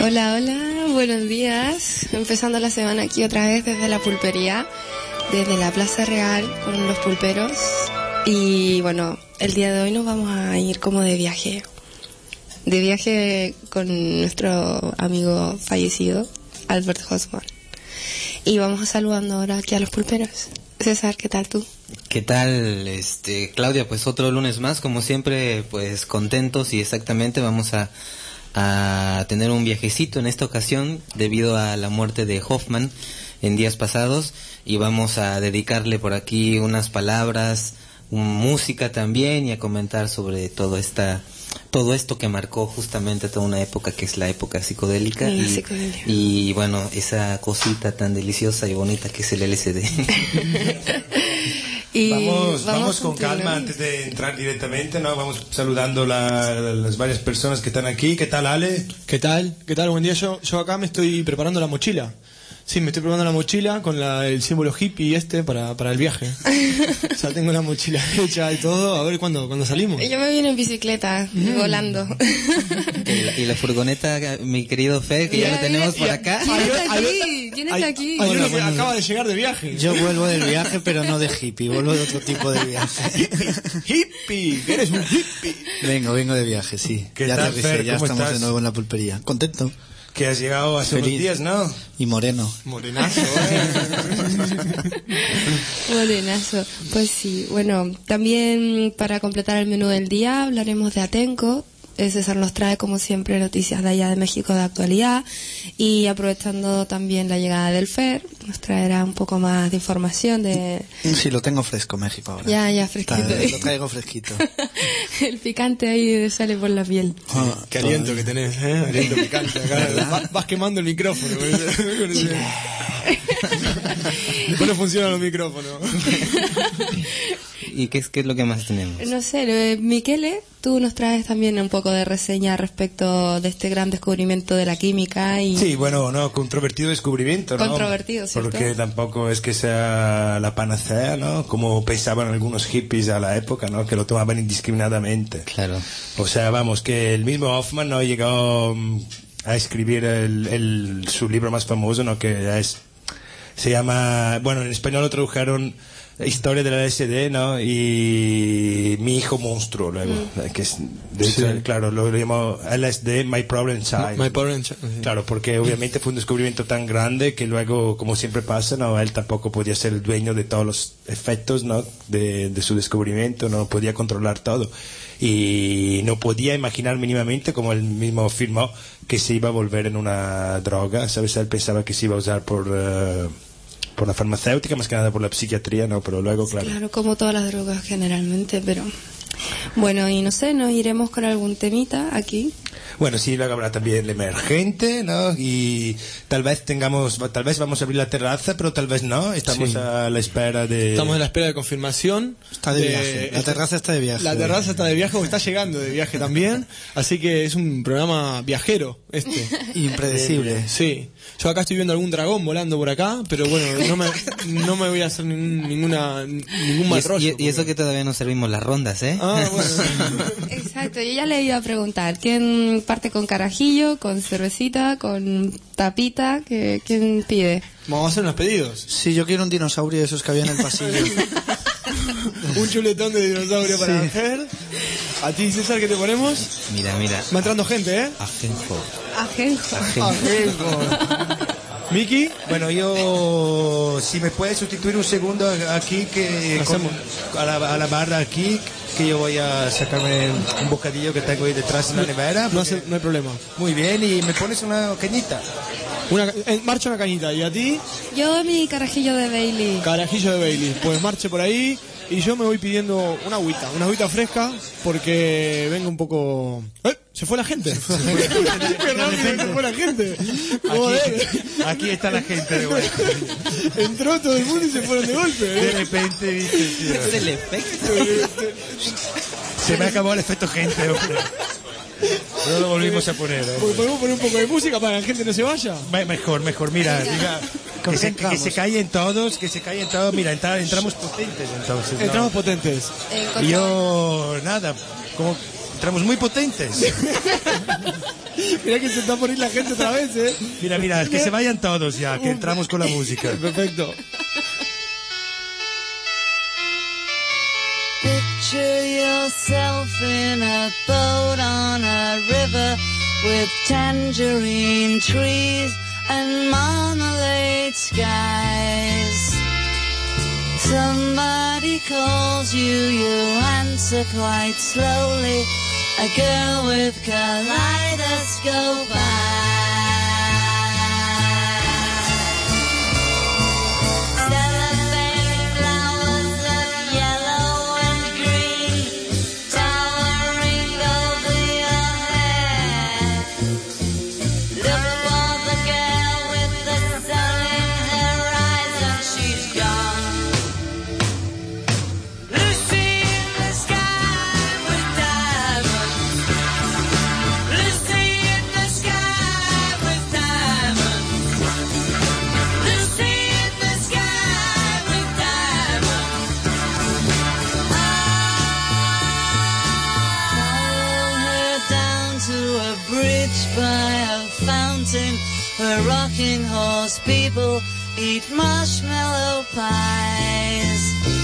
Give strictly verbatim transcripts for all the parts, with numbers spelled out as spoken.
Hola, hola, buenos días. Empezando la semana aquí otra vez desde la pulpería, desde la Plaza Real con los pulperos. Y bueno, el día de hoy nos vamos a ir como de viaje. De viaje con nuestro amigo fallecido, Albert Hoffman. Y vamos a saludando ahora aquí a los pulperos. César, ¿qué tal tú? ¿Qué tal, este, Claudia? Pues otro lunes más, como siempre, pues contentos y exactamente vamos a, a tener un viajecito en esta ocasión debido a la muerte de Hoffman en días pasados y vamos a dedicarle por aquí unas palabras, un, música también y a comentar sobre todo esta todo esto que marcó justamente toda una época que es la época psicodélica y, y, psicodelia. y bueno, esa cosita tan deliciosa y bonita que es el L S D. y vamos, vamos, vamos con calma antes de entrar directamente, ¿no? Vamos saludando la, las varias personas que están aquí. ¿Qué tal, Ale? ¿Qué tal? ¿Qué tal? Buen día. Yo, yo acá me estoy preparando la mochila. Sí, me estoy preparando la mochila con la, el símbolo hippie este para, para el viaje. O sea, tengo la mochila hecha y todo. A ver cuándo, cuándo salimos. Yo me vine en bicicleta, mm. volando. ¿Y la, y la furgoneta, mi querido Fer, que ya, ya lo tenemos ya, por acá? ¿Quién está aquí? ¿Quién está aquí? Ay, bueno, bueno, acaba de llegar de viaje. Yo vuelvo del viaje, pero no de hippie. Vuelvo de otro tipo de viaje. ¡Hippie! ¡Eres un hippie! Vengo, vengo de viaje, sí. ¿Qué ya tal, te Fer? Ya ¿Cómo estamos estás? de nuevo en la pulpería. Contento. Que has llegado hace Feliz. unos días, ¿no? Y moreno. Morenazo, ¿eh? Morenazo. Pues sí, bueno, también para completar el menú del día hablaremos de Atenco. César nos trae, como siempre, noticias de allá de México de actualidad y aprovechando también la llegada del Fer, nos traerá un poco más de información de... Sí, lo tengo fresco, México ahora. Ya, ya, fresquito. Está, lo traigo fresquito. El picante ahí sale por la piel. Ah, qué aliento que tenés, ¿eh? Aliento picante. Acá vas, vas quemando el micrófono. Después no funcionan los micrófonos. ¿Y qué es, qué es lo que más tenemos? No sé, Michele, tú nos traes también un poco de reseña respecto de este gran descubrimiento de la química. Y... Sí, bueno, no, controvertido descubrimiento, ¿no? Controvertido, ¿cierto? Porque tampoco es que sea la panacea, ¿no? Como pensaban algunos hippies a la época, ¿no? Que lo tomaban indiscriminadamente. Claro. O sea, vamos, que el mismo Hoffman no llegó a escribir el, el, su libro más famoso, ¿no? Que es, se llama, bueno, en español lo tradujeron Historia del L S D, ¿no? Y Mi hijo monstruo, luego. Mm. Que es, de hecho, sí. Claro, lo llamó L S D, My Problem Child. My Problem Child. Sí. Claro, porque obviamente fue un descubrimiento tan grande que luego, como siempre pasa, ¿no? Él tampoco podía ser el dueño de todos los efectos, ¿no? De, de su descubrimiento, no podía controlar todo. Y no podía imaginar mínimamente, como él mismo afirmó, que se iba a volver en una droga, ¿sabes? Él pensaba que se iba a usar por... Uh, por la farmacéutica, más que nada por la psiquiatría, ¿no? Pero luego, claro. Claro, como todas las drogas generalmente, pero... Bueno, y no sé, nos iremos con algún temita aquí. Bueno, sí, luego habrá también el emergente, ¿no? Y tal vez tengamos, tal vez vamos a abrir la terraza, pero tal vez no. Estamos sí. a la espera de... Estamos a la espera de confirmación. Está de, de viaje. La terraza está de viaje. La terraza está de viaje, porque está llegando de viaje también. Así que es un programa viajero, este. Impredecible. Sí. Yo acá estoy viendo algún dragón volando por acá, pero bueno, no me, no me voy a hacer ningún, ninguna, ningún mal rollo. Y, y eso que todavía no servimos las rondas, ¿eh? Ah, bueno. Exacto, yo ya le iba a preguntar, ¿quién parte con carajillo, con cervecita, con tapita? ¿Qué, ¿Quién pide? Vamos a hacer unos pedidos. Sí, yo quiero un dinosaurio de esos que había en el pasillo. Un chuletón de dinosaurio para sí. Ángel. ¿A ti, César, qué te ponemos? Mira, mira. Va entrando gente, ¿eh? Ajenjo. Ajenjo. Ajenjo. ¿Miki? Bueno, yo... Si me puedes sustituir un segundo aquí, que con, a, la, a la barra aquí, que yo voy a sacarme un bocadillo que tengo ahí detrás en la nevera. No, hace, no hay problema. Muy bien, y me pones una cañita. Una, eh, marcha una cañita. ¿Y a ti? Yo mi carajillo de Bailey. Carajillo de Bailey. Pues marche por ahí. Y yo me voy pidiendo una agüita, una agüita fresca, porque vengo un poco... ¡Eh! Se fue la gente. Se fue, Qué rápido se fue la gente. Joder. Aquí, aquí está la gente de vuelta. Entró todo el mundo y se fueron de golpe. ¿eh? De repente, viste, tío. Es el efecto. Se me acabó el efecto gente, hombre. No lo volvimos a poner. Hombre. ¿Podemos poner un poco de música para que la gente no se vaya? Mejor, mejor. Mira, diga, que, se, que se callen todos, que se callen todos. Mira, entra, entramos potentes entonces. ¿no? Entramos potentes. Y yo, nada, como... Entramos muy potentes. Mira que se está por ir la gente otra vez, ¿eh? Mira, mira, que se vayan todos ya, que entramos con la música. Perfecto. Picture yourself in a boat on a river with tangerine trees and marmalade skies. Somebody calls you, you answer quite slowly. A girl with kaleidoscope eyes. Cellophane flowers of yellow and green towering over your head. Look for the girl with the sun in her eyes and she's gone. Lucy in the sky with diamonds. Lucy in the sky with diamonds. Lucy in the sky with diamonds. Follow her down to a bridge by a fountain where rocking horse people eat marshmallow pies.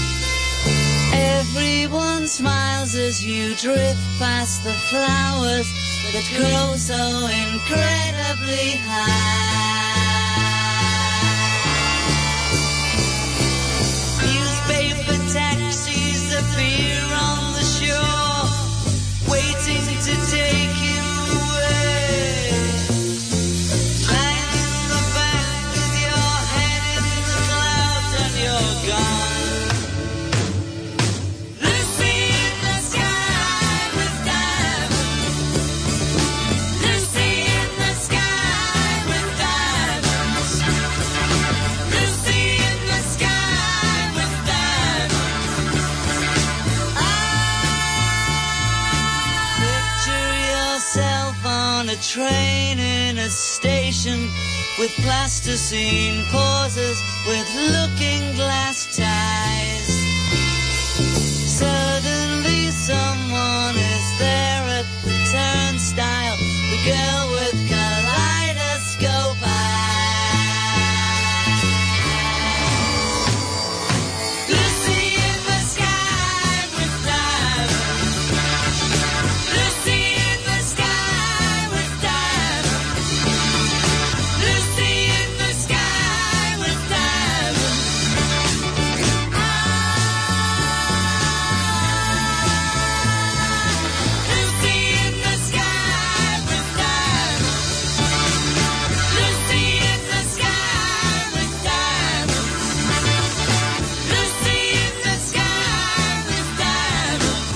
Everyone smiles as you drift past the flowers that grow so incredibly high. Newspaper taxis appear on the shore, waiting to take you away. Lying in the back with your head in the clouds and you're gone. Lucy in the sky with diamonds. Lucy in the sky with diamonds. Lucy in the sky with diamonds. Picture yourself on a train in a station with plasticine pauses with looking glass ties. Suddenly someone is there at the turnstile, the girl with kaleidoscope eyes. Lucy in the sky with diamonds. Lucy in the sky with diamonds. Lucy in the sky with diamonds. Lucy in the sky with diamonds. Lucy in the sky with diamonds. Lucy in the sky with diamonds.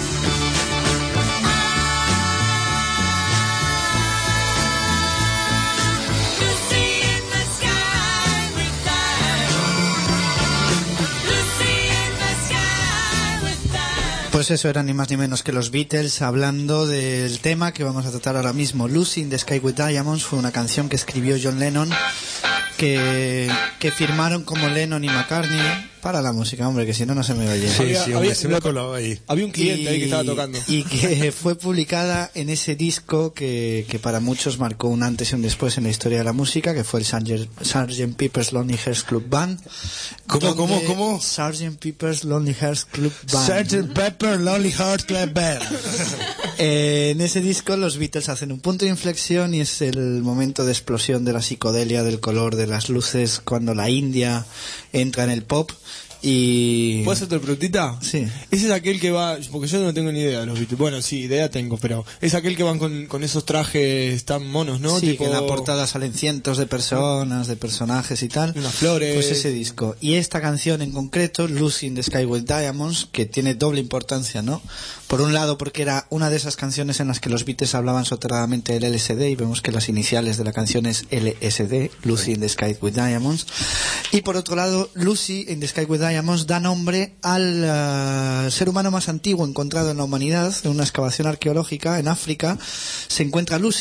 Lucy in the sky with diamonds. Lucy in the sky with diamonds. Pues eso eran ni más ni menos que los Beatles hablando del tema que vamos a tratar ahora mismo. Lucy in the Sky with Diamonds fue una canción que escribió John Lennon, que, que firmaron como Lennon y McCartney para la música, hombre, que si no, no se me oye. Sí, Había- sí, hombre, había- se me ha colado ahí. Había un cliente ahí que estaba tocando. Y que fue publicada en ese disco que, que para muchos marcó un antes y un después en la historia de la música, que fue el sergeant sergeant Pepper's Lonely Hearts Club Band. ¿Cómo, cómo, donde- cómo? sergeant Pepper's Lonely Hearts Club Band. sergeant Pepper Lonely Hearts Club Band. Eh, en ese disco los Beatles hacen un punto de inflexión y es el momento de explosión de la psicodelia, del color, de las luces, cuando la India entra en el pop. Y... ¿Puedo hacerte preguntita? Sí. Ese es aquel que va, porque yo no tengo ni idea de los Beatles. Bueno, sí, idea tengo, pero es aquel que van con, con esos trajes tan monos, ¿no? Sí, Tipo- que en la portada salen cientos de personas, de personajes y tal. Unas flores. Pues ese disco. Y esta canción en concreto, Lucy in the Sky with Diamonds, que tiene doble importancia, ¿no? Por un lado, porque era una de esas canciones en las que los Beatles hablaban soterradamente del L S D, y vemos que las iniciales de la canción es L S D, Lucy in the Sky with Diamonds. Y por otro lado, Lucy in the Sky with Diamonds da nombre al uh, ser humano más antiguo encontrado en la humanidad. En una excavación arqueológica en África se encuentra Lucy,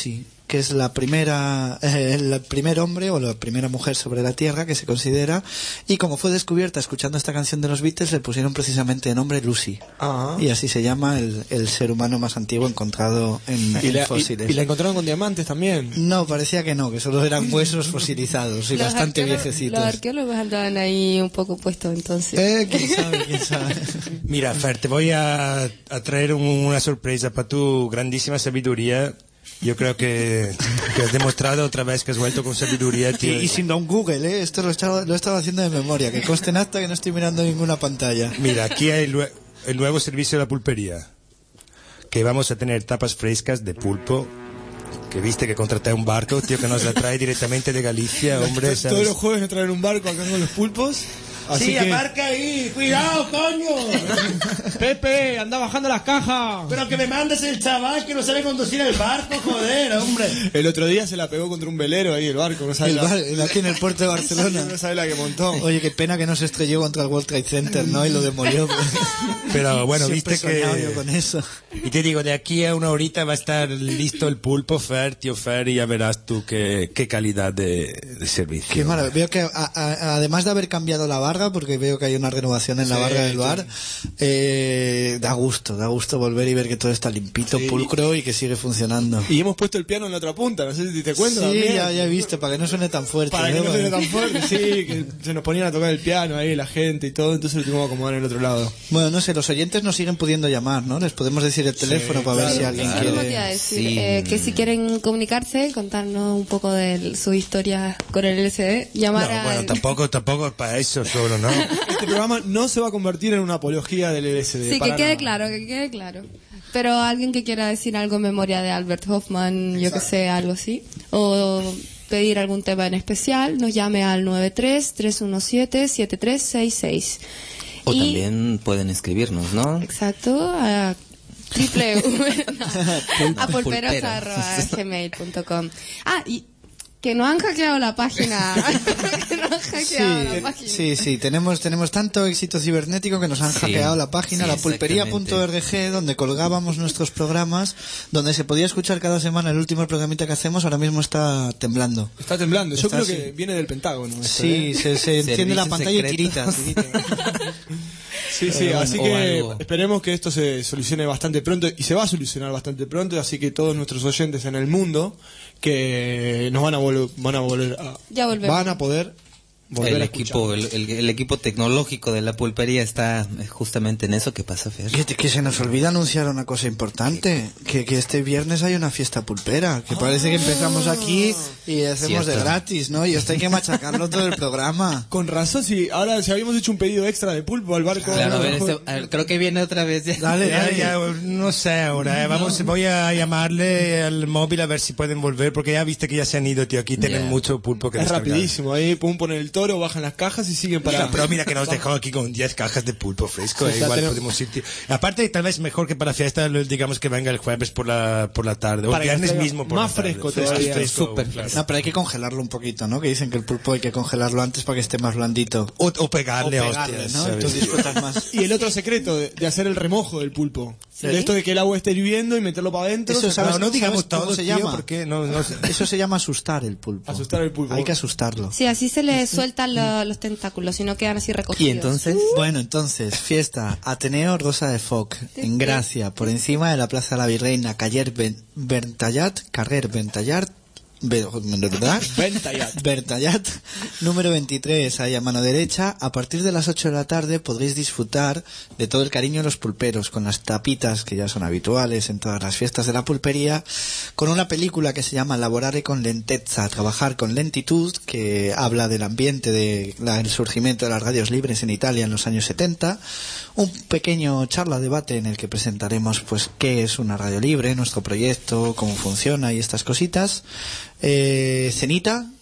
que es la primera, eh, el primer hombre o la primera mujer sobre la Tierra que se considera, y como fue descubierta escuchando esta canción de los Beatles, le pusieron precisamente de nombre Lucy. Ah. Y así se llama el, el ser humano más antiguo encontrado en, ¿Y en la, fósiles. y, y la encontraron con diamantes también? No, parecía que no, que solo eran huesos fosilizados y Los bastante arqueólogos- viejecitos. Los arqueólogos andaban ahí un poco puestos entonces. Eh, quién sabe, quién sabe. Mira, Fer, te voy a, a traer un- una sorpresa para tu grandísima sabiduría. Yo creo que, que has demostrado otra vez que has vuelto con sabiduría, Y, tío. y sin don Google, ¿eh? Esto lo he, estado, lo he estado haciendo de memoria, que conste en acta que no estoy mirando ninguna pantalla. Mira, aquí hay el, nue- el nuevo servicio de la pulpería. Que vamos a tener tapas frescas de pulpo. Que viste que contraté un barco, tío, que nos la trae directamente de Galicia, hombre. Todos ¿sabes? los jueves me traen un barco acá con los pulpos. Así Sí, que... aparca ahí, cuidado, coño. Pepe, anda bajando las cajas. Pero que me mandes el chaval que no sabe conducir el barco, joder, hombre. El otro día se la pegó contra un velero ahí el barco, no sabe El la... bar- el- aquí en el puerto de Barcelona. no sabe la que montó. Oye, qué pena que no se estrelló contra el World Trade Center, ¿no? Y lo demolió. Pero bueno, Siempre viste he soñado que... yo con eso. Y te digo, de aquí a una horita va a estar listo el pulpo, Fer, tío Fer, y ya verás tú qué, qué calidad de, de servicio. Qué maravilla. Veo que, a- a- además de haber cambiado la barra, porque veo que hay una renovación en la Sí, barra del sí. bar, eh, da gusto, da gusto volver y ver que todo está limpito, Sí. pulcro y que sigue funcionando. Y hemos puesto el piano en la otra punta, no sé si te cuento Sí, también. ya, ya he visto, para que no suene tan fuerte. Para que no ¿no? suene tan fuerte, sí, que se nos ponían a tocar el piano ahí la gente y todo, entonces lo tuvimos que acomodar en el otro lado. Bueno, no sé, los oyentes nos siguen pudiendo llamar, ¿no? Les podemos decir el teléfono para ver si alguien Eso mismo te iba a quiere... decir, Sí. eh, que si quieren comunicarse, contarnos un poco de su historia con el L S D, llamar No, a... bueno, tampoco, tampoco para eso solo, ¿no? Este programa no se va a convertir en una apología del L S D. Sí, que para quede nada. claro, que quede claro. Pero alguien que quiera decir algo en memoria de Albert Hoffman, yo que sé, algo así, o pedir algún tema en especial, nos llame al nueve tres, tres uno siete, siete tres seis seis. O Y- también pueden escribirnos, ¿no? Exacto, a triple a pulperos Pulperos. arroba gmail punto com. Ah, y que no han hackeado la página. que no han hackeado la página. Sí, sí, tenemos, tenemos tanto éxito cibernético que nos han Sí, hackeado la página, sí, la pulpería punto org, donde colgábamos nuestros programas, donde se podía escuchar cada semana el último programita que hacemos, ahora mismo está temblando. Está temblando, yo Está creo así. que viene del Pentágono. esto, Sí, ¿eh? se, se enciende la Servicios pantalla y secretos. tirita, tirita. Sí, sí, Pero así bueno, o que algo. esperemos que esto se solucione bastante pronto y se va a solucionar bastante pronto, así que todos nuestros oyentes en el mundo que nos van a volver, van a volver a, Ya volvemos. van a poder volver El a equipo, escuchar. el, el- el equipo tecnológico de la pulpería está justamente en eso. ¿Qué pasa, Fer? Que, que se nos olvida anunciar una cosa importante, que, que este viernes hay una fiesta pulpera, que parece que empezamos aquí y hacemos de Cierto. gratis, ¿no? Y esto hay que machacarlo todo el programa. Con razón, si ahora si habíamos hecho un pedido extra de pulpo al barco. Claro, a no, ver, no, este- a ver, creo que viene otra vez. Ya. Dale, Ya, dale. ya, no sé ahora, eh. Vamos, voy a llamarle al móvil a ver si pueden volver, porque ya viste que ya se han ido, tío. Aquí tienen Ya. mucho pulpo que es descargar. rapidísimo, ahí pum, ponen el toro, bajan las cajas y siguen para... Mira, pero mira que nos dejó aquí con diez cajas de pulpo fresco, Sí, eh, ya igual tenemos- podemos ir, tío. Aparte, tal vez mejor que para la fiesta, lo- digamos que venga el jueves por la, por la tarde, o Para el que viernes traiga mismo por más la tarde. fresco todavía. Súper Súper No, pero hay que congelarlo un poquito, ¿no? Que dicen que el pulpo hay que congelarlo antes para que esté más blandito. O, o pegarle, O pegarle, hostias, ¿no? ¿sabes? Tú disfrutas más. Y el otro secreto de, de hacer el remojo del pulpo. ¿Sí? De esto de que el agua esté hirviendo y meterlo para adentro. Eso, sacar- ¿sabes? No, no digamos ¿Sabes cómo todo, se tío, llama? porque no, no sé. Eso se llama asustar el pulpo. Asustar el pulpo. Hay que asustarlo. Sí, así se le sueltan lo- los tentáculos, si no quedan así recogidos. Y entonces, Bueno, entonces, fiesta Ateneo Rosa de Foc, en Gracia, por encima de la Plaza de la Virreina, Caller Ben- Bentallat, Carrer Bentallat, Be- ¿verdad? Bentallat. Bentallat, número veintitrés, ahí a mano derecha. A partir de las ocho de la tarde podréis disfrutar de todo el cariño de los pulperos, con las tapitas que ya son habituales en todas las fiestas de la pulpería, con una película que se llama Lavorare con lentezza, trabajar con lentitud, que habla del ambiente del surgimiento de las radios libres en Italia en los años setenta, un pequeño charla debate en el que presentaremos pues qué es una radio libre, nuestro proyecto, cómo funciona y estas cositas. Eh, cenita,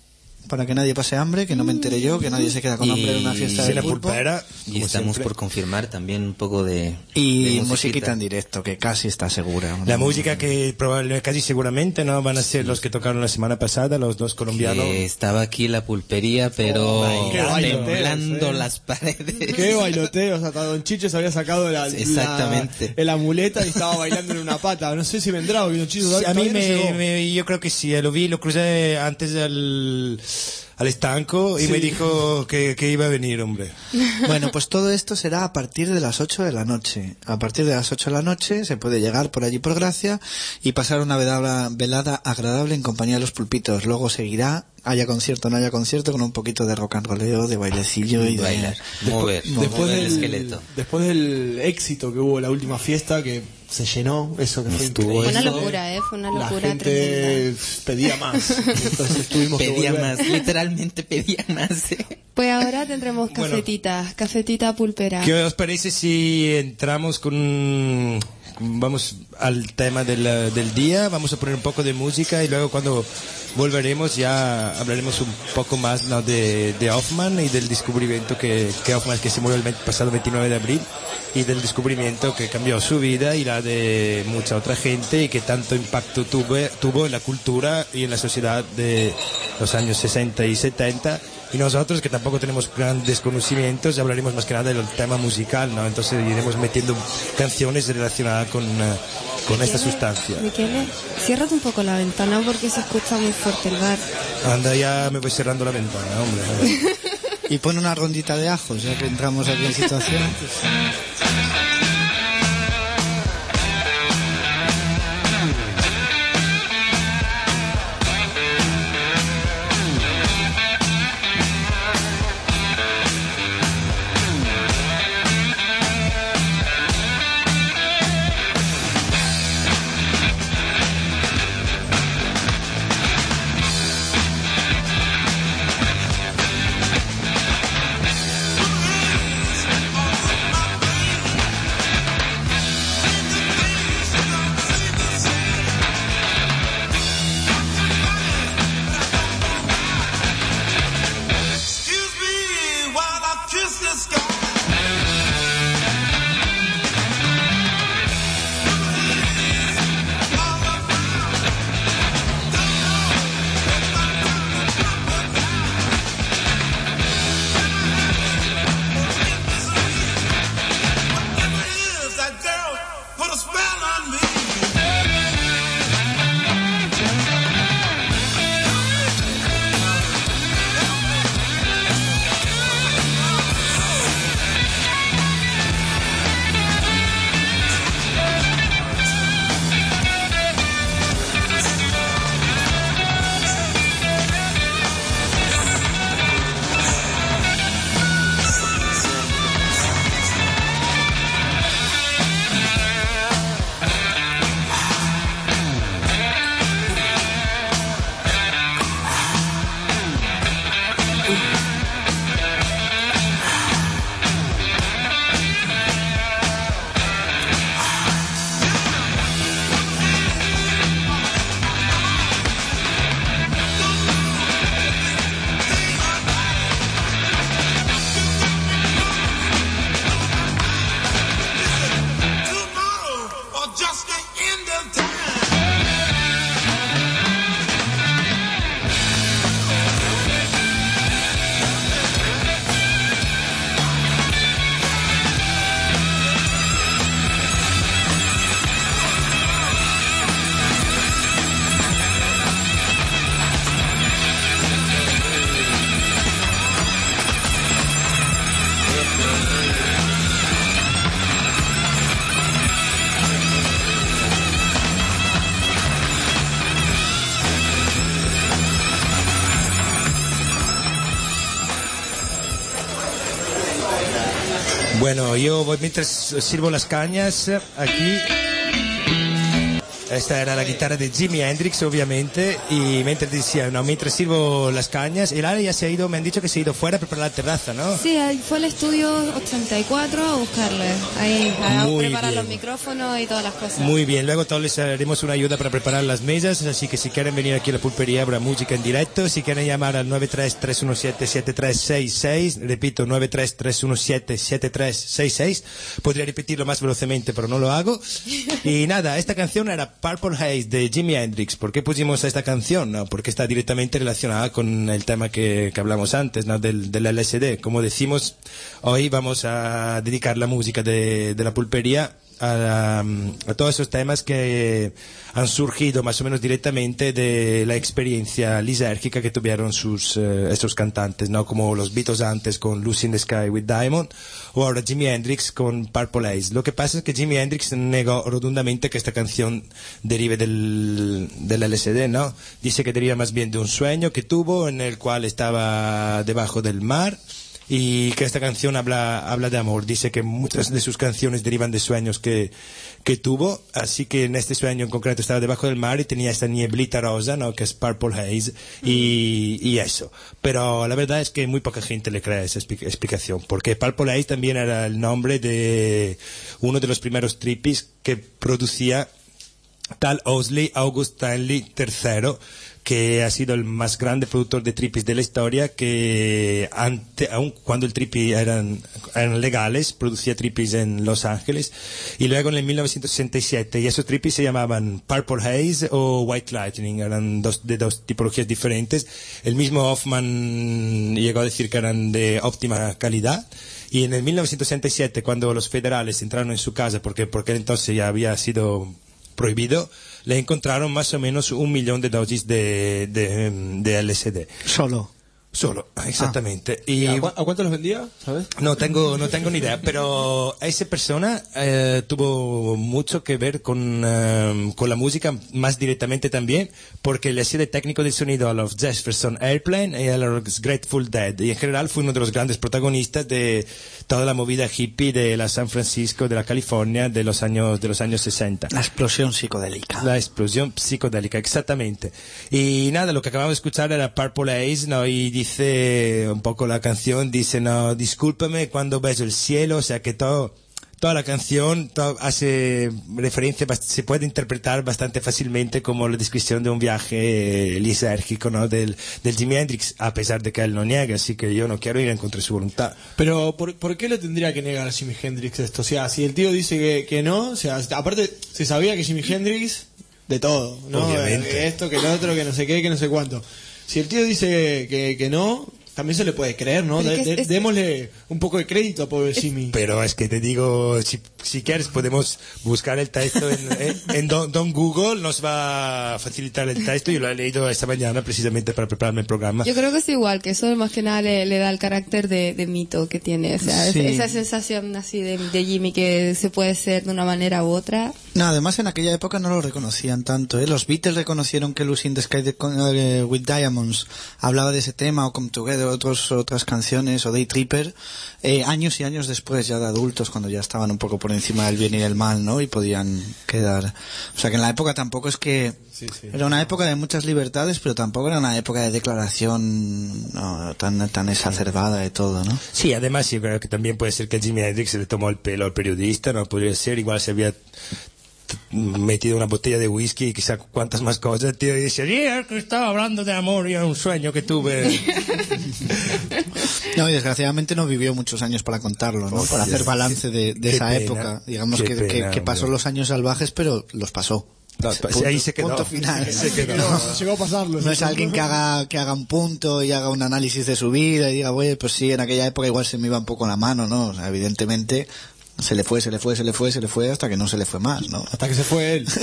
para que nadie pase hambre, que no me entere yo, que nadie se queda con hambre en una fiesta de de la pulpo. pulpera. Y estamos por confirmar también un poco de... Y de musiquita en directo, que casi está segura. La música que probablemente, casi seguramente, no van a ser los que tocaron la semana pasada, los dos colombianos. Que estaba aquí la pulpería, pero Oh, qué temblando bailoteos, eh. las paredes. Qué bailoteo, o sea, hasta Don Chicho se había sacado la, Exactamente. la, la muleta y estaba bailando en una pata. No sé si vendrá, porque Don Chicho Sí, a mí todavía no me, llegó. me- yo creo que sí, lo vi, lo crucé antes al, al estanco y Sí. me dijo que, que iba a venir, hombre. Bueno, pues todo esto será a partir de las ocho de la noche. A partir de las ocho de la noche se puede llegar por allí por Gracia y pasar una velada, velada agradable en compañía de los pulpitos. Luego seguirá, haya concierto o no haya concierto, con un poquito de rock and rolleo, de bailecillo y de... Bailar, mover, Después mover el del, esqueleto. después del éxito que hubo la última fiesta, que se llenó, eso que fue Estuvo Fue una eso. locura, ¿eh? Fue una la locura gente tremenda. pedía más. Entonces tuvimos que Pedía volver. más, literalmente pedía más. ¿eh? Pues ahora tendremos cafetitas, cafetita pulpera. ¿Qué os parece si entramos con... Vamos al tema del, del día, vamos a poner un poco de música y luego cuando volveremos ya hablaremos un poco más, ¿no?, de, de Hoffman y del descubrimiento que, que Hoffman, que se murió el ve- pasado veintinueve de abril, y del descubrimiento que cambió su vida y la de mucha otra gente y que tanto impacto tuvo, tuvo en la cultura y en la sociedad de los años sesenta y setenta. Y nosotros, que tampoco tenemos grandes conocimientos, hablaremos más que nada del tema musical, ¿no? Entonces iremos metiendo canciones relacionadas con, eh, con esta sustancia. Miquele, ciérrate un poco la ventana porque se escucha muy fuerte el bar. Anda, ya me voy cerrando la ventana, hombre. Y pone una rondita de ajos, ya que entramos aquí en situación. Excuse me while I kiss the sky. That girl put a spell on me. Tomorrow or just the end of time. Bueno, yo voy mientras sirvo las cañas eh, aquí. esta era la guitarra de Jimi Hendrix, obviamente, y mientras decía, no, mientras sirvo las cañas, el Ale ya se ha ido, me han dicho que se ha ido fuera a preparar la terraza, ¿no? Sí, ahí fue al estudio ochenta y cuatro a buscarle, ahí, a Muy preparar bien. los micrófonos y todas las cosas. Muy bien, luego todos les haremos una ayuda para preparar las mesas, así que si quieren venir aquí a la pulpería habrá música en directo, si quieren llamar al nueve tres tres uno siete siete tres seis seis, repito, nueve tres tres uno siete siete tres seis seis, podría repetirlo más velocemente pero no lo hago. Y nada, esta canción era Purple Haze de Jimi Hendrix. ¿Por qué pusimos esta canción? No, porque está directamente relacionada con el tema que, que hablamos antes, ¿no? del, del L S D. Como decimos, hoy vamos a dedicar la música de, de la pulpería a, a todos esos temas que han surgido más o menos directamente de la experiencia lisérgica que tuvieron sus eh, estos cantantes, ¿no? Como los Beatles antes con Lucy in the Sky with Diamond, o ahora Jimi Hendrix con Purple Haze. Lo que pasa es que Jimi Hendrix negó rotundamente que esta canción derive del, del L S D, ¿no? Dice que deriva más bien de un sueño que tuvo en el cual estaba debajo del mar, y que esta canción habla, habla de amor. Dice que muchas de sus canciones derivan de sueños que, que tuvo, así que en este sueño en concreto estaba debajo del mar y tenía esta nieblita rosa, ¿no? Que es Purple Haze, y, y eso. Pero la verdad es que muy poca gente le cree esa expli- explicación, porque Purple Haze también era el nombre de uno de los primeros trippies que producía tal Owsley August Stanley tercero, que ha sido el más grande productor de trippies de la historia, que ante, aun cuando el trippy eran, eran legales, producía trippies en Los Ángeles, y luego en el mil novecientos sesenta y siete, y esos trippies se llamaban Purple Haze o White Lightning, eran dos, de dos tipologías diferentes. El mismo Hoffman llegó a decir que eran de óptima calidad, y en el mil novecientos sesenta y siete, cuando los federales entraron en su casa, porque, porque entonces ya había sido prohibido, le encontraron más o menos un millón de dosis de, de, de L S D. Solo. Solo, exactamente. ¿A, Y cu- a cuánto los vendía? ¿Sabes? no tengo, no tengo ni idea, pero esa persona eh, tuvo mucho que ver con, eh, con la música, más directamente también, porque le hacía de técnico de sonido a los Jefferson Airplane y a los Grateful Dead, y en general fue uno de los grandes protagonistas de toda la movida hippie de la San Francisco, de la California, de los años, de los años sesenta. La explosión psicodélica. La explosión psicodélica, exactamente. Y nada, lo que acabamos de escuchar era Purple Haze, ¿no? Y dice un poco la canción, dice, no, discúlpame cuando beso el cielo, o sea que todo, toda la canción todo hace referencia, bast- se puede interpretar bastante fácilmente como la descripción de un viaje eh, lisérgico, ¿no? Del, del Jimi Hendrix, a pesar de que él no niega, así que yo no quiero ir en contra de su voluntad. Pero, ¿por, ¿por qué le tendría que negar a Jimi Hendrix esto? O sea, si el tío dice que, que no, o sea, aparte, se sabía que Jimi Hendrix, de todo, ¿no? Obviamente. Eh, Esto, que lo otro, que no sé qué, que no sé cuánto. Si el tío dice que, que no, también se le puede creer, ¿no? Pero De- es que es- de- es- démosle un poco de crédito a pobre Jimi. Pero es que te digo, si, si quieres podemos buscar el texto en, en, en Don, Don Google, nos va a facilitar el texto, yo lo he leído esta mañana precisamente para prepararme el programa. Yo creo que es igual, que eso más que nada le, le da el carácter de, de mito que tiene, o sea, es- Sí. esa sensación así de, de Jimmy que se puede ser de una manera u otra. No, además en aquella época no lo reconocían tanto, ¿eh? Los Beatles reconocieron que Lucy in the Sky de- eh, with Diamonds hablaba de ese tema, o Come Together, otros, otras canciones, o Day Tripper, eh, años y años después, ya de adultos, cuando ya estaban un poco por encima del bien y del mal, ¿no? Y podían quedar... O sea que en la época tampoco es que... Sí, sí. Era una época de muchas libertades, pero tampoco era una época de declaración no, tan, tan exacerbada de todo, ¿no? Sí, además yo creo que también puede ser que Jimi Hendrix se le tomó el pelo al periodista, no podría ser, igual se había t- metido una botella de whisky y quizá cuantas más cosas, el tío, y dice, sí, es que estaba hablando de amor y era un sueño que tuve. No, y desgraciadamente no vivió muchos años para contarlo, ¿no? Hostia, Para hacer balance de, de qué esa pena, época. Digamos qué que, pena, que, que pasó hombre. los años salvajes, pero los pasó. No, Punto- ahí se quedó. punto final. Se quedó. No, llegó a pasarlo. No es alguien que haga, que haga un punto y haga un análisis de su vida y diga, oye, pues sí, en aquella época igual se me iba un poco la mano, ¿no? O sea, evidentemente se le fue, se le fue, se le fue, se le fue hasta que no se le fue más, ¿no? Hasta que se fue él.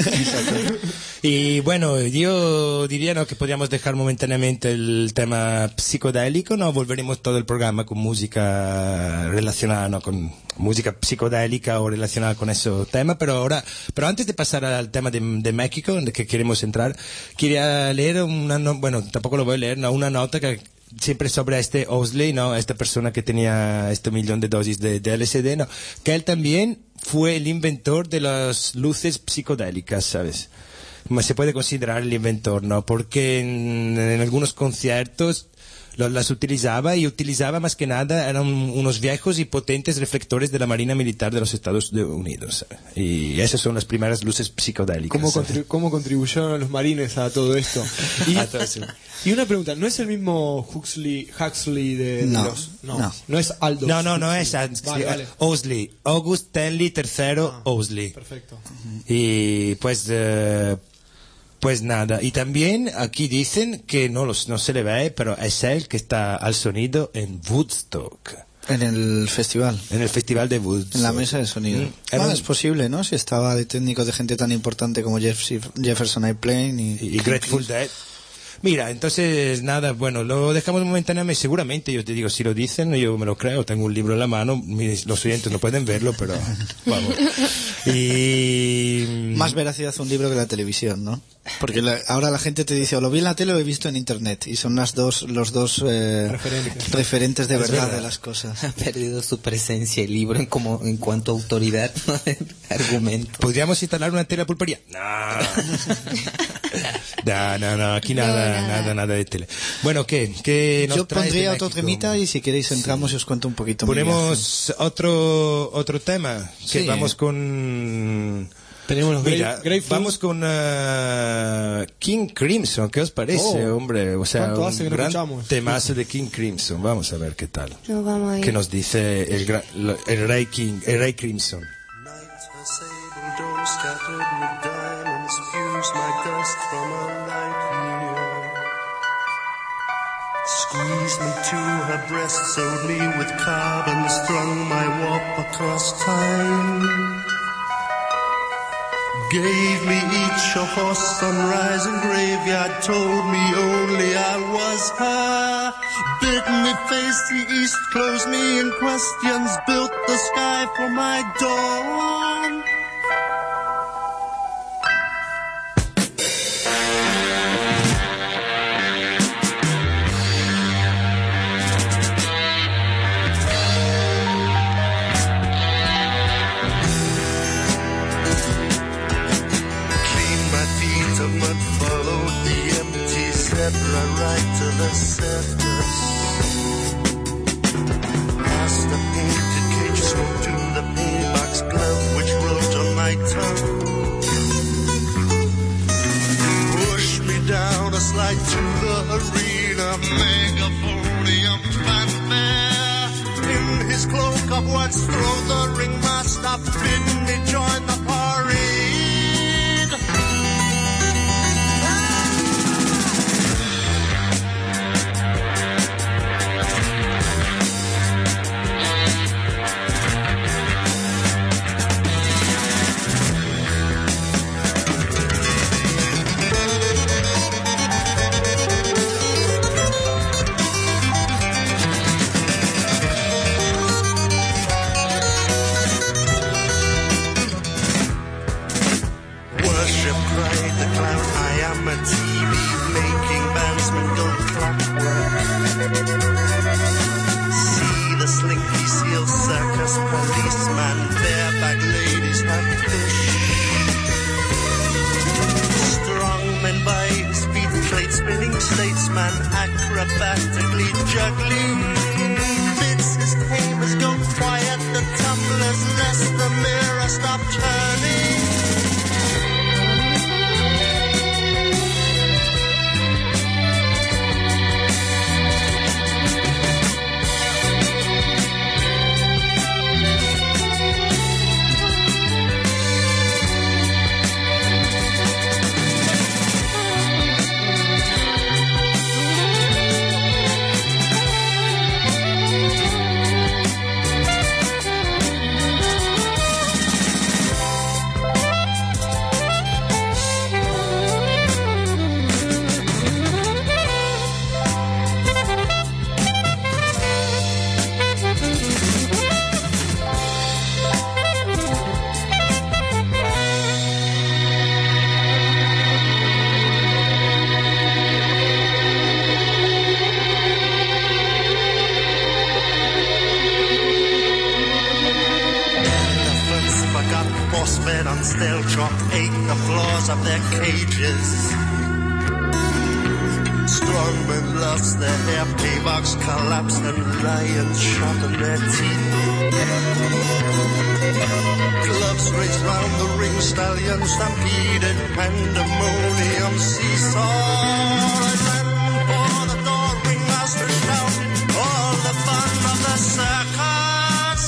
Y bueno, yo diría, ¿no?, que podríamos dejar momentáneamente el tema psicodélico, ¿no? Volveremos todo el programa con música relacionada, ¿no?, con música psicodélica o relacionada con ese tema, pero ahora, pero antes de pasar al tema de, de México, en el que queremos entrar, quería leer una, no, bueno, tampoco lo voy a leer, ¿no?, una nota que siempre sobre este Owsley, ¿no?, esta persona que tenía este millón de dosis de, de L S D, ¿no?, que él también fue el inventor de las luces psicodélicas, ¿sabes? se puede considerar el inventor, ¿no? Porque en, en algunos conciertos lo- las utilizaba y utilizaba más que nada, eran unos viejos y potentes reflectores de la Marina Militar de los Estados Unidos. Y esas son las primeras luces psicodélicas. ¿Cómo, contribu- cómo contribuyeron los marines a todo esto? Y, A todo eso. y una pregunta, ¿no es el mismo Huxley, Huxley de, de No, los... No, no. no es Aldous No, no, no es Huxley. Vale, vale. Owsley, August Stanley tercero Owsley. Perfecto. Y pues, eh, pues nada. Y también aquí dicen que no, los, no se le ve, pero es él que está al sonido en Woodstock, En el festival. en el festival de Woodstock. En la mesa de sonido. Mm, era Ah, un- es posible, ¿no? Si estaba de técnico de gente tan importante como Jeff, Jefferson Airplane y, y Grateful Dead. Mira, entonces nada, bueno, lo dejamos momentáneamente, seguramente, yo te digo, si lo dicen, yo me lo creo, tengo un libro en la mano, mis- los oyentes no pueden verlo, pero vamos. Y... Más veracidad un libro que la televisión, ¿no? Porque la- ahora la gente te dice, o lo vi en la tele o lo he visto en internet, y son las dos, los dos eh, Referentes. referentes de Es verdad, verdad. de las cosas. Ha perdido su presencia el libro en como en cuanto a autoridad, ¿no? de argumento. ¿Podríamos instalar una tele pulpería? No. No, no, no, aquí nada, No, nada, nada. nada, de tele. Bueno, ¿qué? ¿Qué nos Yo traes de pondría otro México? temita y si queréis entramos y os cuento un poquito mi viaje. Ponemos otro, otro tema, que Sí. vamos con... Tenemos los Mira, Gra- Grateful. vamos con uh, King Crimson, ¿qué os parece, Oh, hombre? O sea, ¿cuánto un hace que no gran escuchamos? temazo de King Crimson. Vamos a ver qué tal. Nos vamos a ir. ¿Qué nos dice el, gra- lo- el Rey King, el Rey Crimson? Night, her sable dome scattered with diamonds, fuse my dust from a light year. Squeezed me to her breast, sewed me with carbon, strung my warp across time. Gave me each a horse, sunrise and graveyard, told me only I was her. Bid me face the east, closed me in questions, built the sky for my dawn. Cleaned my feet of mud, followed the empty zebra right to the surface. Past the painted cage, spoke to the paybox glove which wrote on my tongue. Pushed me down a slide to the arena, megaphonium fanfare. In his cloak of wax, throw the ringmaster, bid me join the parade. Worship, cried the clown, I am a T V making bandsmen go clockwork. See the slinky seal circus policeman, bareback ladies have fish. Strong men by his feet, plate spinning statesman, acrobatically juggling. Bids his tamers go quiet, the tumblers lest the mirror stop turning. dogs fed on stale chalk ate the floors of their cages. Strong men lost their hair, paybocks collapsed, and lions sharpened their teeth. Gloves raced round the ring, stallions stampeded, pandemonium seesaw. And then for the door, ringmaster shouted, all the fun of the circus.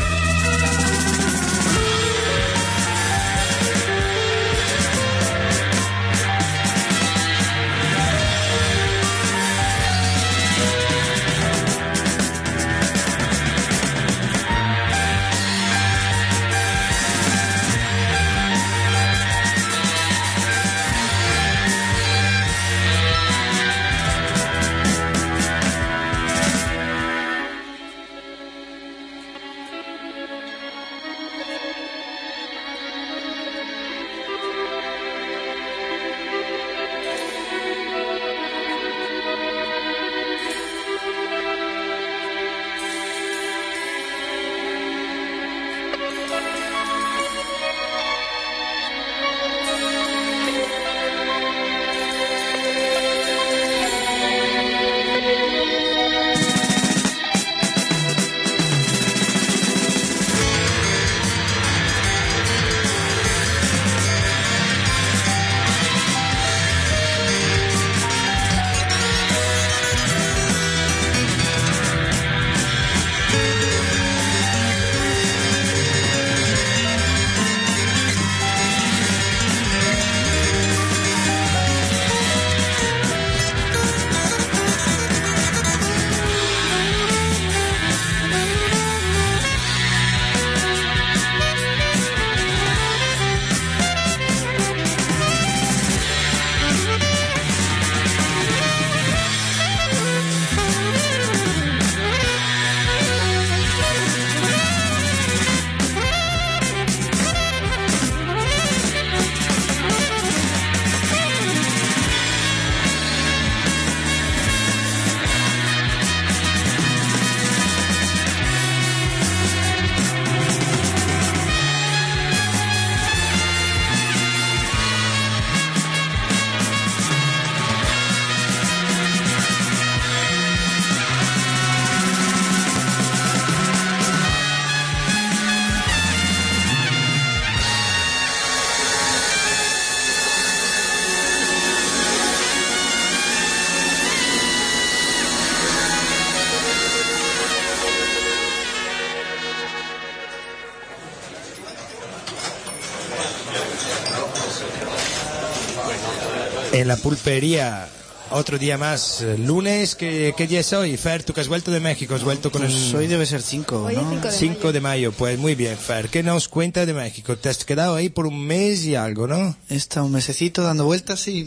En la pulpería, otro día más, lunes, ¿qué, qué día es hoy? Fer, tú que has vuelto de México, has vuelto con Pues el... hoy debe ser cinco, Hoy es ¿no? cinco de cinco mayo. de mayo, pues muy bien, Fer. ¿Qué nos cuenta de México? Te has quedado ahí por un mes y algo, ¿no? He estado un mesecito dando vueltas y,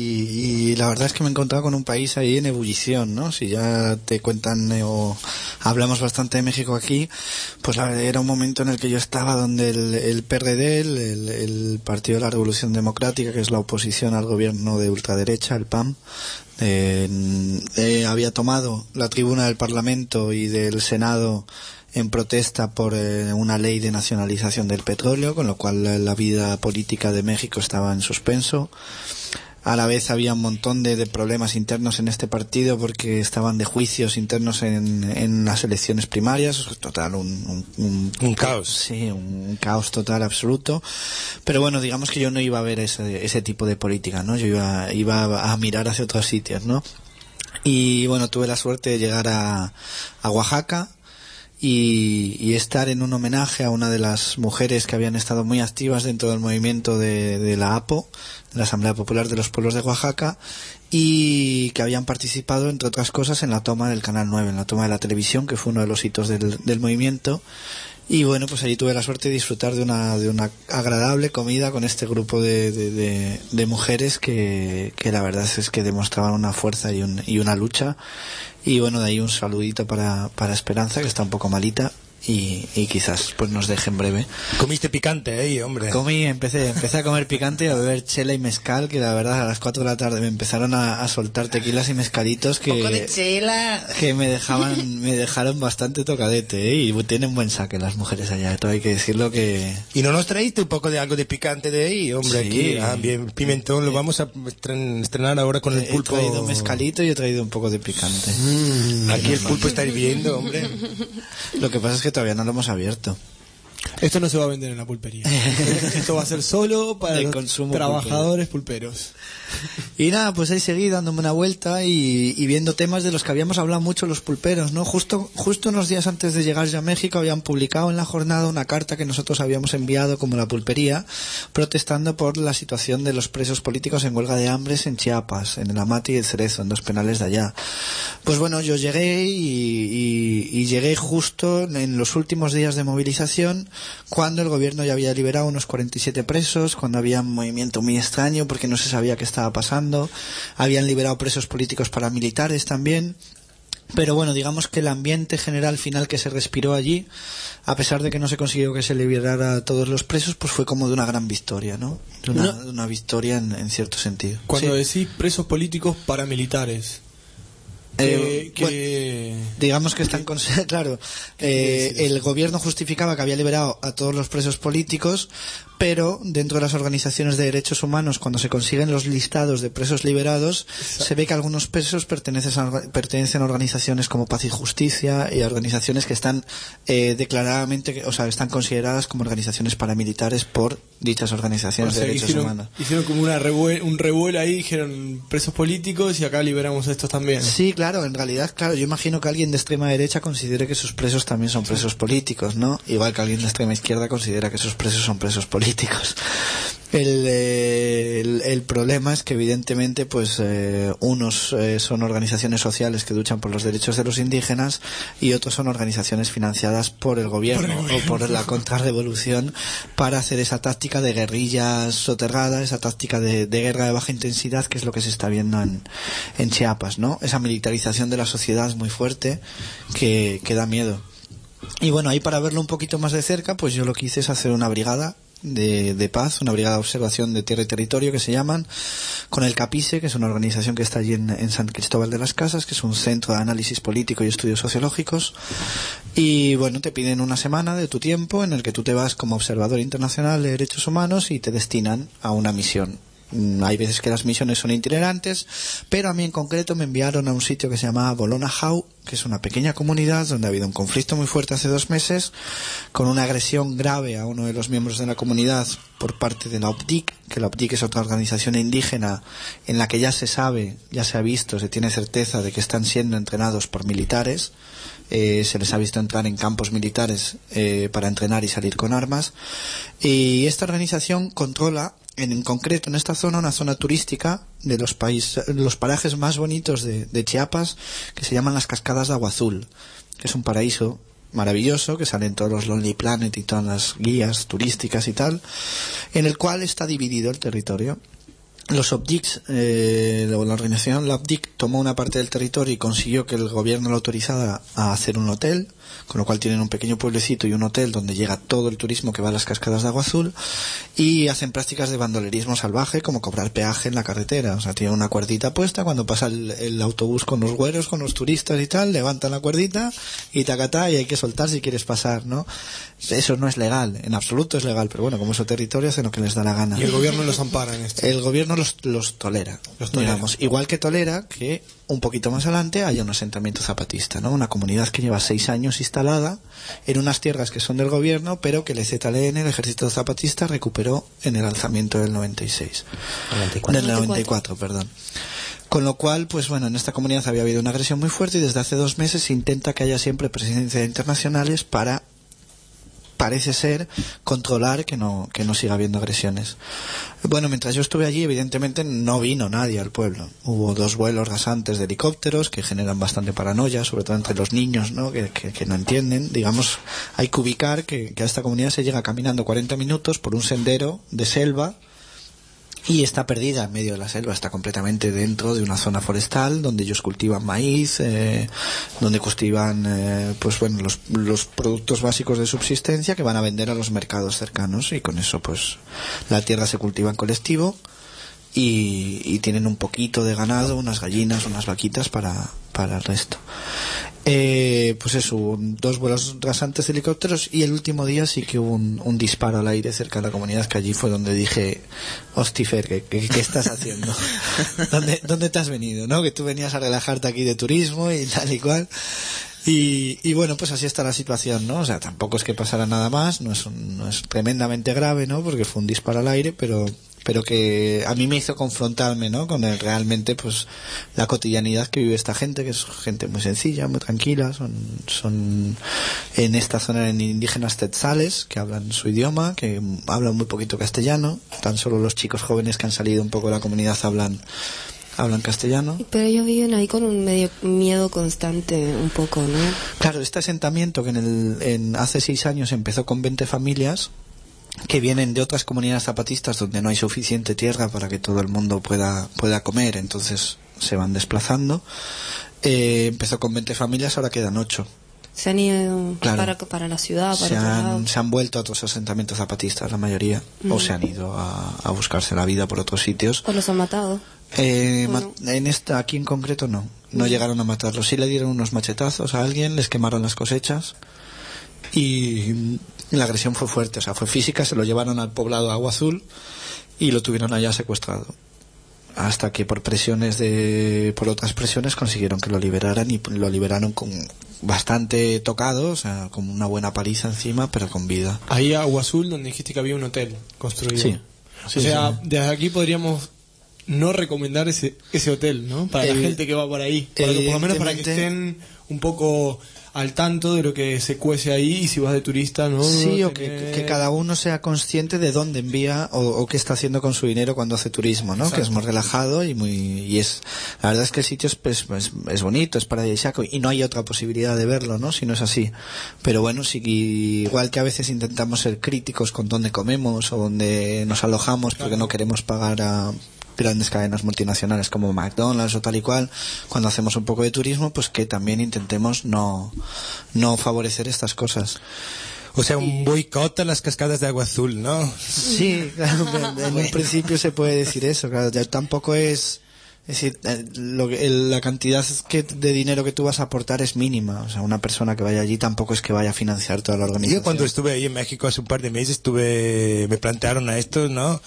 y, y la verdad es que me he encontrado con un país ahí en ebullición, ¿no? Si ya te cuentan eh, o hablamos bastante de México aquí, pues la verdad era un momento en el que yo estaba donde el, el P R D, el, el, el Partido de la Revolución Democrática, que es la oposición al gobierno de ultraderecha, el P A M, eh, eh, había tomado la tribuna del Parlamento y del Senado en protesta por eh, una ley de nacionalización del petróleo, con lo cual la, la vida política de México estaba en suspenso. A la vez había un montón de, de problemas internos en este partido porque estaban de juicios internos en, en las elecciones primarias. Total, un, un, un, Un caos. Sí, un, un caos total absoluto. Pero bueno, digamos que yo no iba a ver ese, ese tipo de política, ¿no? Yo iba, iba a mirar hacia otros sitios, ¿no? Y bueno, tuve la suerte de llegar a, a Oaxaca y, y estar en un homenaje a una de las mujeres que habían estado muy activas dentro del movimiento de, de la A P O, la Asamblea Popular de los Pueblos de Oaxaca, y que habían participado, entre otras cosas, en la toma del Canal nueve, en la toma de la televisión, que fue uno de los hitos del, del movimiento. Y bueno, pues allí tuve la suerte de disfrutar de una, de una agradable comida con este grupo de, de, de, de mujeres que, que la verdad es que demostraban una fuerza y, un, y una lucha. Y bueno, de ahí un saludito para, para Esperanza, que está un poco malita. y, y quizás pues nos deje en breve. Comiste picante ahí, hombre. Comí, empecé, empecé a comer picante y a beber chela y mezcal, que la verdad a las cuatro de la tarde me empezaron a, a soltar tequilas y mezcalitos que, Poco de chela. que me dejaban, me dejaron bastante tocadete, ¿eh? Y tienen buen saque las mujeres allá, todo hay que decirlo que... ¿Y no nos traíste un poco de algo de picante de ahí, hombre? Sí. Aquí, ah, bien, pimentón, lo vamos a estren- estrenar ahora con el pulpo. He traído mezcalito y he traído un poco de picante. Mm, aquí el pulpo está hirviendo, hombre. Lo que pasa es que todavía no lo hemos abierto. Esto no se va a vender en la pulpería. Esto va a ser solo para De los consumo trabajadores pulperos. Y nada, pues ahí seguí dándome una vuelta y, y viendo temas de los que habíamos hablado mucho los pulperos, ¿no? Justo, justo unos días antes de llegar ya a México habían publicado en la jornada una carta que nosotros habíamos enviado como la pulpería, protestando por la situación de los presos políticos en huelga de hambre en Chiapas, en el Amate y el Cerezo, en dos penales de allá. Pues bueno, yo llegué y, y, y llegué justo en los últimos días de movilización, cuando el gobierno ya había liberado unos cuarenta y siete presos, cuando había un movimiento muy extraño porque no se sabía qué estaba pasando, habían liberado presos políticos paramilitares también, pero bueno, digamos que el ambiente general final que se respiró allí, a pesar de que no se consiguió que se liberara a todos los presos, pues fue como de una gran victoria, ¿no? De una, No. de una victoria en, en cierto sentido. Cuando Sí. decís presos políticos paramilitares, Eh, que, que- Digamos que están con... claro, eh, el gobierno justificaba que había liberado a todos los presos políticos, pero dentro de las organizaciones de derechos humanos, cuando se consiguen los listados de presos liberados, se ve que algunos presos pertenecen a, pertenecen a organizaciones como Paz y Justicia y a organizaciones que están eh, declaradamente, o sea, están consideradas como organizaciones paramilitares por dichas organizaciones o sea, de derechos hicieron, humanos. hicieron como una revuel- un revuelo ahí, dijeron presos políticos y acá liberamos a estos también. Sí, claro, en realidad, claro, yo imagino que alguien de extrema derecha considere que sus presos también son presos políticos, ¿no? Igual que alguien de extrema izquierda considera que sus presos son presos políticos. El, eh, el, el problema es que evidentemente pues eh, unos eh, son organizaciones sociales que luchan por los derechos de los indígenas y otros son organizaciones financiadas por el gobierno, Por el gobierno. o por la contrarrevolución para hacer esa táctica de guerrilla soterrada, esa táctica de, de guerra de baja intensidad, que es lo que se está viendo en, en Chiapas, ¿no? Esa militarización de la sociedad es muy fuerte que, que da miedo. Y bueno, ahí para verlo un poquito más de cerca, pues yo lo que hice es hacer una brigada de, de paz, una brigada de observación de tierra y territorio que se llaman, con el CAPISE, que es una organización que está allí en, en San Cristóbal de las Casas, que es un centro de análisis político y estudios sociológicos. Y bueno, te piden una semana de tu tiempo en el que tú te vas como observador internacional de derechos humanos y te destinan a una misión. Mm, Hay veces que las misiones son itinerantes, pero a mí en concreto me enviaron a un sitio que se llama Bolona Jau, que es una pequeña comunidad donde ha habido un conflicto muy fuerte hace dos meses, con una agresión grave a uno de los miembros de la comunidad por parte de la O P D I C, que la O P D I C es otra organización indígena en la que ya se sabe, ya se ha visto, se tiene certeza de que están siendo entrenados por militares. Eh, se les ha visto entrar en campos militares eh, para entrenar y salir con armas, y esta organización controla en, en concreto en esta zona una zona turística de los países, los parajes más bonitos de, de Chiapas, que se llaman las Cascadas de Agua Azul, que es un paraíso maravilloso que sale en todos los Lonely Planet y todas las guías turísticas y tal, en el cual está dividido el territorio. Los O P D I Cs, eh, la organización, la O P D I C, tomó una parte del territorio y consiguió que el gobierno lo autorizara a hacer un hotel, con lo cual tienen un pequeño pueblecito y un hotel donde llega todo el turismo que va a las Cascadas de Agua Azul, y hacen prácticas de bandolerismo salvaje, como cobrar peaje en la carretera. O sea, tienen una cuerdita puesta, cuando pasa el, el autobús con los güeros, con los turistas y tal, levantan la cuerdita y tacatá, y hay que soltar si quieres pasar, ¿no? Eso no es legal, en absoluto es legal, pero bueno, como es su territorio, hacen lo que les da la gana. Y el gobierno los ampara en esto. El gobierno los, los tolera, Los tolera. digamos. Igual que tolera que un poquito más adelante haya un asentamiento zapatista, ¿no? Una comunidad que lleva seis años instalada en unas tierras que son del gobierno, pero que el E Z L N, el ejército zapatista, recuperó en el alzamiento del noventa y seis. noventa y cuatro. Del noventa y cuatro, perdón. Con lo cual, pues bueno, en esta comunidad había habido una agresión muy fuerte y desde hace dos meses se intenta que haya siempre presencia internacionales para, parece ser, controlar que no que no siga habiendo agresiones. Bueno, mientras yo estuve allí, evidentemente no vino nadie al pueblo. Hubo dos vuelos rasantes de helicópteros que generan bastante paranoia, sobre todo entre los niños, ¿no? Que, que, que no entienden. Digamos, hay que ubicar que, que a esta comunidad se llega caminando cuarenta minutos por un sendero de selva y está perdida en medio de la selva, está completamente dentro de una zona forestal donde ellos cultivan maíz, eh, donde cultivan eh, pues bueno los, los productos básicos de subsistencia que van a vender a los mercados cercanos, y con eso pues la tierra se cultiva en colectivo. Y, y tienen un poquito de ganado, unas gallinas, unas vaquitas para, para el resto. Eh, pues eso, un- dos vuelos rasantes de helicópteros, y el último día sí que hubo un, un disparo al aire cerca de la comunidad, que allí fue donde dije, hostifer, ¿qué, qué, qué estás haciendo? ¿Dónde, ¿Dónde te has venido? ¿No? Que tú venías a relajarte aquí de turismo y tal y cual. Y, y bueno, pues así está la situación, ¿no? O sea, tampoco es que pasara nada más, no es, un- no es tremendamente grave, ¿no? Porque fue un disparo al aire, pero pero que a mí me hizo confrontarme, ¿no? Con el, realmente pues la cotidianidad que vive esta gente, que es gente muy sencilla, muy tranquila, son son en esta zona en indígenas tetzales que hablan su idioma, que hablan muy poquito castellano, tan solo los chicos jóvenes que han salido un poco de la comunidad hablan hablan castellano. Pero ellos viven ahí con un medio miedo constante, un poco, ¿no? Claro, este asentamiento que en el, en hace seis años empezó con veinte familias que vienen de otras comunidades zapatistas donde no hay suficiente tierra para que todo el mundo pueda pueda comer, entonces se van desplazando. Eh, empezó con veinte familias, ahora quedan ocho. Se han ido Claro. para, para la ciudad, para Se otro lado. han, se han vuelto a otros asentamientos zapatistas, la mayoría, Mm. o se han ido a, a buscarse la vida por otros sitios. O los han matado. Eh, Bueno. ma- en esta, aquí en concreto no, no Mm. llegaron a matarlos. Sí le dieron unos machetazos a alguien, les quemaron las cosechas y mm, la agresión fue fuerte, o sea, fue física. Se lo llevaron al poblado Agua Azul y lo tuvieron allá secuestrado. Hasta que por presiones de, por otras presiones consiguieron que lo liberaran, y lo liberaron con bastante tocado, o sea, con una buena paliza encima, pero con vida. Ahí a Agua Azul, donde dijiste que había un hotel construido. Sí. Sí, o sea, sí. desde aquí podríamos no recomendar ese ese hotel, ¿no? Para El- la gente que va por ahí. Para que, por lo menos para que evidentemente- estén un poco al tanto de lo que se cuece ahí, y si vas de turista, ¿no? Sí, o Tener- que, que cada uno sea consciente de dónde envía o, o qué está haciendo con su dinero cuando hace turismo, ¿no? Exacto. Que es muy relajado y muy y es la verdad es que el sitio es, pues, es, es bonito, es paradisíaco, y no hay otra posibilidad de verlo, ¿no? Si no es así. Pero bueno, sí, igual que a veces intentamos ser críticos con dónde comemos o dónde nos alojamos porque no queremos pagar a grandes cadenas multinacionales como McDonald's o tal y cual, cuando hacemos un poco de turismo, pues que también intentemos no no favorecer estas cosas. O sea, un boicot a las cascadas de Agua Azul, ¿no? Sí, claro, en, en un principio se puede decir eso, claro, ya tampoco es, es decir, eh, lo que- el- la cantidad que, de dinero que tú vas a aportar es mínima, o sea, una persona que vaya allí tampoco es que vaya a financiar toda la organización. Yo cuando estuve ahí en México hace un par de meses, estuve, me plantearon a esto, ¿no?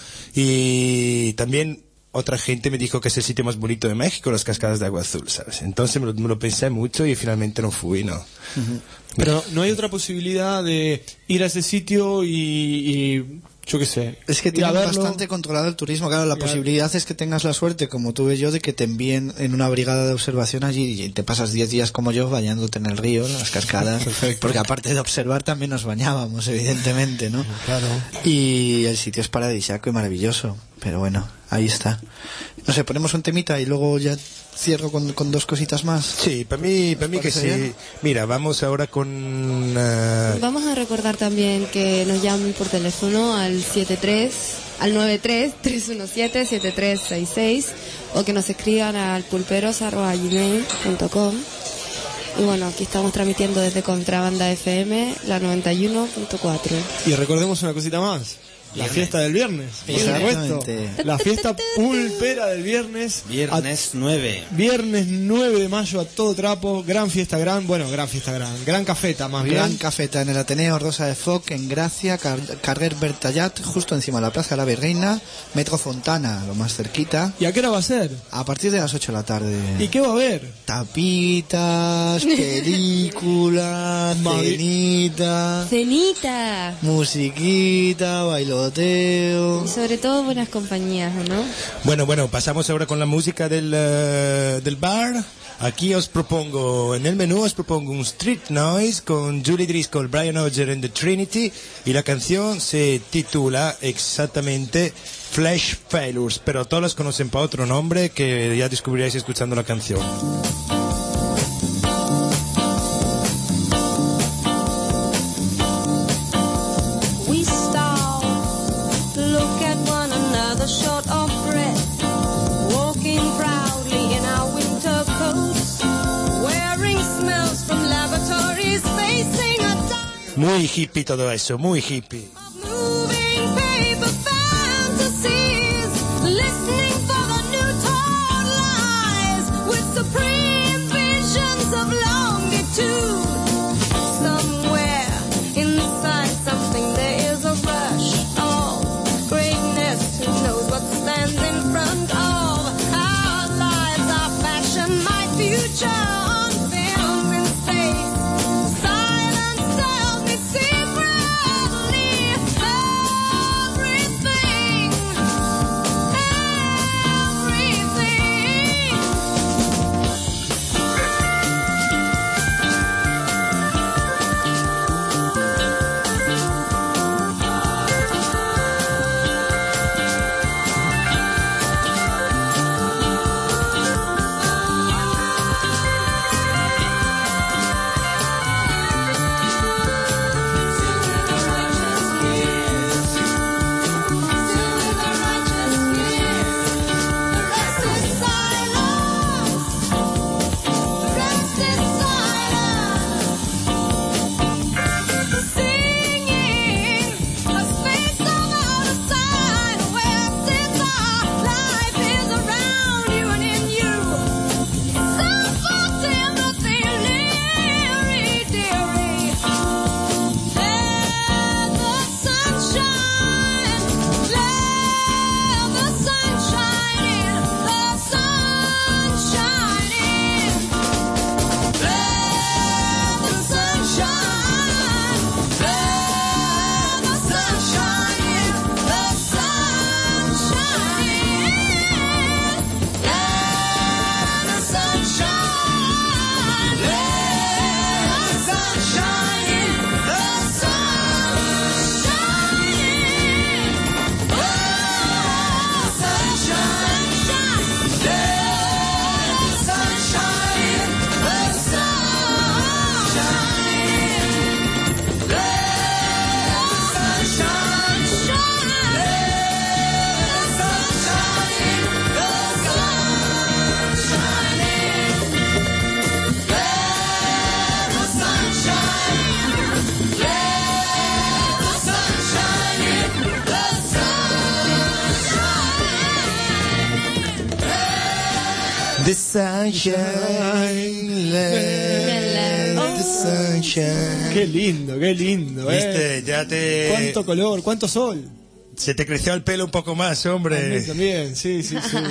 Y también otra gente me dijo que es el sitio más bonito de México, las cascadas de Agua Azul, ¿sabes? Entonces me lo, me lo pensé mucho y finalmente no fui, ¿no? Pero no hay otra posibilidad de ir a ese sitio y, y yo qué sé. Es que ir a tienen verlo. bastante controlado el turismo. Claro, la Ya. posibilidad es que tengas la suerte, como tuve yo, de que te envíen en una brigada de observación allí y te pasas diez días como yo bañándote en el río, en las cascadas. Porque aparte de observar también nos bañábamos, evidentemente, ¿no? Claro. Y el sitio es paradisíaco y maravilloso. Pero bueno, ahí está. No sé, ponemos un temita y luego ya cierro con, con dos cositas más. Sí, para mí, para mí que sí. parece bien? Mira, vamos ahora con... ah, Vamos a recordar también que nos llamen por teléfono al siete tres al nueve tres, tres uno siete, siete tres seis seis, o que nos escriban al pulperos arroba gmail punto com. Y bueno, aquí estamos transmitiendo desde Contrabanda F M, la noventa y uno punto cuatro. Y recordemos una cosita más. La fiesta del viernes, por supuesto. Exactamente. La fiesta pulpera del viernes. Viernes nueve. A- viernes nueve de mayo a todo trapo. Gran fiesta gran. Bueno, gran fiesta gran. Gran cafeta, más bien. Gran cafeta en el Ateneo Rosa de Foc, en Gracia, Car Carrer Bertallat, justo encima de la Plaza de la Virreina, Metro Fontana, lo más cerquita, ¿Y a qué hora va a ser? a partir de las ocho de la tarde. ¿Y qué va a haber? Tapitas, películas, Mavi- cenita, ¡Cenita! musiquita, bailoteo. Y sobre todo buenas compañías, ¿no? Bueno, bueno, pasamos ahora con la música del, eh, del bar. Aquí os propongo, en el menú os propongo un Street Noise con Julie Driscoll, Brian Auger and the Trinity, y la canción se titula exactamente Flash Failures, pero todos las conocen por otro nombre que ya descubriréis escuchando la canción. We stop, look at one another, short of Muy hippie todo eso, muy hippie. Moving paper fantasies, listening for the new told lies, with supreme visions of longitude. Somewhere inside something there is a rush of greatness. Who knows what stands in front of our lives? Our fashion, my future. The sunshine, let the sunshine. Qué lindo, qué lindo, ¿Viste? eh. Ya te... Cuánto color, cuánto sol. Se te creció el pelo un poco más, hombre. También, también, sí, sí, sí.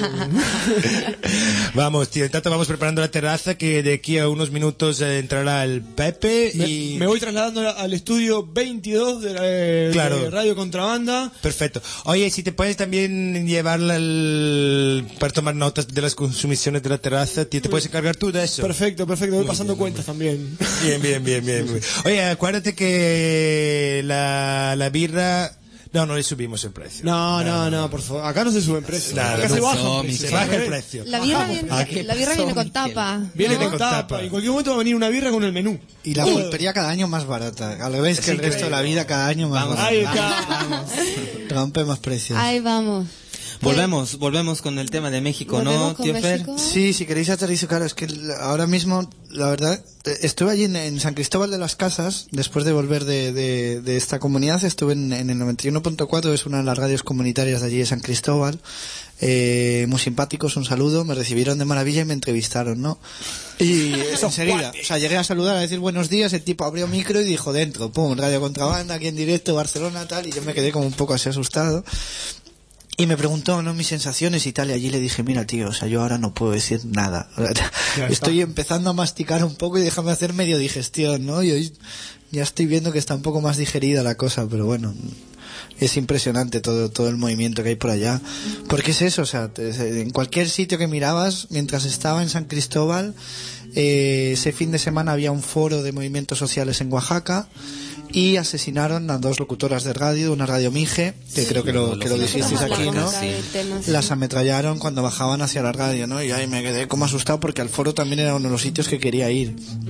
Vamos, tío, entonces vamos preparando la terraza, que de aquí a unos minutos eh, entrará el Pepe me, y... me voy trasladando al estudio veintidós de, la, Claro. de Radio Contrabanda. Perfecto. Oye, si te puedes también llevarla al... para tomar notas de las consumiciones de la terraza, tío, ¿te puedes encargar tú de eso? Perfecto, perfecto, voy pasando cuentas también. Bien, bien, bien, bien, bien. Oye, acuérdate que la, la birra... No, no le subimos el precio. No, no, no, por favor. Acá no se suben precios. Nada, Acá no, se bajan no, precios. se baja el precio. La birra Bajamos viene, precios. la birra viene con tapa. Viene Viene con con tapa. tapa. En cualquier momento va a venir una birra con el menú. Y la pulpería cada año más barata. Al revés que el resto de la vida, cada año más barata. Ahí está. Rompe más precios. Ahí vamos. Volvemos, volvemos con el tema de México, ¿Volvemos ¿no, con tío Fer? México? Sí, si queréis aterrizar, claro, es que ahora mismo, la verdad, estuve allí en, en San Cristóbal de las Casas, después de volver de, de, de esta comunidad, estuve en, en el noventa y uno punto cuatro, es una de las radios comunitarias de allí de San Cristóbal, eh, muy simpáticos, un saludo, me recibieron de maravilla y me entrevistaron, ¿no? Y enseguida, o sea, llegué a saludar, a decir buenos días, el tipo abrió micro y dijo dentro, pum, Radio Contrabanda, aquí en directo, Barcelona, tal, y yo me quedé como un poco así asustado. Y me preguntó, ¿no?, mis sensaciones y tal, y allí le dije, mira, tío, o sea, yo ahora no puedo decir nada. Estoy empezando a masticar un poco y déjame hacer medio digestión, ¿no? Y hoy ya estoy viendo que está un poco más digerida la cosa, pero bueno, es impresionante todo, todo el movimiento que hay por allá. Porque es eso, o sea, te- en cualquier sitio que mirabas, mientras estaba en San Cristóbal, eh, ese fin de semana había un foro de movimientos sociales en Oaxaca, y asesinaron a dos locutoras de radio, una radio Mije, que creo que lo, que lo dijisteis aquí, ¿no? Las ametrallaron cuando bajaban hacia la radio, ¿no? Y ahí me quedé como asustado porque al foro también era uno de los sitios que quería ir.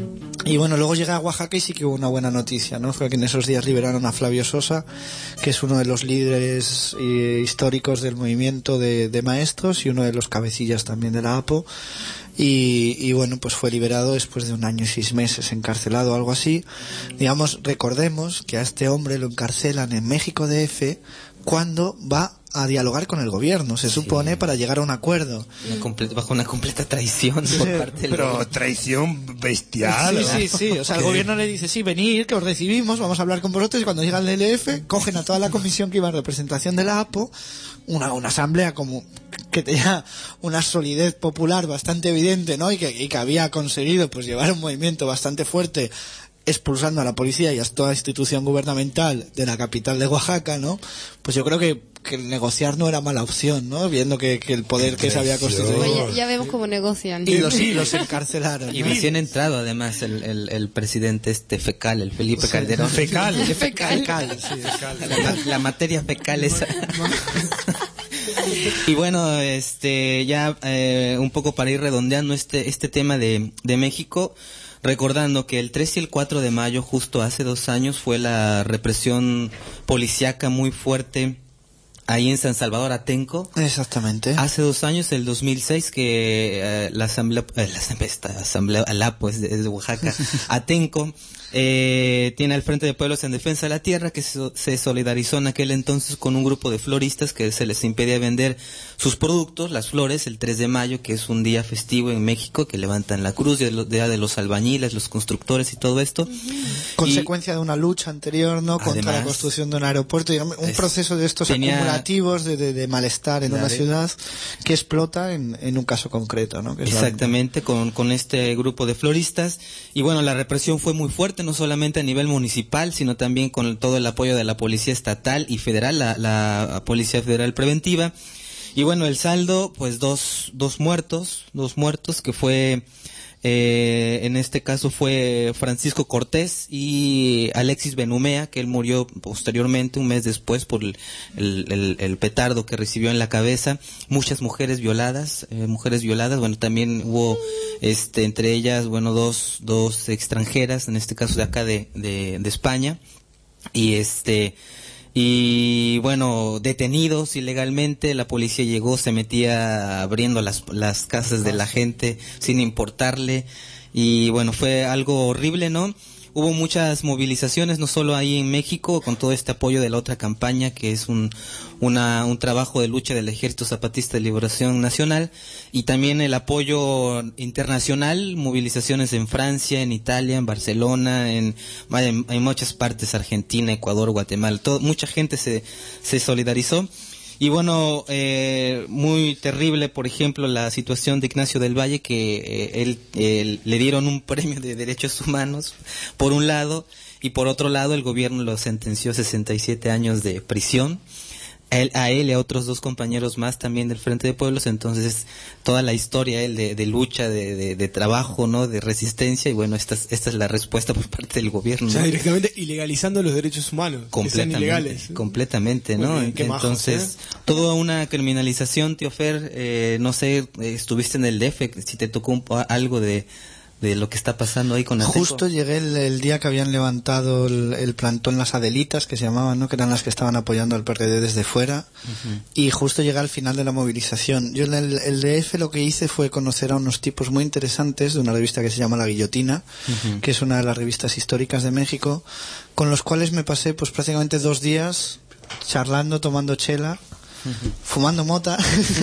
Y bueno, luego llegué a Oaxaca y sí que hubo una buena noticia, ¿no? Fue que en esos días liberaron a Flavio Sosa, que es uno de los líderes eh, históricos del movimiento de, de maestros y uno de los cabecillas también de la A P O. Y, y bueno, pues fue liberado después de un año y seis meses encarcelado o algo así. Digamos, recordemos que a este hombre lo encarcelan en México D F cuando va a dialogar con el gobierno, se supone, sí, para llegar a un acuerdo. Una comple- bajo una completa traición Sí, por parte del Pero gobierno. traición bestial. Sí, sí, sí. O sea, el ¿Qué? gobierno le dice, sí, venid, que os recibimos, vamos a hablar con vosotros. Y cuando llega el L F, cogen a toda la comisión que iba en representación de la A P O, una, una asamblea como que tenía una solidez popular bastante evidente, ¿no? Y que, y que había conseguido pues llevar un movimiento bastante fuerte, expulsando a la policía y a toda institución gubernamental de la capital de Oaxaca, ¿no? Pues yo creo que, que negociar no era mala opción, ¿no? Viendo que, que el poder que se había constituido. Pues ya, ya vemos cómo negocian. Y los, sí, los encarcelaron. Y ¿no? recién entrado además el, el, el presidente este fecal, el Felipe Sí. Calderón. Fecal. ¿Qué fecal? Fecal, sí. La, la materia fecal esa. Y bueno, este ya eh, un poco para ir redondeando este este tema de, de México, recordando que el tres y el cuatro de mayo, justo hace dos años, fue la represión policíaca muy fuerte ahí en San Salvador Atenco. Exactamente. Hace dos años, el dos mil seis, que eh, la asamblea, eh, la asamblea, esta asamblea, la pues de, de Oaxaca, Atenco, eh, tiene al Frente de Pueblos en Defensa de la Tierra, que se, se solidarizó en aquel entonces con un grupo de floristas que se les impedía vender sus productos, las flores, el tres de mayo, que es un día festivo en México, que levantan la cruz, día de los, día de los albañiles, los constructores y todo esto. Uh-huh. Consecuencia y, de una lucha anterior, ¿no? Contra además, la construcción de un aeropuerto, digamos, un es, proceso de estos tenía, acumulativos de, de, de malestar en una ciudad que explota en, en un caso concreto, ¿no? Que exactamente, la... con, con este grupo de floristas. Y bueno, la represión fue muy fuerte, no solamente a nivel municipal, sino también con todo el apoyo de la Policía Estatal y Federal, la, la Policía Federal Preventiva. Y bueno, el saldo, pues dos, dos muertos, dos muertos, que fue, eh, en este caso fue Francisco Cortés y Alexis Benumea, que él murió posteriormente, un mes después, por el, el, el, el petardo que recibió en la cabeza. Muchas mujeres violadas, eh, mujeres violadas, bueno, también hubo, este, entre ellas, bueno, dos, dos extranjeras, en este caso de acá de, de, de España, y este... Y bueno, detenidos ilegalmente, la policía llegó, se metía abriendo las, las casas de la gente sin importarle, y bueno, fue algo horrible, ¿no? Hubo muchas movilizaciones, no solo ahí en México, con todo este apoyo de la otra campaña, que es un, una, un trabajo de lucha del Ejército Zapatista de Liberación Nacional, y también el apoyo internacional, movilizaciones en Francia, en Italia, en Barcelona, en, en, en muchas partes, Argentina, Ecuador, Guatemala, todo, mucha gente se, se solidarizó. Y bueno, eh, muy terrible, por ejemplo, la situación de Ignacio del Valle, que eh, él, él le dieron un premio de derechos humanos, por un lado, y por otro lado el gobierno lo sentenció a sesenta y siete años de prisión. A él, a él y a otros dos compañeros más también del Frente de Pueblos. Entonces toda la historia él de, de lucha, de, de, de trabajo, no, de resistencia, y bueno, esta es, esta es la respuesta por parte del gobierno, o sea, ¿no? Ilegalizando ilegalizando los derechos humanos, completamente, que sean ilegales. Completamente, ¿no? Bien, entonces majos, ¿eh? Toda una criminalización, tío Fer, eh, no sé, eh, estuviste en el D F, si te tocó un, algo de de lo que está pasando ahí con Atenco. Justo llegué el, el día que habían levantado el, el plantón Las Adelitas, que se llamaban, ¿no? Que eran las que estaban apoyando al P R D desde fuera, uh-huh. Y justo llegué al final de la movilización. Yo en el, el D F lo que hice fue conocer a unos tipos muy interesantes de una revista que se llama La Guillotina, uh-huh. Que es una de las revistas históricas de México, con los cuales me pasé pues prácticamente dos días charlando, tomando chela, uh-huh. Fumando mota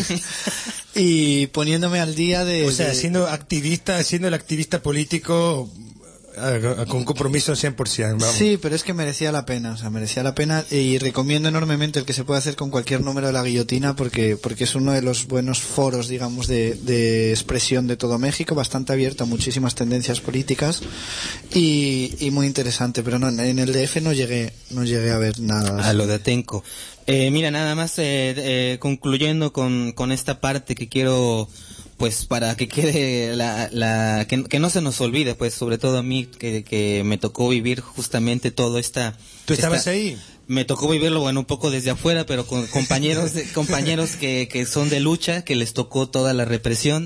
y poniéndome al día de... O sea, de... siendo activista, siendo el activista político con compromiso al cien por ciento. Vamos. Sí, pero es que merecía la pena, o sea, merecía la pena, y recomiendo enormemente el que se puede hacer con cualquier número de La Guillotina, porque porque es uno de los buenos foros, digamos, de, de expresión de todo México, bastante abierto a muchísimas tendencias políticas y, y muy interesante, pero no, en el D F no llegué, no llegué a ver nada. A lo de Atenco. Eh, mira, nada más eh, eh, concluyendo con, con esta parte que quiero, pues para que quede la, la que, que no se nos olvide, pues sobre todo a mí que, que me tocó vivir justamente todo esta... ¿Tú estabas esta, ahí? Me tocó vivirlo, bueno, un poco desde afuera, pero con compañeros compañeros que, que son de lucha, que les tocó toda la represión.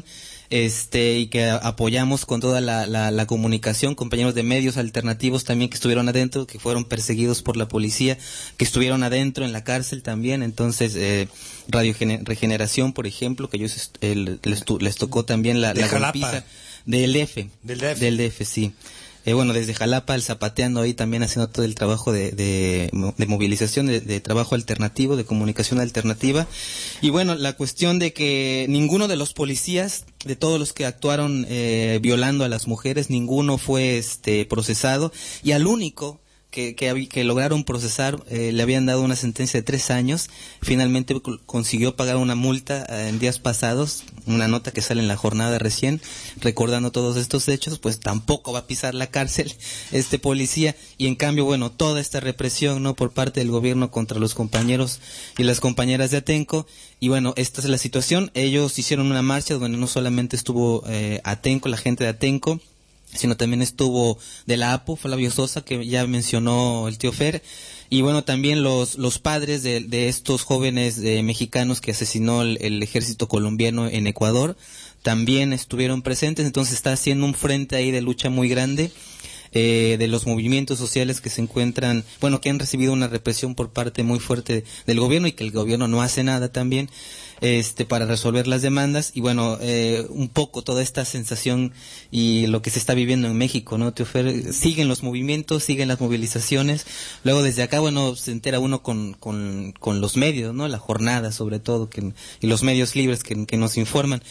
este y que apoyamos con toda la, la, la comunicación, compañeros de medios alternativos también que estuvieron adentro, que fueron perseguidos por la policía, que estuvieron adentro en la cárcel también. Entonces, eh, Radio Gene- Regeneración, por ejemplo, que ellos el, les, les tocó también la, de la Jalapa. golpiza del D F, Del D F. del D F, sí. Eh, bueno, desde Jalapa, el Zapateando ahí también haciendo todo el trabajo de, de, de movilización, de, de trabajo alternativo, de comunicación alternativa. Y bueno, la cuestión de que ninguno de los policías, de todos los que actuaron eh, violando a las mujeres, ninguno fue este procesado, y al único que, que, que lograron procesar, eh, le habían dado una sentencia de tres años, finalmente consiguió pagar una multa eh, en días pasados, una nota que sale en La Jornada recién, recordando todos estos hechos, pues tampoco va a pisar la cárcel este policía, y en cambio, bueno, toda esta represión, ¿no?, por parte del gobierno contra los compañeros y las compañeras de Atenco, y bueno, esta es la situación. Ellos hicieron una marcha donde no solamente estuvo eh, Atenco, la gente de Atenco, sino también estuvo de la A P O, Flavio Sosa, que ya mencionó el tío Fer, y bueno, también los los padres de, de estos jóvenes eh, mexicanos que asesinó el, el ejército colombiano en Ecuador, también estuvieron presentes. Entonces está haciendo un frente ahí de lucha muy grande, eh, de los movimientos sociales que se encuentran, bueno, que han recibido una represión por parte muy fuerte del gobierno, y que el gobierno no hace nada también este para resolver las demandas. Y bueno, eh, un poco toda esta sensación y lo que se está viviendo en México, ¿no, tío Fer? Siguen los movimientos, siguen las movilizaciones. Luego desde acá, bueno, se entera uno con, con, con los medios, ¿no? La Jornada sobre todo, que, y los medios libres que, que nos informan.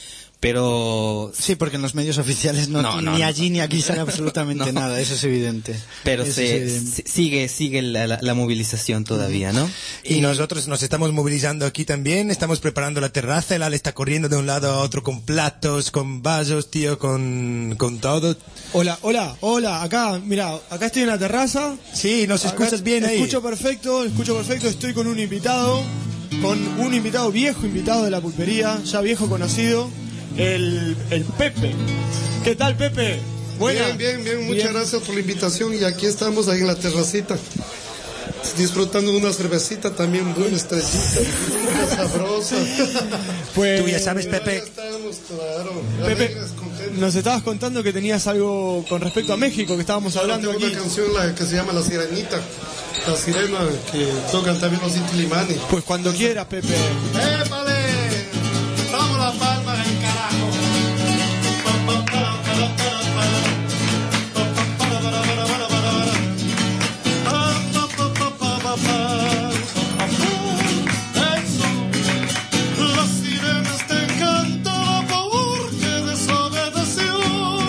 Pero sí, porque en los medios oficiales no, no, no ni no, allí no. ni aquí sale absolutamente No. nada, eso es evidente. Pero Eso se, es evidente. se- sigue sigue la, la, la movilización todavía, ¿no? Y nosotros nos estamos movilizando aquí también, estamos preparando la terraza, el Ale está corriendo de un lado a otro con platos, con vasos, tío, con, con todo. Hola, hola, hola, acá, mira, acá estoy en la terraza. Sí, nos Acá escuchas bien ahí. Escucho perfecto, escucho perfecto, estoy con un invitado, con un invitado viejo, invitado de la pulpería, ya viejo conocido, el, el Pepe. ¿Qué tal, Pepe? Buena. Bien, bien, bien, muchas Bien. gracias por la invitación y aquí estamos ahí en la terracita. Disfrutando de una cervecita también buena, estrellita, muy sabrosa. Pues, Tú ya sabes, Pepe. Estamos, claro, Pepe, alegres, contentos. nos estabas contando que tenías algo con respecto a México, que estábamos hablando Tengo aquí. una canción la, que se llama La Sirenita, la sirena que tocan también los Inti Limani. Pues cuando quieras, Pepe. ¡Épale! ¡Vamos la palma del carajo! La sirena está encantada porque desobedeció.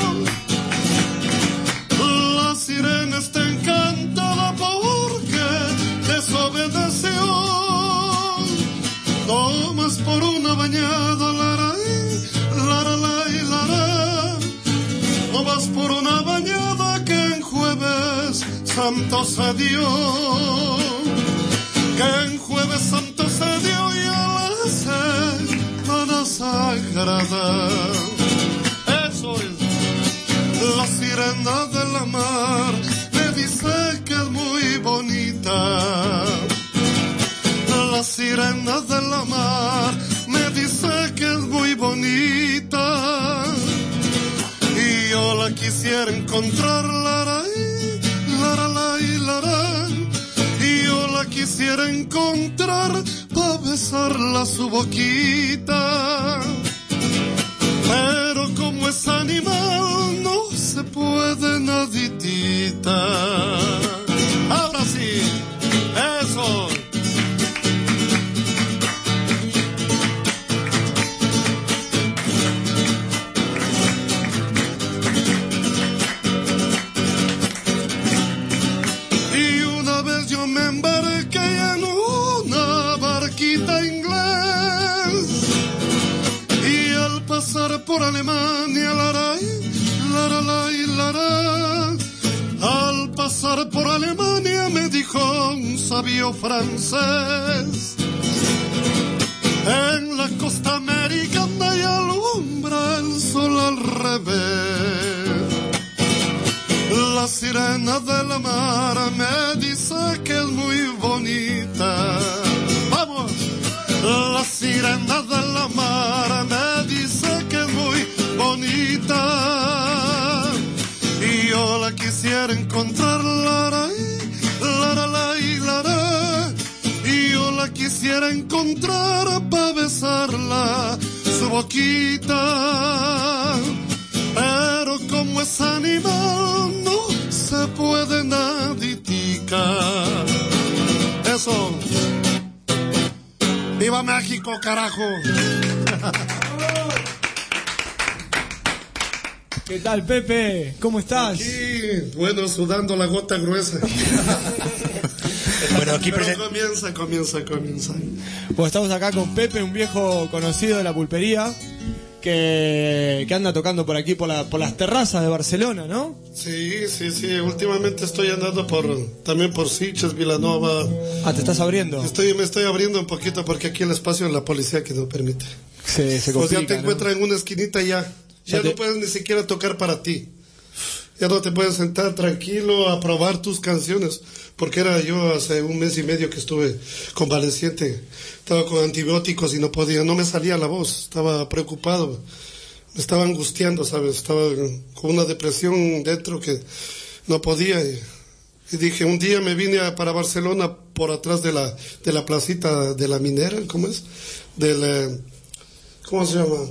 La sirena está encantada porque desobedeció. No más por una bañada, lara, lara, lara, lara. No más por una bañada que en Jueves Santo se dio. Que en Jueves Santo se dio y a la Semana Sagrada. Eso es. La sirena de la mar me dice que es muy bonita. La sirena de la mar me dice que es muy bonita. Y yo la quisiera encontrar, lara, lara, lara, lara. Y yo la quisiera encontrar para besarla su boquita. Pero como es animal no se puede naditita. Ahora sí, eso. Y una vez yo me embarqué en una barquita inglés. Y al pasar por Alemania, laray, laray, laray, al pasar por Alemania me dijo un sabio francés: en la costa americana y alumbra el sol al revés. La sirena de la mar me dice que es muy bonita. La sirena de la mar me dice que es muy bonita. Y yo la quisiera encontrar, lara, lara, lara, lara. Y yo la quisiera encontrar para besarla, su boquita. Pero como es animal, no se puede naditica. Eso. ¡Viva México, carajo! ¿Qué tal, Pepe? ¿Cómo estás? Aquí, bueno, sudando la gota gruesa. Bueno, aquí Pero present- comienza, comienza, comienza. Pues estamos acá con Pepe, un viejo conocido de la pulpería, que, que anda tocando por aquí, por, la, por las terrazas de Barcelona, ¿no? Sí, sí, sí. Últimamente estoy andando por también por Sitges, Vilanova. Ah, ¿te estás abriendo? Estoy, me estoy abriendo un poquito porque aquí el espacio de la policía que no permite. Se, se O sea, complica, te ¿no? encuentras en una esquinita y ya. sea, Ya te- no puedes ni siquiera tocar para ti. Ya no te puedes sentar tranquilo a probar tus canciones. Porque era yo hace un mes y medio que estuve convaleciente. Estaba con antibióticos y no podía, no me salía la voz. Estaba preocupado. Me estaba angustiando, ¿sabes? Estaba con una depresión dentro que no podía. Y, y dije, un día me vine a- para Barcelona por atrás de la, de la placita de la Minera, ¿cómo es? Del, eh, ¿cómo se llama?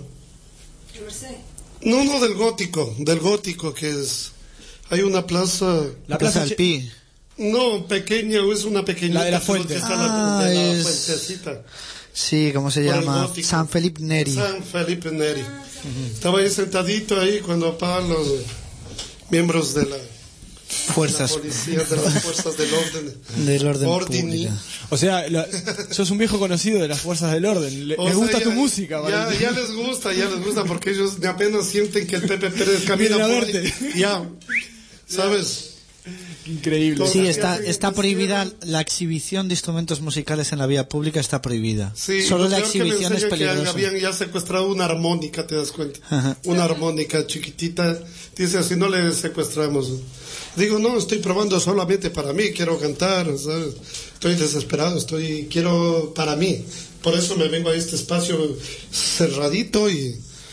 No, no, del gótico, del gótico que es... Hay una plaza... La Plaza del Pi. No, pequeña, es una pequeñita. La de la pero fuente. que está la- Ah, de la es- fuentecita. Sí, ¿cómo se Por el llama? gótico. San Felipe Neri. San Felipe Neri. Estaba ahí sentadito ahí cuando pagan los miembros de la, Fuerzas. la policía, de las fuerzas del orden. Del orden Ordini. público. O sea, la- sos un viejo conocido de las fuerzas del orden. Le- O les sea, gusta ya- tu música, Ya, parece. ya les gusta, ya les gusta, porque ellos apenas sienten que el Pepe Pérez camina Vienen a por ahí. verte. Ya, ¿sabes? Increíble. Sí, Todas está, las que está hacen prohibida inclusive- la exhibición de instrumentos musicales en la vía pública, está prohibida. Sí, Solo lo la peor que me exhibición es enseñan que peligrosa. habían ya secuestrado una armónica, te das cuenta. Ajá. Una armónica chiquitita. Dice, así no le secuestramos. Digo, no, estoy probando solamente para mí, quiero cantar, ¿sabes? Estoy desesperado, estoy, quiero para mí. Por eso me vengo a este espacio cerradito y...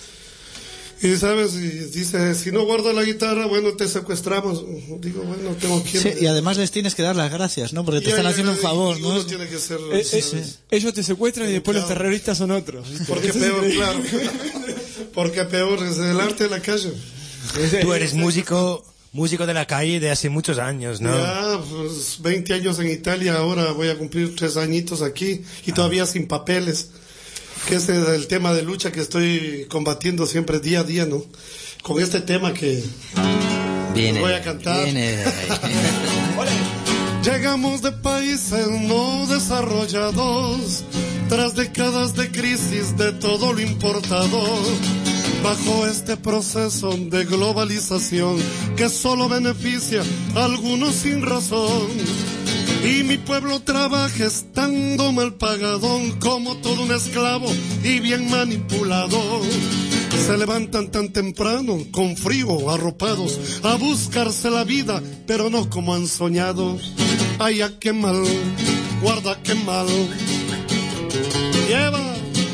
Y sabes, y dice, si no guardo la guitarra, bueno, te secuestramos. Digo, bueno, tengo que ir. Sí, y además les tienes que dar las gracias, ¿no? Porque te Ya, están ya, haciendo un y favor, uno ¿no? tiene que ser... Eh, eh, ¿sabes? Ellos te secuestran y después los terroristas son otros. Porque Eso es peor, increíble. claro. Porque peor es el arte de la calle. Tú eres músico, músico de la calle de hace muchos años, ¿no? Ya, pues veinte años en Italia, ahora voy a cumplir tres añitos aquí y todavía sin papeles. Que ese es el tema de lucha que estoy combatiendo siempre día a día, ¿no? Con este tema que Viene, voy a cantar. viene de ahí. Llegamos de países no desarrollados, tras décadas de crisis de todo lo importado, bajo este proceso de globalización que solo beneficia a algunos sin razón. Y mi pueblo trabaja estando mal pagado, como todo un esclavo y bien manipulado. Se levantan tan temprano, con frío, arropados, a buscarse la vida, pero no como han soñado. Ay, a qué mal, guarda qué mal. Lleva.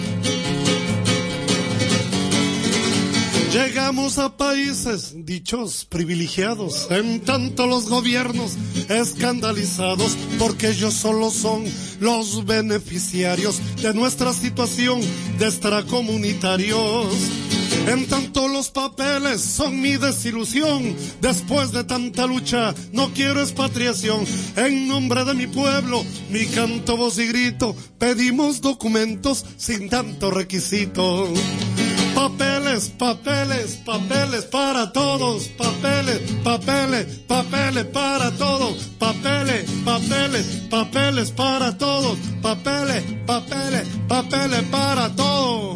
Llegamos a países dichos privilegiados, en tanto los gobiernos escandalizados, porque ellos solo son los beneficiarios de nuestra situación de extracomunitarios. En tanto los papeles son mi desilusión, después de tanta lucha no quiero expatriación. En nombre de mi pueblo, mi canto, voz y grito, pedimos documentos sin tanto requisito. Papeles, papeles, papeles para todos, papeles, papeles, papeles para todos, papeles, papeles, papeles para todos, papeles, papeles, papeles para todos.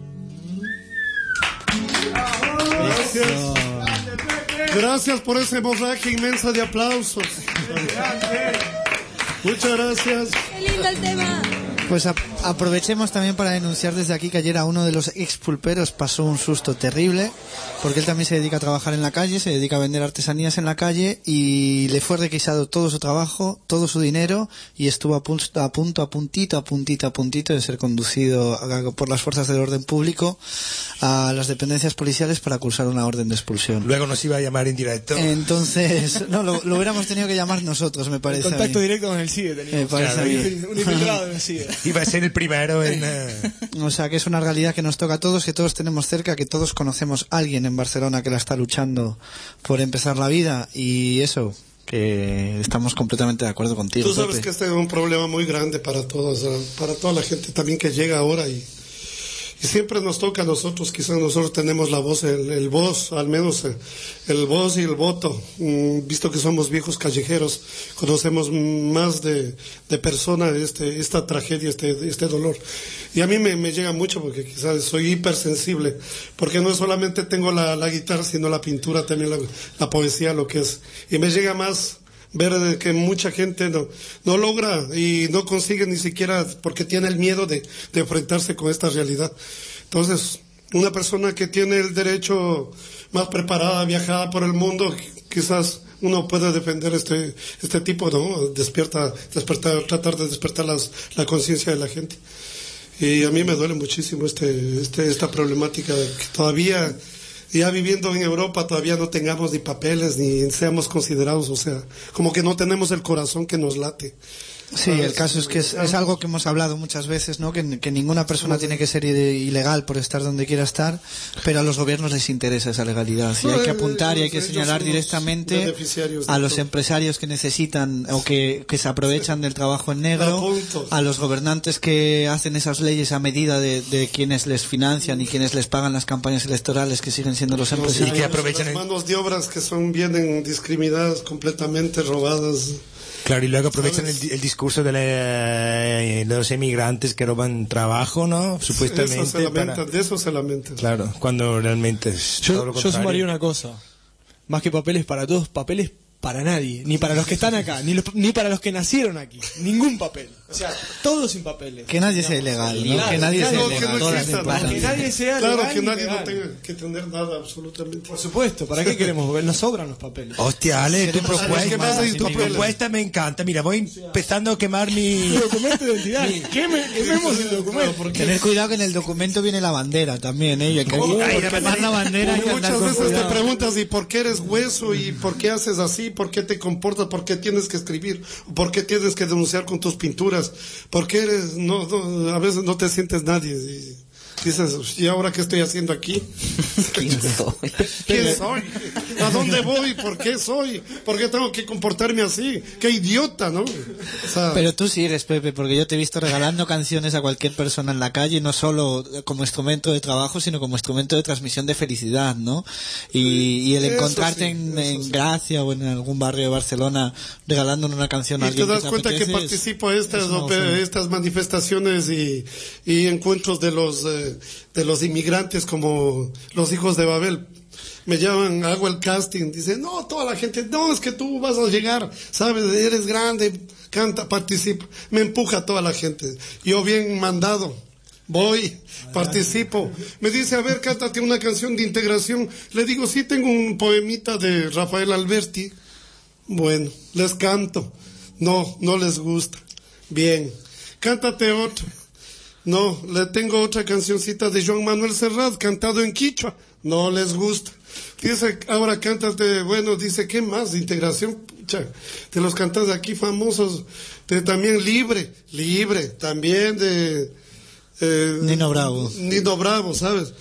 Gracias. Gracias por esa hemorragia inmensa de aplausos. Muchas gracias. Qué lindo el tema. Pues a- Aprovechemos también para denunciar desde aquí que ayer a uno de los ex pulperos pasó un susto terrible, porque él también se dedica a trabajar en la calle, se dedica a vender artesanías en la calle, y le fue requisado todo su trabajo, todo su dinero, y estuvo a punto, a punto, a puntito, a puntito, a puntito de ser conducido a- por las fuerzas del orden público a las dependencias policiales para cursar una orden de expulsión. Luego nos iba a llamar en directo. Entonces, no, lo, lo hubiéramos tenido que llamar nosotros, me parece. a Contacto mí. directo con el CIE Me teníamos. parece Claro, a mí. Un infiltrado en el CIE. Iba a ser el primero en... eh, O sea, que es una realidad que nos toca a todos, que todos tenemos cerca, que todos conocemos a alguien en Barcelona que la está luchando por empezar la vida, y eso, que estamos completamente de acuerdo contigo. Tú sabes Pepe. que este es un problema muy grande para todos, eh, para toda la gente también que llega ahora y, y siempre nos toca a nosotros, quizás nosotros tenemos la voz, el, el voz, al menos eh, el voz y el voto, mm, visto que somos viejos callejeros, conocemos más de, de persona este, esta tragedia, este, este dolor. Y a mí me, me llega mucho porque quizás soy hipersensible, porque no solamente tengo la, la guitarra, sino la pintura, también la, la poesía, lo que es. Y me llega más ver de que mucha gente no, no logra y no consigue ni siquiera porque tiene el miedo de, de enfrentarse con esta realidad. Entonces, una persona que tiene el derecho más preparada, viajada por el mundo, quizás uno pueda defender este, este tipo, ¿no? Despierta, despertar, tratar de despertar las, la conciencia de la gente. Y a mí me duele muchísimo este, este, esta problemática que todavía, ya viviendo en Europa, todavía no tengamos ni papeles ni seamos considerados, o sea, como que no tenemos el corazón que nos late. Sí, el caso es que es, es algo que hemos hablado muchas veces, ¿no? Que, que ninguna persona tiene que ser ide- ilegal por estar donde quiera estar, pero a los gobiernos les interesa esa legalidad. Y hay que apuntar y hay que Ellos señalar son los directamente beneficiarios de a los todo. empresarios que necesitan o que, que se aprovechan del trabajo en A negro, punto. a los gobernantes que hacen esas leyes a medida de, de quienes les financian y quienes les pagan las campañas electorales, que siguen siendo los Los empresarios. que aprovechan las el- manos de obras que son vienen discriminadas, completamente robadas. Claro, y luego aprovechan el, el discurso de, la- de los emigrantes que roban trabajo, ¿no? Supuestamente. Eso se lamenta, para- de eso se lamenta. Claro, cuando realmente es todo Yo, lo yo contrario. sumaría una cosa. Más que papeles para todos, papeles para nadie. Ni para los que están acá, ni, los- ni para los que nacieron aquí. Ningún papel. O sea, todos sin papeles. Que nadie sea ilegal, ¿no? Claro, Que nadie sea claro, ilegal. que no Todas exista, en ¿no? paz. Que nadie sea Claro, legal que ni nadie no legal. tenga que tener nada, absolutamente. Por supuesto, ¿para qué queremos? Porque nos sobran los papeles. Hostia, Ale, tu Queremos saber qué propuesta, más hay en tu tu papel. propuesta me encanta. Mira, voy empezando a quemar mi... Mi documento de identidad. Queme- Quememos el documento. Tener cuidado que en el documento viene la bandera también, ¿eh? Y hay que, Oh, hay ay, que la quemar la bandera hay que andar Muchas con veces te cuidado. preguntas, ¿y por qué eres hueso? ¿Y por qué haces así? ¿Por qué te comportas? ¿Por qué tienes que escribir? ¿Por qué tienes que denunciar con tus pinturas? ¿Por qué eres, no, no, a veces no te sientes nadie? Y dices, ¿y ahora qué estoy haciendo aquí? ¿Quién soy? ¿Quién soy? ¿A dónde voy? ¿Por qué soy? ¿Por qué tengo que comportarme así? ¡Qué idiota!, ¿no? O sea, Pero tú sí eres, Pepe, porque yo te he visto regalando canciones a cualquier persona en la calle, no solo como instrumento de trabajo, sino como instrumento de transmisión de felicidad, ¿no? Y, y el Eso encontrarte sí, en, eso en sí. Gracia o en algún barrio de Barcelona regalándole una canción a y alguien te das que cuenta que apetece, es- participo a estas, es una ope- opción. estas manifestaciones y, y encuentros de los, eh, de los inmigrantes como los hijos de Babel. Me llaman, hago el casting, dicen, no, toda la gente, no, es que tú vas a llegar, sabes, eres grande, canta, participa. Me empuja toda la gente. Yo bien mandado. Voy, participo. Me dice, a ver, cántate una canción de integración. Le digo, sí, tengo un poemita de Rafael Alberti. Bueno, les canto. No, no les gusta. Bien. Cántate otro. No, le tengo otra cancioncita de Joan Manuel Serrat, cantado en quichua. No les gusta. Dice, ahora cántate, bueno, dice, ¿qué más de integración? Pucha, de los cantantes aquí famosos, de también Libre, Libre, también de... eh, Nino Bravo. Nino Bravo, ¿sabes?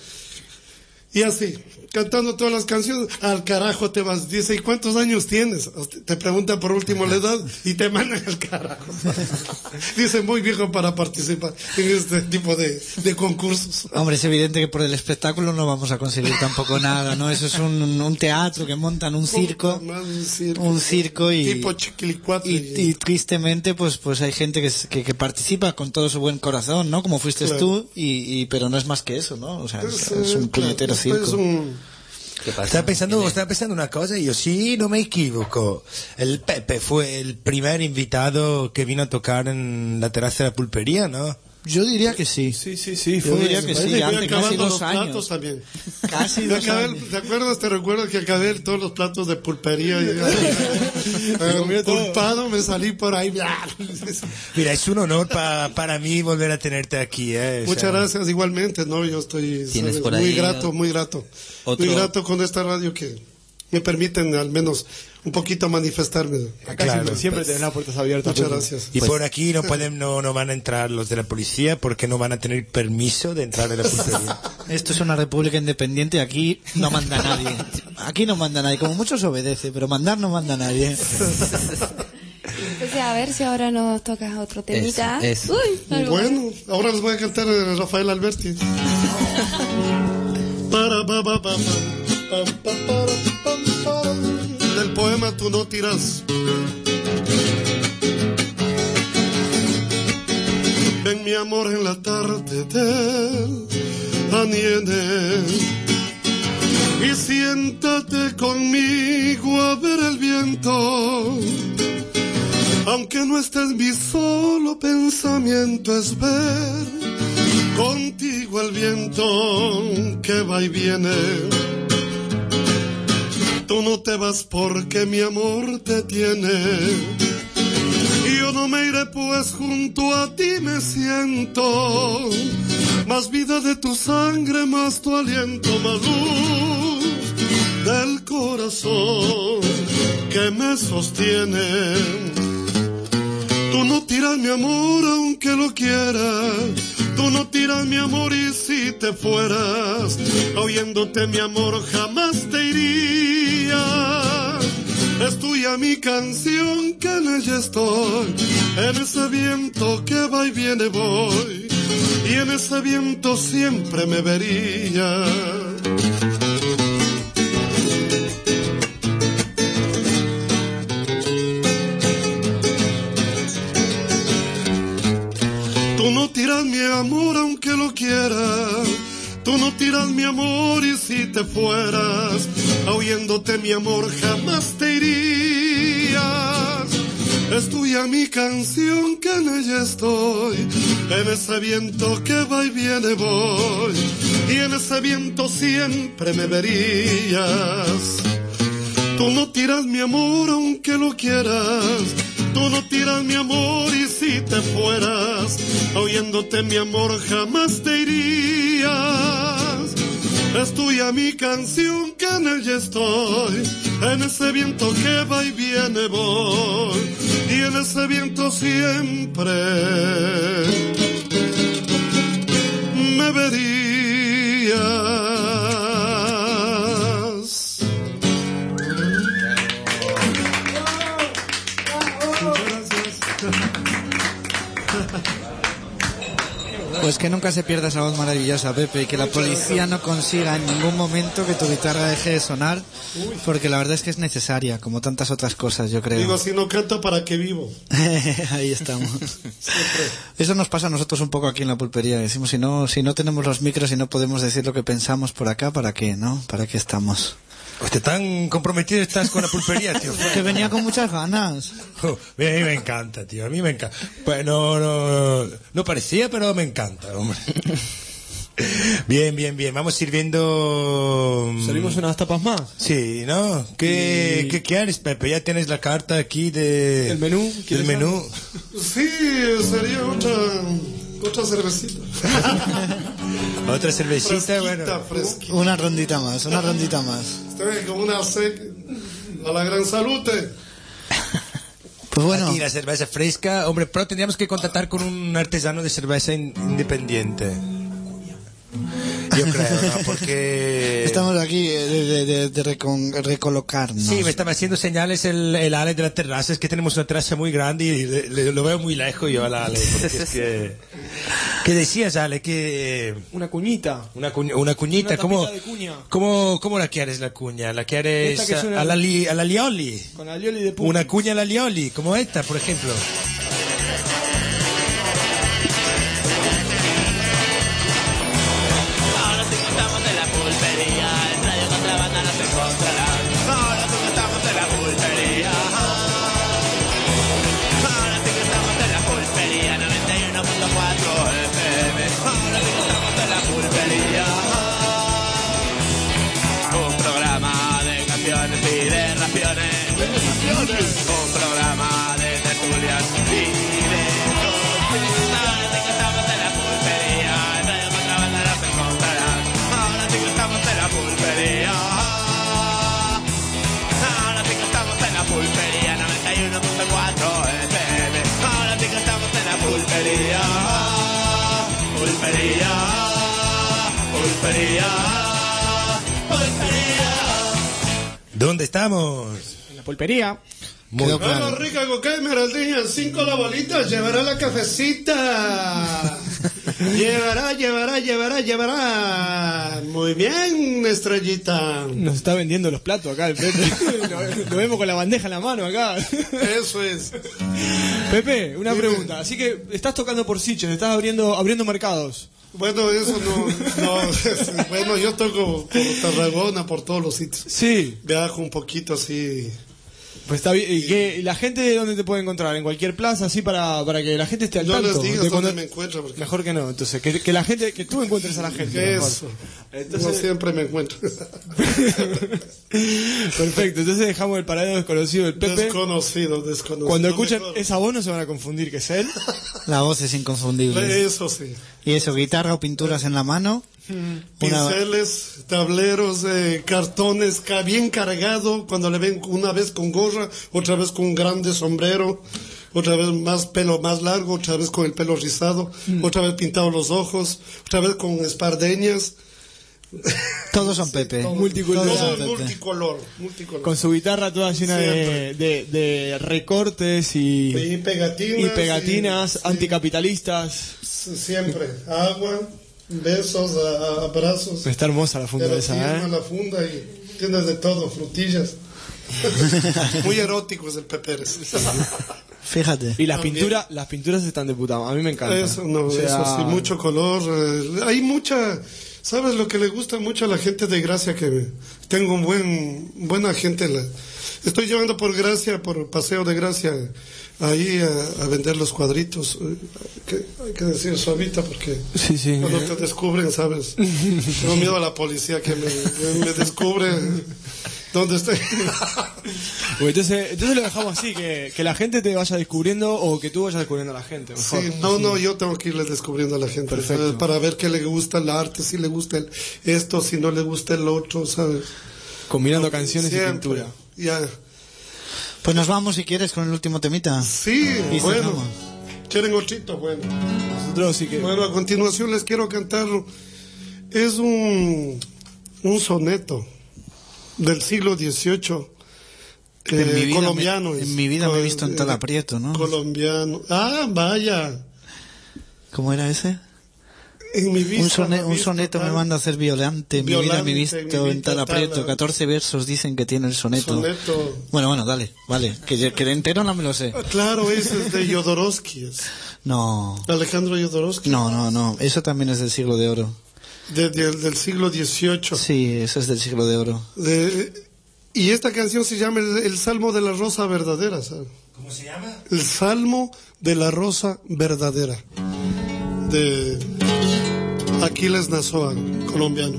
Y así, cantando todas las canciones, al carajo te vas. Dice, ¿y cuántos años tienes? Te preguntan por último la edad y te mandan al carajo. Dice, muy viejo para participar en este tipo de, de concursos. Hombre, es evidente que por el espectáculo no vamos a conseguir tampoco nada, ¿no? Eso es un, un teatro que montan, un circo, Más un circo, un circo y, tipo Chiquilicuatre. y, y tristemente pues pues hay gente que, es- que, que participa con todo su buen corazón, ¿no? Como fuiste Claro. tú, y, y pero no es más que eso, ¿no? O sea, es, Es, es un eh, puñetero claro, circo. es un- ¿Qué pasa? Estaba pensando, ¿Quién es? estaba pensando una cosa y yo, sí, no me equivoco. El Pepe fue el primer invitado que vino a tocar en la terraza de la pulpería, ¿no? Yo diría que sí. Sí, sí, sí. Yo Fue, diría que sí, Fui hace casi acabando dos los años. platos también. Casi Yo dos acabé- años. ¿Te acuerdas? ¿Te recuerdas que acabé todos los platos de pulpería? Y, eh, pulpado, me salí por ahí. Mira, es un honor pa- para mí volver a tenerte aquí. ¿eh? O Muchas sea, gracias, igualmente, ¿no? Yo estoy ¿Tienes ¿sabes? por muy ahí grato, muy grato. otro- Muy grato con esta radio que me permiten al menos un poquito manifestarme. Acá Claro. siempre, siempre tenés las puertas abiertas. Muchas Pepe. gracias. Y por aquí no pueden, no, no van a entrar los de la policía porque no van a tener permiso de entrar en la pulpería. Esto es una república independiente y aquí no manda nadie. Aquí no manda nadie. Como mucho se obedece, pero mandar no manda nadie. Entonces, a ver si ahora nos toca otro temita. Eso, eso. Uy, algo Bueno, ahora les voy a cantar a Rafael Alberti. Para, pa, pa, pa, pa, pa, pa, para, pam, para. Del poema Tú no tiras. Ven mi amor en la tarde del aniene y siéntate conmigo a ver el viento. Aunque no estés, mi solo pensamiento es ver contigo el viento que va y viene. Tú no te vas porque mi amor te tiene. Y yo no me iré, pues junto a ti me siento. Más vida de tu sangre, más tu aliento, más luz del corazón que me sostiene. Tú no tiras mi amor aunque lo quieras. Tú no tiras mi amor y si te fueras, oyéndote mi amor jamás te iría. Es tuya mi canción que en ella estoy. En ese viento que va y viene voy. Y en ese viento siempre me vería. Tú no tiras mi amor aunque lo quieras. Tú no tiras mi amor y si te fueras, oyéndote mi amor jamás te irías. Es tuya mi canción que en ella estoy. En ese viento que va y viene voy. Y en ese viento siempre me verías. Tú no tiras mi amor aunque lo quieras. Tú no tiras mi amor y si te fueras, oyéndote mi amor jamás te irías. Es tuya mi canción que en ella estoy. En ese viento que va y viene voy. Y en ese viento siempre me verías. Pues que nunca se pierda esa voz maravillosa, Pepe, y que la policía no consiga en ningún momento que tu guitarra deje de sonar, porque la verdad es que es necesaria, como tantas otras cosas, yo creo. Digo, si no canto, ¿para qué vivo? Ahí estamos. Eso nos pasa a nosotros un poco aquí en la pulpería. Decimos, si no, si no tenemos los micros y no podemos decir lo que pensamos por acá, ¿para qué, no? ¿Para qué estamos? Usted tan comprometido estás con la pulpería, tío. Que venía con muchas ganas. Oh, a mí me encanta, tío. A mí me encanta. Pues no, no, no parecía, pero me encanta, hombre. Bien, bien, bien. Vamos sirviendo. ¿Salimos unas tapas más? Sí, ¿no? ¿Qué, Y- ¿qué quieres, Pepe? Ya tienes la carta aquí de. ¿El menú? El ¿Quieres menú. Sí, sería otra, otra cervecita. Otra cervecita, Fresquita, bueno. fresquita. Una rondita más, una rondita más. Estoy con una sec a la gran salute. Pues bueno, Aquí la cerveza fresca. Hombre, pero tendríamos que contactar con un artesano de cerveza in- independiente. Yo creo, ¿no? Porque... estamos aquí eh, de, de, de, de recon- recolocarnos. Sí, me estaba haciendo señales el, el Ale de la terraza. Es que tenemos una terraza muy grande y le- le- lo veo muy lejos yo al Ale. Porque es que... ¿Qué decías, Ale? Que... Una cuñita. Una, cuña- una cuñita, Una ¿cómo, tapita de cuña. ¿cómo, ¿cómo la quieres la cuña? ¿La quieres Esta que a, suena- a la, li- a la lioli? Con alioli de punta. Una cuña a la lioli, como esta, por ejemplo. Ahora sí que estamos en la pulpería, en Radio Contrabanda nos encontrarán. Ahora sí que estamos en la pulpería. Ahora sí que estamos en la pulpería, noventa y uno punto cuatro F pulpería, pulpería. ¿Dónde estamos? En la pulpería. Muy Bueno, claro. rica, coca, esmeraldilla, cinco la bolita, llevará la cafecita. llevará, llevará, llevará, llevará. Muy bien, estrellita. Nos está vendiendo los platos acá el Pepe. lo, lo vemos con la bandeja en la mano acá. Eso es. Pepe, una pregunta. Así que estás tocando por Sitges, estás abriendo, abriendo mercados. Bueno, eso no, no, bueno, yo toco por Tarragona, por todos los sitios. Sí. Viajo un poquito así. Pues está bien. ¿Y qué- y la gente dónde te puede encontrar? ¿En cualquier plaza? Así para, para que la gente esté al No tanto. les digas de dónde cuando- me encuentro, porque Mejor que no. Entonces, que, que la gente, que tú encuentres a la gente. mejor. eso. Entonces- No siempre me encuentro. Perfecto. Entonces dejamos el paradero desconocido del Pepe. Desconocido, desconocido. Cuando Lo escuchen mejor. esa voz no se van a confundir que es él. La voz es inconfundible. Eso sí. Y eso, guitarra o pinturas en la mano. Una- Pinceles, tableros, eh, cartones, ca- bien cargado. Cuando le ven una vez con gorra, otra vez con un grande sombrero, otra vez más pelo más largo, otra vez con el pelo rizado, otra vez pintado los ojos, otra vez con espardeñas. Todos son Pepe. Multicolor. Todos Todo son Pepe. multicolor, multicolor. Con su guitarra toda llena de, de, de recortes y, Y pegatinas. y pegatinas y- sí, anticapitalistas. siempre. Agua, besos, a- a- abrazos. Está hermosa la funda Te la esa, firma ¿eh? la funda y tienes de todo, frutillas. Muy eróticos el Pepérez. Fíjate. Y las También. pinturas, las pinturas están de puta madre. A mí me encanta. Eso, no, O sea, eso sí, mucho color. eh, hay mucha, ¿sabes lo que le gusta mucho a la gente de Gracia? Que tengo un buen, buena gente. La, estoy llevando por Gracia, por Paseo de Gracia, ahí a, a vender los cuadritos. eh, que- hay que decir suavita porque Sí, sí. cuando te descubren, ¿sabes? Tengo miedo a la policía que me, me, me descubre dónde estoy. Pues entonces, entonces lo dejamos así, que, que la gente te vaya descubriendo o que tú vayas descubriendo a la gente. Mejor. Sí, no, no, yo tengo que irle descubriendo a la gente, Perfecto. ¿sabes? Para ver qué le gusta el arte, si le gusta el, esto, si no le gusta el otro, ¿sabes? Combinando canciones Siempre, y pintura. Ya. Pues nos vamos, si quieres, con el último temita. Sí, Y bueno. cerramos. ¿Quieren ochito? Bueno. Nosotros sí que... Bueno, a continuación les quiero cantar. Es un, un soneto del siglo dieciocho. En eh, mi vida colombiano. me- es. en mi vida me he Col- visto en tal eh, aprieto, ¿no? Colombiano. Ah, vaya. ¿Cómo era ese? En mi vista Un, sone- me he un visto soneto me tal- manda a ser violante. En mi vida me he Violante, visto en mi en tal vida aprieto. tal- catorce versos dicen que tiene el soneto. Soneto. Bueno, bueno, dale, vale. Que, yo- que de entero no me lo sé. Claro, ese es de Jodorowsky. es. No. Alejandro Jodorowsky. No, no, no. Eso también es del siglo de oro. De- de- del siglo dieciocho. Sí, eso es del siglo de oro. De- y esta canción se llama el, el Salmo de la Rosa Verdadera. ¿sabe? ¿Cómo se llama? El Salmo de la Rosa Verdadera. De Aquiles Nazoa, colombiano.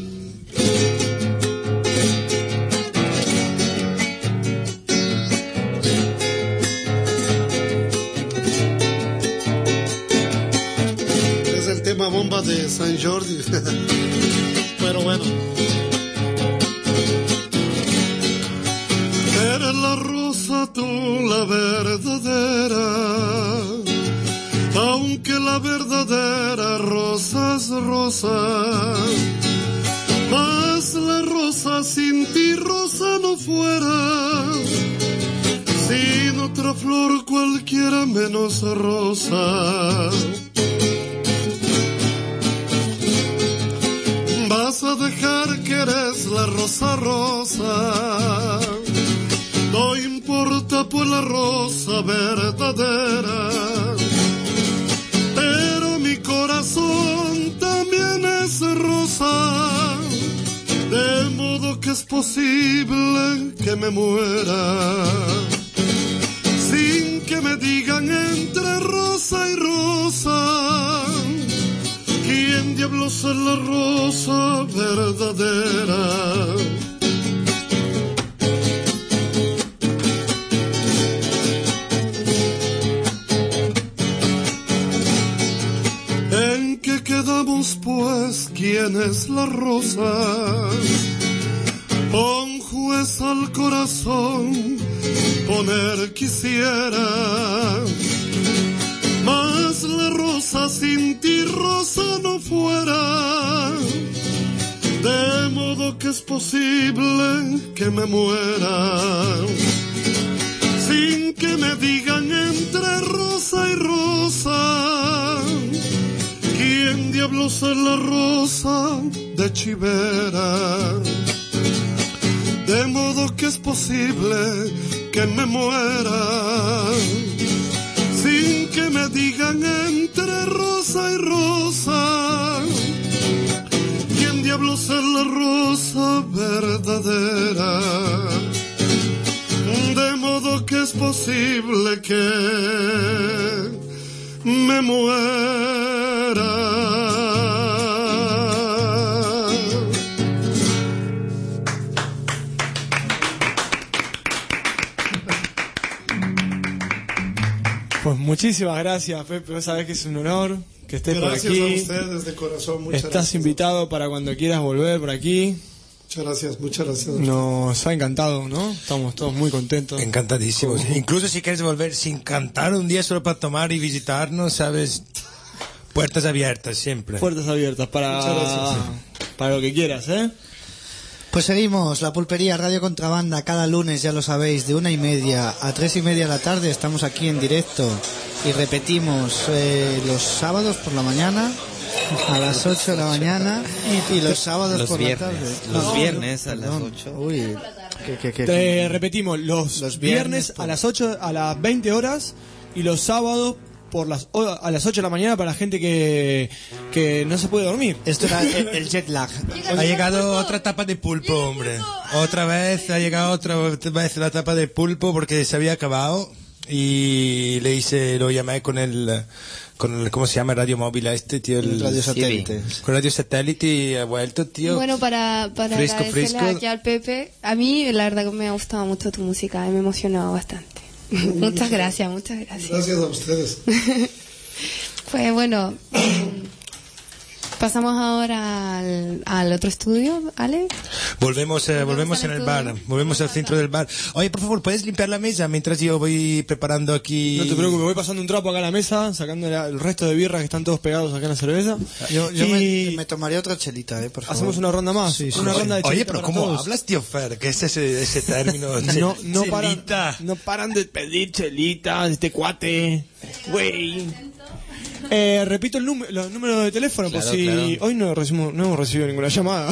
Es el tema bomba de San Jordi. Pero bueno. Eres la rosa, tú la verdadera. Aunque la verdadera rosa es rosa, mas la rosa sin ti rosa no fuera, sin otra flor cualquiera menos rosa. Vas a dejar que eres la rosa rosa, no importa pues la rosa verdadera. Pero mi corazón también es rosa, de modo que es posible que me muera, sin que me digan entre rosa y rosa, ¿quién diablos es la rosa verdadera? ¿En qué quedamos pues? ¿Quién es la rosa? Pon juez al corazón, poner quisiera, mas la rosa sin ti rosa no fuera, es posible que me muera sin que me digan entre rosa y rosa quién diablos es la rosa de Chivera. De modo que es posible que me muera sin que me digan entre rosa y rosa quién diablos es la rosa verdadera. De modo que es posible que me muera. Pues muchísimas gracias, Pepe. Sabes que es un honor que estés gracias por aquí. Gracias a ustedes de corazón. Muchas Estás gracias. invitado para cuando quieras volver por aquí. Muchas gracias, muchas gracias. Nos ha encantado, ¿no? Estamos todos muy contentos. Encantadísimos. Incluso si quieres volver sin cantar un día solo para tomar y visitarnos, sabes, puertas abiertas siempre. Puertas abiertas para, para lo que quieras, ¿eh? Pues seguimos, La Pulpería, Radio Contrabanda, cada lunes, ya lo sabéis, de una y media a tres y media de la tarde estamos aquí en directo y repetimos eh, los sábados por la mañana a las ocho de la mañana y los sábados los por viernes, la tarde. Los No, viernes a las perdón. ocho. Uy, que, que, que, Te repetimos, los, Los viernes, viernes a las ocho, a las veinte horas y los sábados por las o- a las ocho de la mañana para la gente que, que no se puede dormir. Esto era el, el jet lag. Ha llegado otra tapa de pulpo, hombre. Otra vez ha llegado otra vez la tapa de pulpo porque se había acabado y le hice, lo llamé con el, con el, ¿cómo se llama? Radio móvil a este, tío. El, El radio satélite. Con radio satélite y ha vuelto, tío. Bueno, para, para Fresco, agradecerle fresco. aquí al Pepe, a mí la verdad que me ha gustado mucho tu música, me ha emocionado bastante. Muchas gracias, muchas gracias. Gracias a ustedes. Pues bueno, mm, pasamos ahora al, al otro estudio, ¿vale? Volvemos, eh, volvemos en al el estudio. bar, volvemos al centro del bar. Oye, por favor, ¿puedes limpiar la mesa mientras yo voy preparando aquí? No te preocupes, voy pasando un trapo acá a la mesa, sacando la- el resto de birras que están todos pegados acá en la cerveza. Yo, yo y me, me tomaría otra chelita, eh, por favor. hacemos una ronda más, Sí, sí, una sí. ronda de Oye, chelita pero para ¿cómo todos. hablas, tío Fer? ¿Qué es ese, ese término? No, no paran, Chelita. no paran de pedir chelitas, este cuate, güey. Eh, repito el número, los números de teléfono, por Claro, si claro. hoy no, recibimos, no hemos recibido ninguna llamada.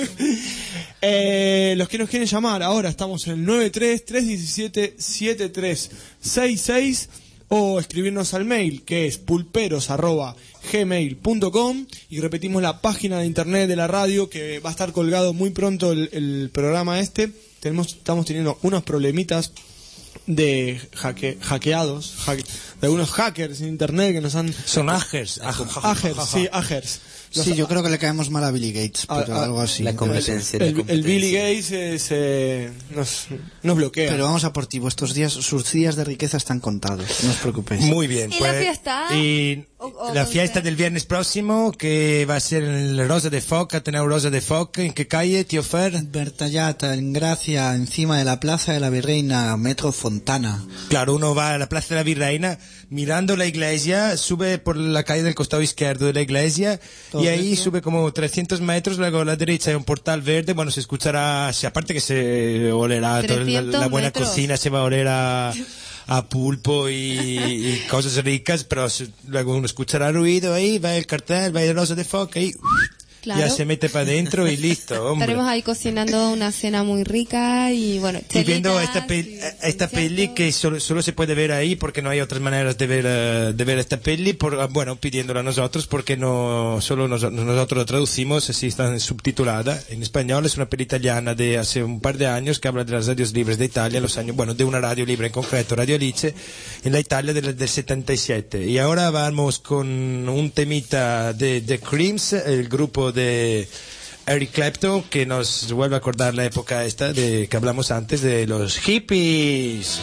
eh, los que nos quieren llamar, ahora estamos en el nueve tres, tres uno siete, siete tres seis seis o escribirnos al mail que es pulperos arroba gmail punto com y repetimos la página de internet de la radio que va a estar colgado muy pronto el, el programa este. Tenemos, estamos teniendo unos problemitas de hacke- hackeados, hack- de algunos hackers en internet que nos han... Son hackers. Hackers, sí, hackers. Los- Sí, yo creo que le caemos mal a Billy Gates, pero a- a- algo así. La competencia. la el, el competencia. Billy Gates eh, se, nos, nos bloquea. Pero vamos a por ti, vuestros días, sus días de riqueza están contados, no os preocupéis. Muy bien. ¿Y pues, la fiesta? Y O- o la con fiesta usted. del viernes próximo, que va a ser en el Rosa de Foc, Ateneo Rosa de Foc. ¿En qué calle, tío Fer? Bertallata, en Gracia, encima de la Plaza de la Virreina, Metro Fontana. Claro, uno va a la Plaza de la Virreina, mirando la iglesia, sube por la calle del costado izquierdo de la iglesia, Todo y ahí recto. sube como trescientos metros, luego a la derecha hay un portal verde, bueno, se escuchará, si aparte que se olerá, toda la, trescientos la buena metros. cocina se va a oler a, a pulpo y, y cosas ricas, pero se- luego uno escuchará ruido ahí, va el cartel, va el Rosa de Foc, ahí, Claro. ya se mete para adentro y listo, hombre. Estaremos ahí cocinando una cena muy rica y bueno, Y viendo chelitas esta, pe- y esta conciertos. peli que solo, solo se puede ver ahí porque no hay otras maneras de ver, eh, de ver esta peli, por, bueno, pidiéndola a nosotros porque no solo nos- nosotros la traducimos, así está subtitulada en español. Es una peli italiana de hace un par de años que habla de las radios libres de Italia, los años, bueno, de una radio libre en concreto, Radio Alice, en la Italia del, del setenta y siete. Y ahora vamos con un temita de The Creams, el grupo de Eric Clapton, que nos vuelve a acordar la época esta de que hablamos antes de los hippies.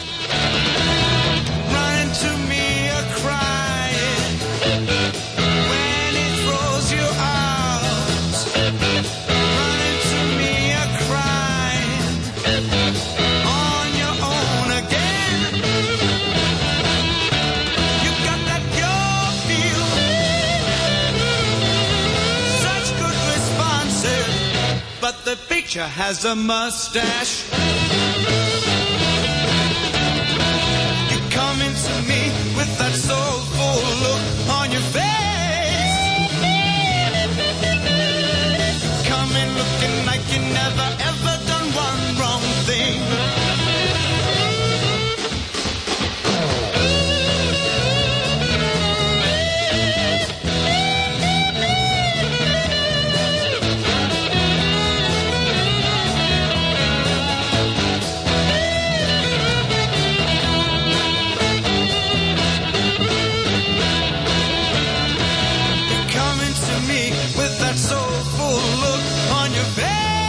Run to me a crying when it throws you out. Run to me a crying on your own again. You got that pure feel, such good responses. but the picture has a mustache. You come into me with that soulful look on your face. Come in looking like you never ever done one wrong thing. Soulful look on your face.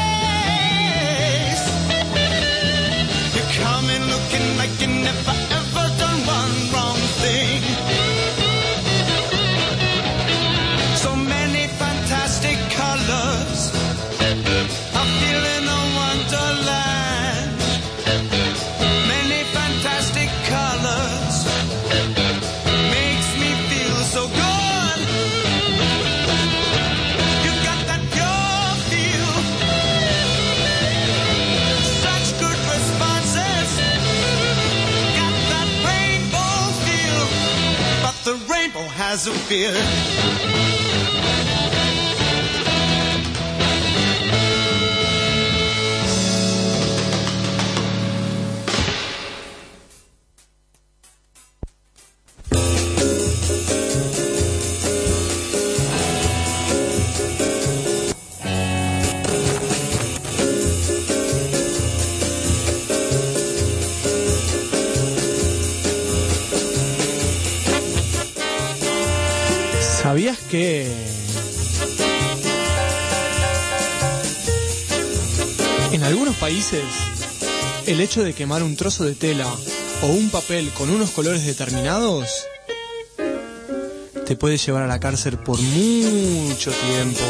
You're coming looking like you never ever done one wrong thing. So many fantastic colors, I'm feeling a wonderland. Many fantastic colors makes me feel so good. The rainbow has a fear. ¿Sabías que en algunos países el hecho de quemar un trozo de tela o un papel con unos colores determinados te puede llevar a la cárcel por mucho tiempo?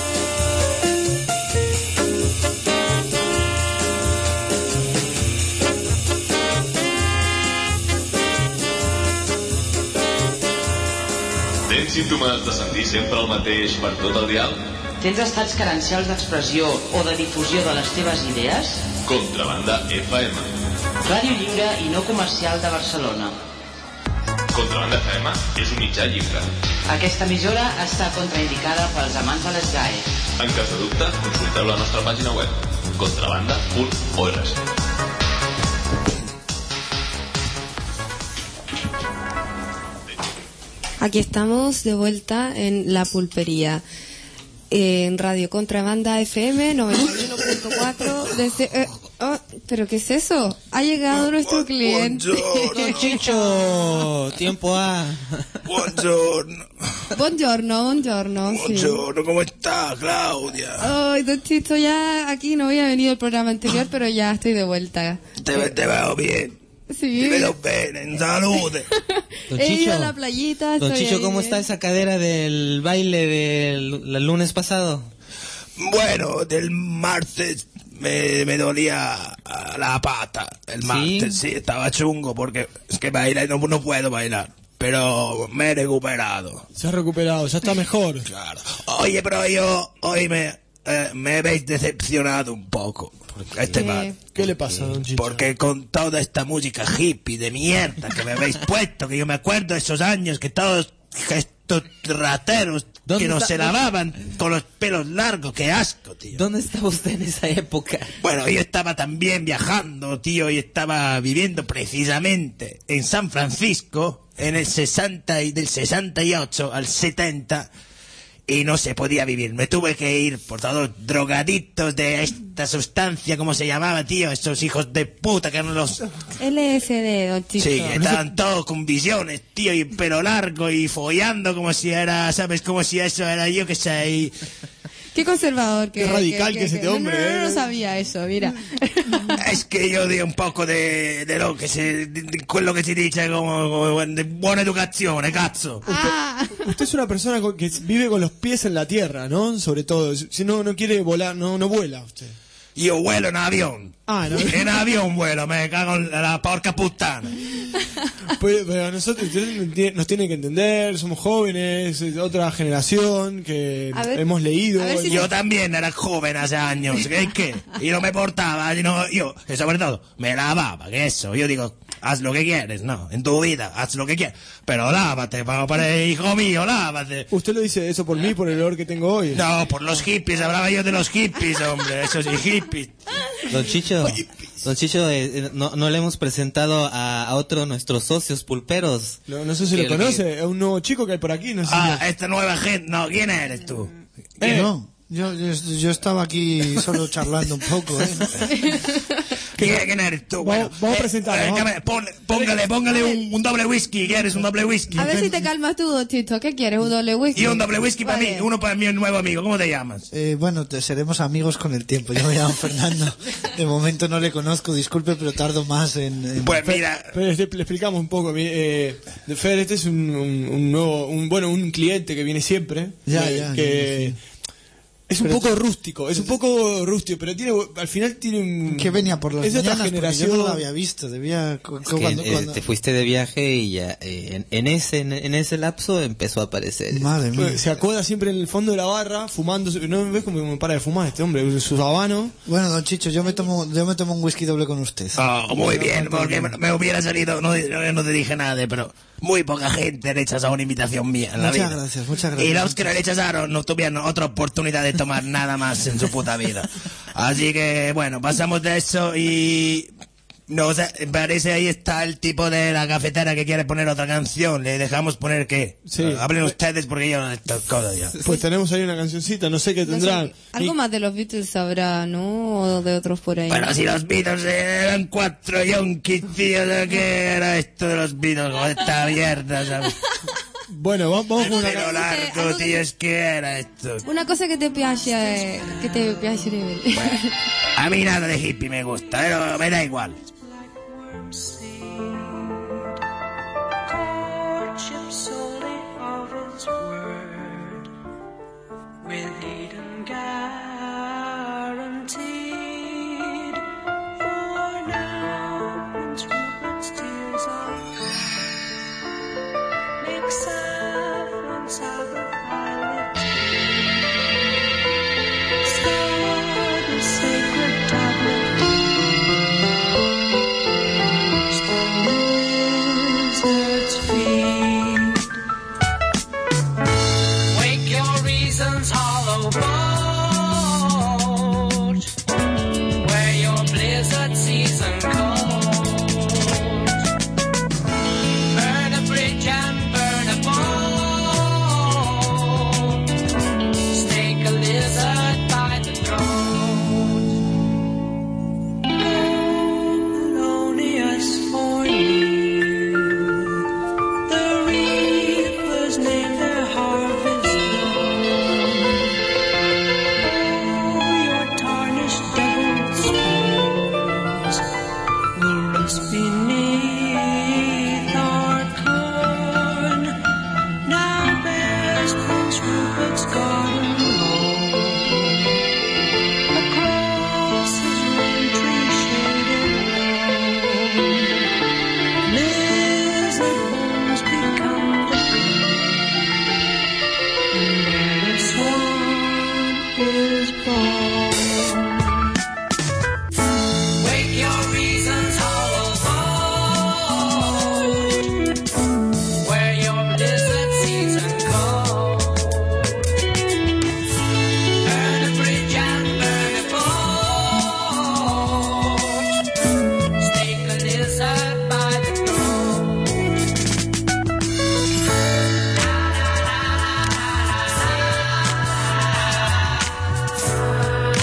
Tens símptomes de sentir sempre el mateix per tot el dial? Tens estats carencials d'expressió o de difusió de les teves idees? Contrabanda F M. Ràdio lliure i no comercial de Barcelona. Contrabanda F M és un mitjà lliure. Aquesta emissora està contraindicada pels amants de les G A E. En cas de dubte, consulteu la nostra pàgina web contrabanda punt org. Aquí estamos de vuelta en La Pulpería, en Radio Contrabanda F M noventa y uno punto cuatro. Desde, eh, oh, ¿pero qué es eso? Ha llegado nuestro cliente. Don Chicho, tiempo A. Buongiorno. Buongiorno, buongiorno. Buongiorno, sí. ¿Cómo está, Claudia? Ay, don Chicho, ya aquí no había venido el programa anterior, pero ya estoy de vuelta. Te, te veo bien. Sí. Te veo bien, en salud. Don He Chicho, ido a la playita. Don estoy Chicho, ahí, ¿cómo eh. está esa cadera del baile del el lunes pasado? Bueno, del martes me, me dolía la pata. El martes, sí, sí estaba chungo porque es que bailar no, no puedo bailar. Pero me he recuperado. Se ha recuperado, ya está mejor. Claro. Oye, pero yo hoy me, eh, me habéis decepcionado un poco. Este ¿Qué? mal. ¿Qué le pasa, don Chicho? Porque con toda esta música hippie de mierda que me habéis puesto, que yo me acuerdo de esos años que todos estos rateros que no está, se lavaban con los pelos largos, qué asco, tío. ¿Dónde estaba usted en esa época? Bueno, yo estaba también viajando, tío, y estaba viviendo precisamente en San Francisco, en el sesenta y del sesenta y ocho al setenta, y no se podía vivir. Me tuve que ir por todos drogadictos de esta sustancia, ¿cómo se llamaba, tío? Esos hijos de puta que eran los... L S D, don Chicho. Sí, estaban todos con visiones, tío, y pelo largo y follando como si era, ¿sabes? Como si eso era yo que sé. Y... Qué conservador. Que, Qué radical que, que es este hombre. No, no, no, no eh. sabía eso, mira. Es que yo di un poco de, de lo que se, de, de quello che si dice como, como de buona educazione, cazzo. Ah. Usted es una persona con- que vive con los pies en la tierra, ¿no? Sobre todo. Si no, no quiere volar, no, no vuela usted. Io vuelo in avion. Ah, no. In avion vuelo, me cago en la porca puttana. Pues, pero nosotros ustedes nos tienen que entender, somos jóvenes, es otra generación que A ver, hemos leído. a ver si y- Yo también era joven hace años, ¿qué? ¿Qué? Y no me portaba, y no, yo, y sobre todo, me lavaba, que eso, yo digo, haz lo que quieres, no, en tu vida, haz lo que quieres, pero lávate, para, para hijo mío, lávate. ¿Usted lo dice eso por mí, por el olor que tengo hoy? No, por los hippies, hablaba yo de los hippies, hombre, esos hippies. Don Chicho, Don Chicho, eh, eh, no, no le hemos presentado a, a otro de nuestros socios pulperos. No, no sé si lo El que- conoce, es un nuevo chico que hay por aquí, no sé. Ah, esta nueva gente, no, ¿quién eres tú? Eh, no, yo, yo, yo estaba aquí solo charlando un poco, ¿eh? ¿Quién, quién eres tú? Vamos- vamos a presentarnos, eh, vamos. que me- pon- póngale, póngale un, un doble whisky, ¿quieres un doble whisky? A ver si te calmas tú, Don Chicho. ¿Qué quieres? ¿Un doble whisky? Y un doble whisky para mí, Vale. uno para mi nuevo amigo, ¿cómo te llamas? Eh, bueno, te, seremos amigos con el tiempo. Yo me llamo Fernando. De momento no le conozco, disculpe, pero tardo más en... en- Pues mira, Pero le, le explicamos un poco. mi- Eh, de Fer, este es un, un- un nuevo, un, bueno, un cliente que viene siempre. Ya, que, ya, que es un Pero- poco rústico, es un poco rústico, pero tiene, al final tiene un... que venía por las es de otra mañanas, porque generación. yo no lo había visto. Debía... cu- Es que, cuando- eh, cuando- te fuiste de viaje y ya eh, en, en ese en, en ese lapso empezó a aparecer. Madre mía. Pues, se acoda siempre en el fondo de la barra, fumando. ¿No ves cómo me para de fumar este hombre? Su habano. Bueno, don Chicho, yo me tomo, yo me tomo un whisky doble con usted. oh, muy bien, porque me, me hubiera salido, no, no, no te dije nada, pero muy poca gente rechaza una invitación mía en la Muchas vida. gracias, muchas gracias. Y los que lo rechazaron no tuvieron otra oportunidad de tomar nada más en su puta vida. Así que, bueno, pasamos de eso y... No sé, parece ahí está el tipo de la cafetera que quiere poner otra canción. ¿Le dejamos poner qué? Sí. Uh, hablen ustedes porque yo no estas cosas ya. Pues tenemos ahí una cancioncita, no sé qué No tendrá. sé, algo más de los Beatles sabrá, ¿no? O de otros por ahí. Pero si los Beatles eran cuatro yonkis, tío, ¿qué era esto de los Beatles? Con esta mierda, ¿sabes? Bueno, vamos, vamos con una Pero canción. largo, tío, es que era esto. Una cosa que te piace, eh, que te piace. A mí nada de hippie me gusta, pero me da igual. Courtship solely of his word, with Eden guaranteed. For now, Prince Rupert's tears are make saffron Sabbath violet. Start the sacred tablet. Lizard's feet. Wake your reasons hollow boat, where your blizzard season cold. Burn a bridge and burn a boat. Stake a lizard by the throat. Polonius for you. The reapers name their harvest low. Oh, your tarnished devil's spoons will rest beneath our corn. Now bears Prince Rupert's garden lawn. Across his lone tree shaded lawn, lizard bones become debris, and a swan is born. Wake your reasons hollow void, where your blizzard season cold. Burn a bridge and burn a boat. Stake a lizard by the throat. La la la la la la.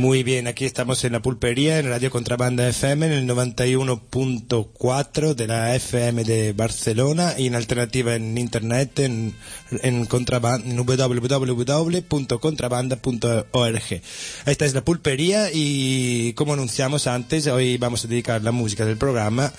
Muy bien, aquí estamos en la pulpería, en Radio Contrabanda F M, en el noventa y uno punto cuatro de la F M de Barcelona y en alternativa en internet en, en, contraband, en w w w punto contrabanda punto org. Esta es la pulpería y como anunciamos antes, hoy vamos a dedicar la música del programa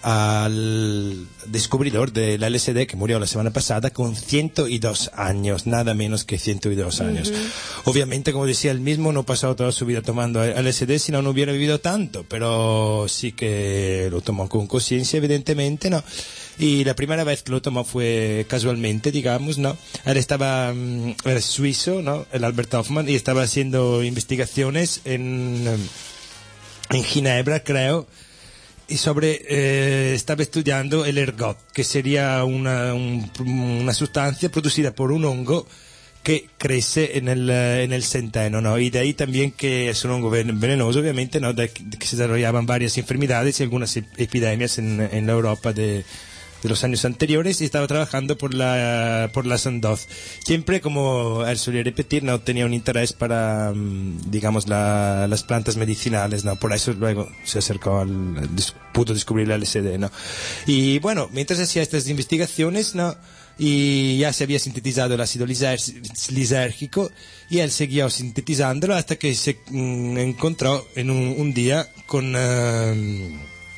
al descubridor del L S D que murió la semana pasada con ciento dos años, nada menos que ciento dos años. Uh-huh. Obviamente, como decía él mismo, no ha pasado toda su vida tomando L S D, si no, no hubiera vivido tanto, pero sí que lo tomó con conciencia, evidentemente, ¿no? Y la primera vez que lo tomó fue casualmente, digamos, ¿no? Él estaba, era suizo, ¿no? El Albert Hofmann, y estaba haciendo investigaciones en, en Ginebra, creo, y sobre, eh, estaba estudiando el ergot, que sería una, un, una sustancia producida por un hongo que crece en el, en el centeno, ¿no? Y de ahí también que es un hongo venenoso, obviamente, ¿no? De que se desarrollaban varias enfermedades y algunas epidemias en, en la Europa de, de los años anteriores, y estaba trabajando por la, por la Sandoz. Siempre, como él solía repetir, no tenía un interés para, digamos, la, las plantas medicinales, ¿no? Por eso luego se acercó al, al pudo descubrir el L S D, ¿no? Y bueno, mientras hacía estas investigaciones, ¿no? Y ya se había sintetizado el ácido lisérgico y él siguió sintetizándolo hasta que se mm, encontró en un, un día con, uh,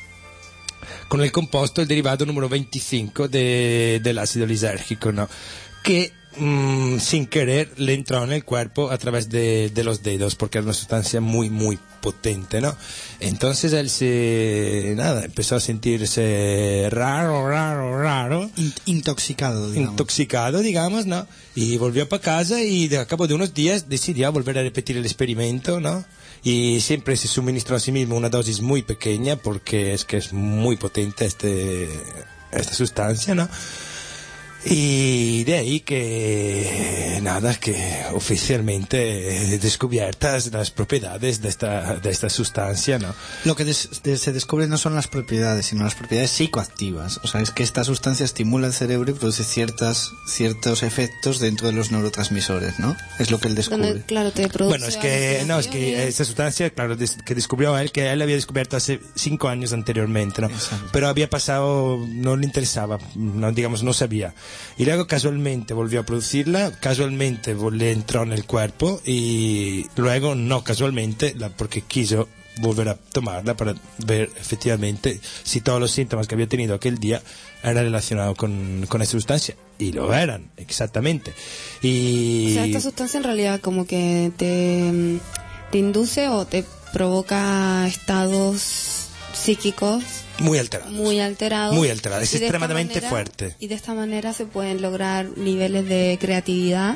con el compuesto, el derivado número veinticinco de, del ácido lisérgico, ¿no? Que mm, sin querer le entró en el cuerpo a través de, de los dedos, porque era una sustancia muy, muy potente, ¿no? Entonces él se, nada, empezó a sentirse raro, raro, raro. In- intoxicado, digamos. Intoxicado, digamos, ¿no? Y volvió para casa y de, a cabo de unos días decidió volver a repetir el experimento, ¿no? Y siempre se suministró a sí mismo una dosis muy pequeña porque es que es muy potente este, esta sustancia, ¿no? Y de ahí que nada, que oficialmente descubiertas las propiedades de esta, de esta sustancia, ¿no? Lo que des, de, se descubre no son las propiedades, sino las propiedades psicoactivas. O sea, es que esta sustancia estimula el cerebro y produce ciertas, ciertos efectos dentro de los neurotransmisores, ¿no? Es lo que él descubre. Donde, claro, te produce. Bueno, es que, no, es que esta sustancia, claro, des, que descubrió él, que él había descubierto hace cinco años anteriormente, ¿no? Exacto. Pero había pasado, no le interesaba, no, digamos, no sabía. Y luego casualmente volvió a producirla, casualmente le entró en el cuerpo y luego no casualmente, la, porque quiso volver a tomarla para ver efectivamente si todos los síntomas que había tenido aquel día eran relacionados con, con esa sustancia. Y lo eran, exactamente. Y... O sea, esta sustancia en realidad como que te, te induce o te provoca estados psíquicos muy alterados. Muy alterados. Muy alterados. Es extremadamente manera, fuerte. Y de esta manera se pueden lograr niveles de creatividad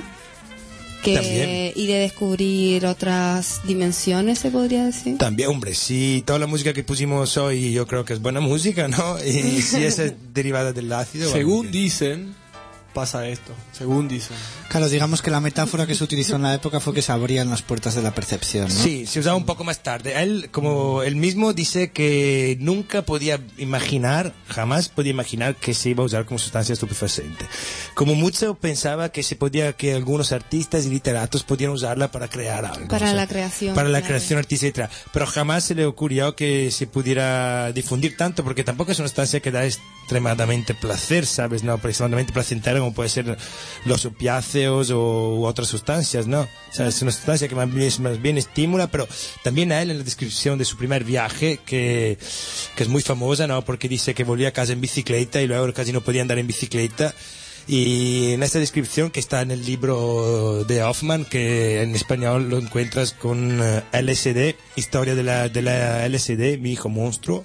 que, y de descubrir otras dimensiones, se podría decir. También, hombre, sí, toda la música que pusimos hoy yo creo que es buena música, ¿no? Y si es derivada del ácido. Según bueno, dicen, pasa esto, según dicen. Claro, digamos que la metáfora que se utilizó en la época fue que se abrían las puertas de la percepción, ¿no? Sí, se usaba un poco más tarde. Él, como él mismo dice que nunca podía imaginar, jamás podía imaginar que se iba a usar como sustancia estupefaciente. Como mucho pensaba que se podía, que algunos artistas y literatos podían usarla para crear algo. Para o sea, la creación. Para la claro. creación artística. Pero jamás se le ocurrió que se pudiera difundir tanto, porque tampoco es una sustancia que da extremadamente placer, ¿sabes? No, extremadamente placentera como puede ser los opiáceos o u otras sustancias, ¿no? O sea, es una sustancia que más bien, más bien estimula, pero también a él en la descripción de su primer viaje, que, que es muy famosa, ¿no? Porque dice que volvía a casa en bicicleta y luego casi no podía andar en bicicleta. Y en esta descripción que está en el libro de Hofmann, que en español lo encuentras con uh, L S D, Historia de la, de la L S D, mi hijo monstruo.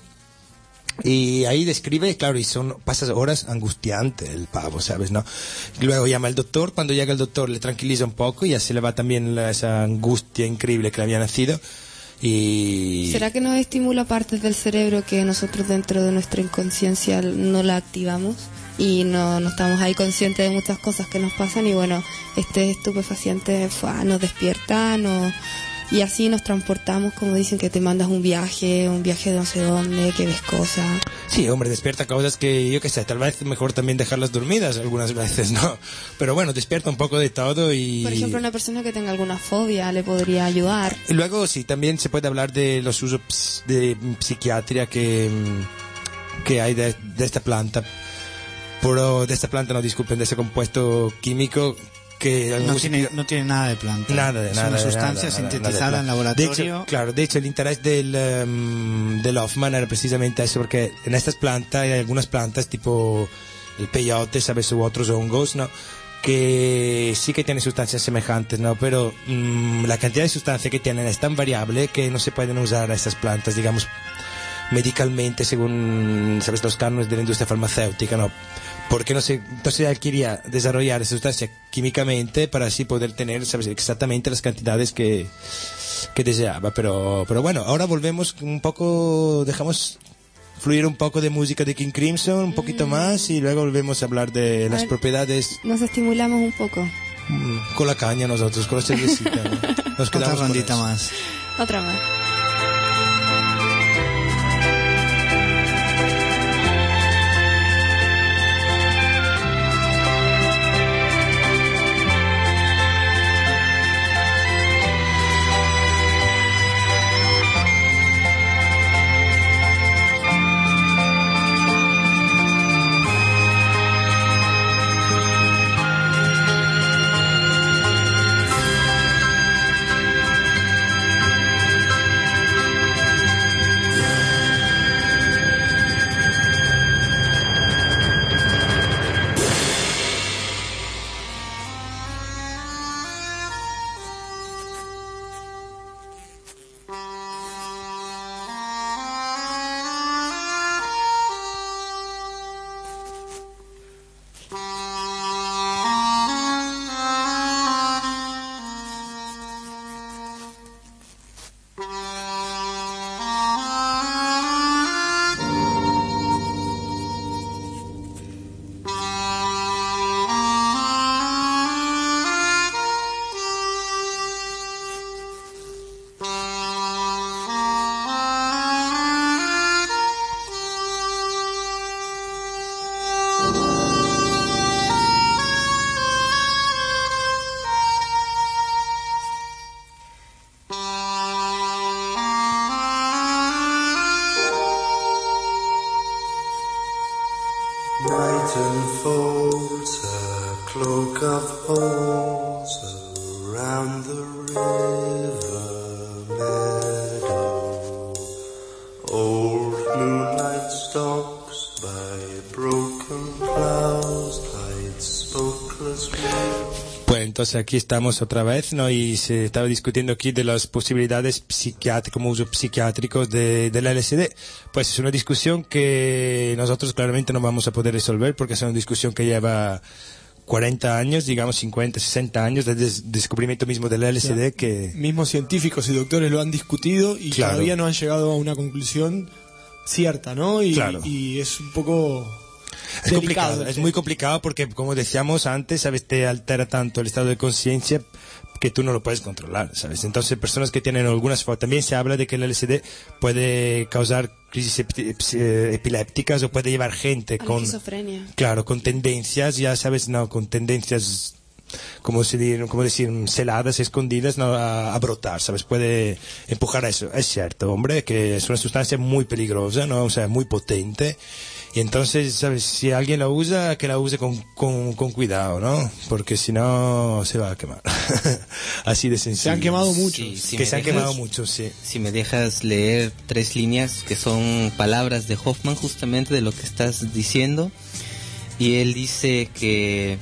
Y ahí describe, claro, y son, pasas horas angustiante el pavo, ¿sabes? ¿No? Y luego llama al doctor, cuando llega el doctor le tranquiliza un poco y ya se le va también la, esa angustia increíble que le había nacido. Y... ¿Será que nos estimula partes del cerebro que nosotros dentro de nuestra inconsciencia no la activamos? Y no, no estamos ahí conscientes de muchas cosas que nos pasan y bueno, este estupefaciente fue, nos despierta, nos, y así nos transportamos, como dicen, que te mandas un viaje, un viaje de no sé dónde, que ves cosas. Sí, hombre, despierta cosas que, yo qué sé, tal vez mejor también dejarlas dormidas algunas veces, ¿no? Pero bueno, despierta un poco de todo y... Por ejemplo, una persona que tenga alguna fobia le podría ayudar. Y luego sí, también se puede hablar de los usos ps- de psiquiatría que, que hay de, de esta planta. Pero de esta planta, no, disculpen, de ese compuesto químico que No tiene, no tiene nada de planta. Nada de es nada. una de sustancia nada, nada, sintetizada nada de en planta. laboratorio. De hecho, claro, de hecho el interés del, um, del Hoffman era precisamente eso, porque en estas plantas hay algunas plantas tipo el peyote, ¿sabes? U otros hongos, ¿no? Que sí que tienen sustancias semejantes, ¿no? Pero um, la cantidad de sustancia que tienen es tan variable que no se pueden usar a estas plantas, digamos, medicalmente según, ¿sabes? Los cánones de la industria farmacéutica, ¿no? Porque no sé, entonces él quería desarrollar esa sustancia químicamente para así poder tener, ¿sabes? Exactamente las cantidades que, que deseaba. Pero, pero bueno, ahora volvemos un poco, dejamos fluir un poco de música de King Crimson, un poquito más, y luego volvemos a hablar de las ver, propiedades. Nos estimulamos un poco. Mm, con la caña nosotros, con la cervecita, ¿no? Nos Otra quedamos con rondita eso. más. Otra más. Night unfolds a cloak of holes around the river meadow. Old moonlight stalks by broken clouds, lights smokeless wind. Pues entonces aquí estamos otra vez, ¿no? Y se estaba discutiendo aquí de las posibilidades psiquiátricas, como uso psiquiátricos de, del L S D. Pues es una discusión que nosotros claramente no vamos a poder resolver porque es una discusión que lleva cuarenta años, digamos cincuenta, sesenta años desde el descubrimiento mismo del L S D que... Mismos científicos y doctores lo han discutido y Claro. todavía no han llegado a una conclusión cierta, ¿no? Y, Claro. y es un poco... Es complicado, es muy complicado porque, como decíamos antes, ¿sabes? Te altera tanto el estado de conciencia que tú no lo puedes controlar, ¿sabes? Entonces, personas que tienen algunas... También se habla de que el L S D puede causar crisis epi- epi- epilépticas o puede llevar gente A la con... esquizofrenia. Claro, con tendencias, ya sabes, no, con tendencias... Como, se di- como decir, celadas, escondidas, no, a, a brotar, ¿sabes? Puede empujar a eso. Es cierto, hombre, que es una sustancia muy peligrosa, ¿no? O sea, muy potente. Y entonces, ¿sabes? Si alguien la usa, que la use con, con, con cuidado, ¿no? Porque si no, se va a quemar. Así de sencillo. Se han quemado muchos. Sí, si que me se han dejas- quemado muchos, sí. Si me dejas leer tres líneas que son palabras de Hoffman justamente de lo que estás diciendo. Y él dice que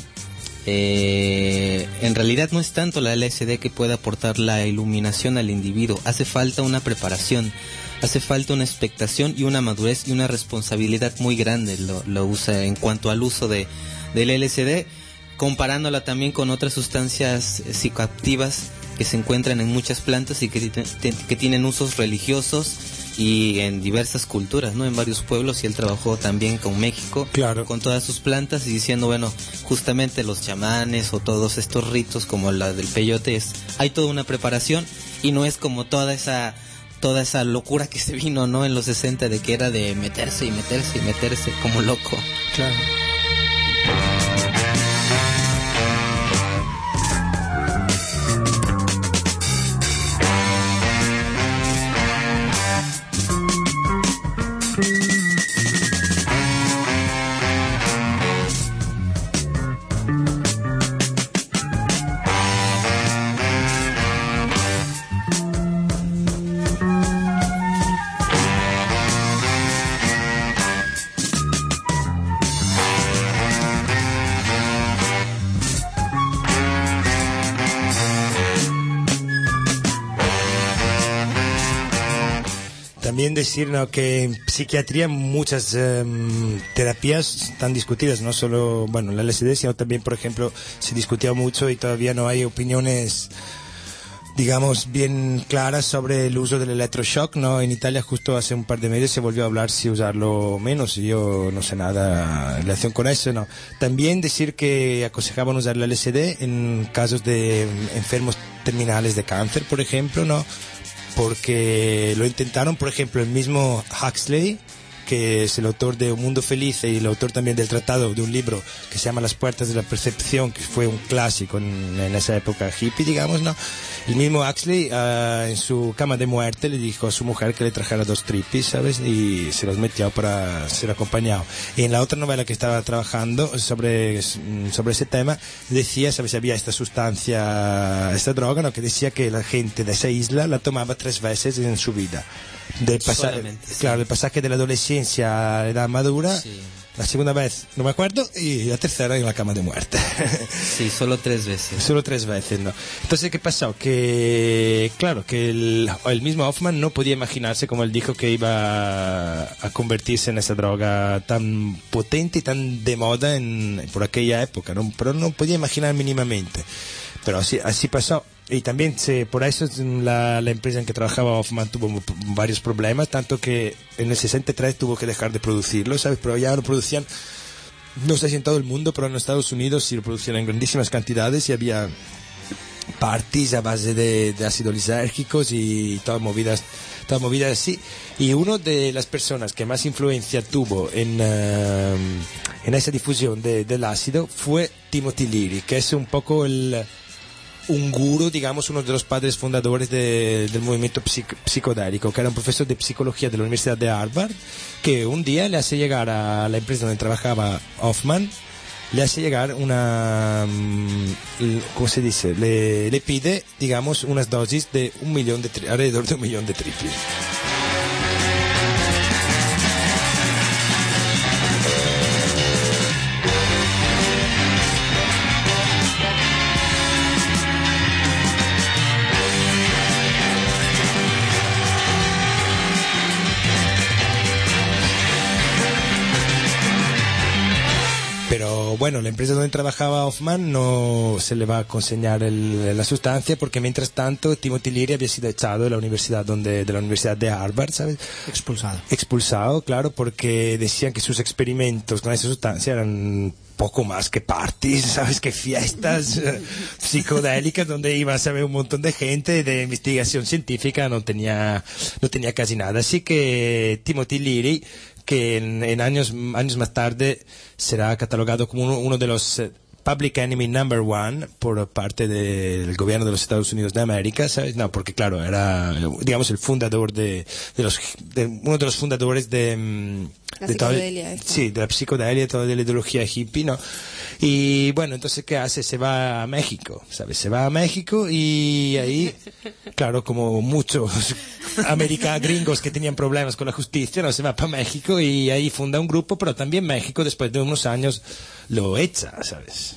eh, en realidad no es tanto la L S D que puede aportar la iluminación al individuo. Hace falta una preparación. Hace falta una expectación y una madurez y una responsabilidad muy grande, lo, lo usa en cuanto al uso de, del L S D, comparándola también con otras sustancias eh, psicoactivas que se encuentran en muchas plantas y que, te- te- que tienen usos religiosos y en diversas culturas, ¿no? En varios pueblos, y él trabajó también con México, Claro. con todas sus plantas y diciendo, bueno, justamente los chamanes o todos estos ritos como la del peyote, es, hay toda una preparación y no es como toda esa toda esa locura que se vino, ¿no? En los sesenta, de que era de meterse y meterse y meterse como loco. Claro. También decir, ¿no?, que en psiquiatría muchas eh, terapias están discutidas, no solo, bueno, la L S D, sino también, por ejemplo, se discutió mucho y todavía no hay opiniones, digamos, bien claras sobre el uso del electroshock, ¿no? En Italia justo hace un par de meses se volvió a hablar si usarlo menos, y yo no sé nada en relación con eso, ¿no? También decir que aconsejaban usar la L S D en casos de enfermos terminales de cáncer, por ejemplo, ¿no? Porque lo intentaron, por ejemplo, el mismo Huxley, que es el autor de Un Mundo Feliz y el autor también del tratado de un libro que se llama Las Puertas de la Percepción, que fue un clásico en, en esa época hippie, digamos, ¿no? El mismo Huxley, uh, en su cama de muerte, le dijo a su mujer que le trajera dos tripis, ¿sabes? Y se los metió para ser acompañado. Y en la otra novela que estaba trabajando sobre, sobre ese tema, decía, ¿sabes? Había esta sustancia, esta droga, ¿no?, que decía que la gente de esa isla la tomaba tres veces en su vida. Del pasa- sí. Claro, del pasaje de la adolescencia a la edad madura, sí. La segunda vez no me acuerdo, y la tercera en la cama de muerte. Sí, solo tres veces. Solo tres veces, ¿no? Entonces, ¿qué pasó? Que, claro, que el, el mismo Hoffman no podía imaginarse, como él dijo, que iba a convertirse en esa droga tan potente y tan de moda en, por aquella época, ¿no? Pero no podía imaginar mínimamente. Pero así, así pasó. Y también se, por eso la, la empresa en que trabajaba Hoffman tuvo varios problemas, tanto que en el sesenta y tres tuvo que dejar de producirlo, ¿sabes? Pero ya lo producían, no sé si en todo el mundo, pero en Estados Unidos sí lo producían en grandísimas cantidades y había parties a base de, de ácidos lisérgicos y todas movidas, todas movidas así. Y una de las personas que más influencia tuvo en, uh, en esa difusión de, del ácido fue Timothy Leary, que es un poco el... un gurú, digamos, uno de los padres fundadores de, del movimiento psic- psicodélico, que era un profesor de psicología de la Universidad de Harvard, que un día le hace llegar a la empresa donde trabajaba Hoffman, le hace llegar una, ¿cómo se dice? Le, le pide, digamos, unas dosis de un millón de, tri- alrededor de un millón de triples. Pero bueno, la empresa donde trabajaba Hoffman no se le va a consignar el, la sustancia, porque mientras tanto Timothy Leary había sido echado de la universidad donde de la universidad de Harvard, ¿sabes? Expulsado. Expulsado, claro, porque decían que sus experimentos con esa sustancia eran poco más que parties, ¿sabes? Que fiestas eh, psicodélicas donde iba a saber un montón de gente de investigación científica, no tenía no tenía casi nada. Así que Timothy Leary, que en, en años años más tarde será catalogado como uno, uno de los eh, Public Enemy Number One por parte del gobierno de los Estados Unidos de América, ¿sabes? No, porque claro, era, digamos, el fundador de, de los, de, uno de los fundadores de, la de psicodelia. Toda, sí, de la psicodelia, toda de la ideología hippie, ¿no? Y bueno, entonces, ¿qué hace? Se va a México, ¿sabes? Se va a México y ahí, claro, como muchos americanos gringos que tenían problemas con la justicia, ¿no? Se va para México y ahí funda un grupo, pero también México, después de unos años, lo echa, ¿sabes?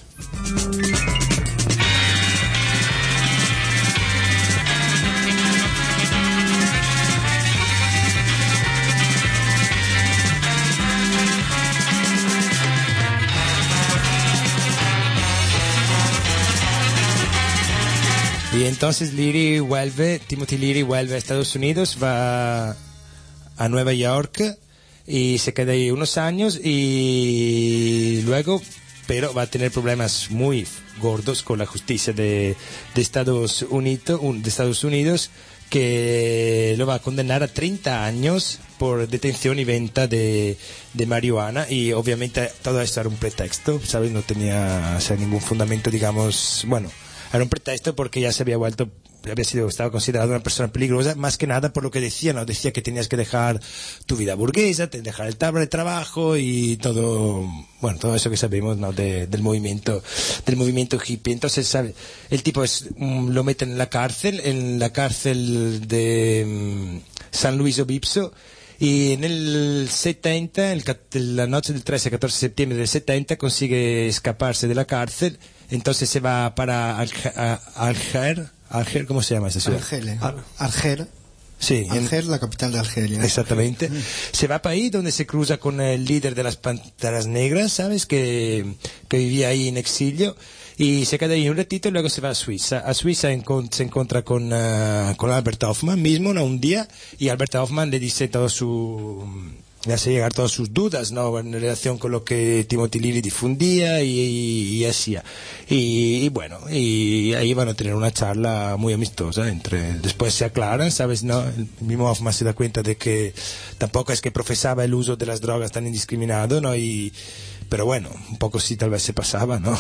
Y entonces Leary vuelve, Timothy Leary vuelve a Estados Unidos, va a Nueva York y se queda ahí unos años y luego pero va a tener problemas muy gordos con la justicia de, de Estados Unidos, de Estados Unidos, que lo va a condenar a treinta años por detención y venta de, de marihuana, y obviamente todo esto era un pretexto, ¿sabes? No tenía, o sea, ningún fundamento, digamos, bueno, era un pretexto porque ya se había vuelto, había sido, estaba considerado una persona peligrosa, más que nada por lo que decía, ¿no? Decía que tenías que dejar tu vida burguesa, dejar el tabla de trabajo y todo, bueno, todo eso que sabemos, ¿no? De, del movimiento, del movimiento hippie. Entonces, ¿sabe? El tipo es, um, lo meten en la cárcel, en la cárcel de um, San Luis Obispo, y en el setenta, el, la noche del trece a catorce de septiembre del setenta, consigue escaparse de la cárcel, entonces se va para Alger, Alger, ¿cómo se llama esa ciudad? Argel, Arger. Sí, Alger, en... la capital de Argelia. Exactamente. Se va para ahí donde se cruza con el líder de las Panteras Negras, ¿sabes? Que, que vivía ahí en exilio. Y se queda ahí un ratito y luego se va a Suiza. A Suiza encont- se encuentra con, uh, con Albert Hoffman mismo, ¿no? Un día, y Albert Hoffman le dice todo su... le hace llegar todas sus dudas, ¿no? En relación con lo que Timothy Leary difundía y, y, y hacía. Y, y bueno, y ahí van a tener una charla muy amistosa entre, después se aclaran, ¿sabes? ¿No? El mismo Hoffman se da cuenta de que tampoco es que profesaba el uso de las drogas tan indiscriminado, ¿no? Y, pero bueno, un poco sí tal vez se pasaba, ¿no?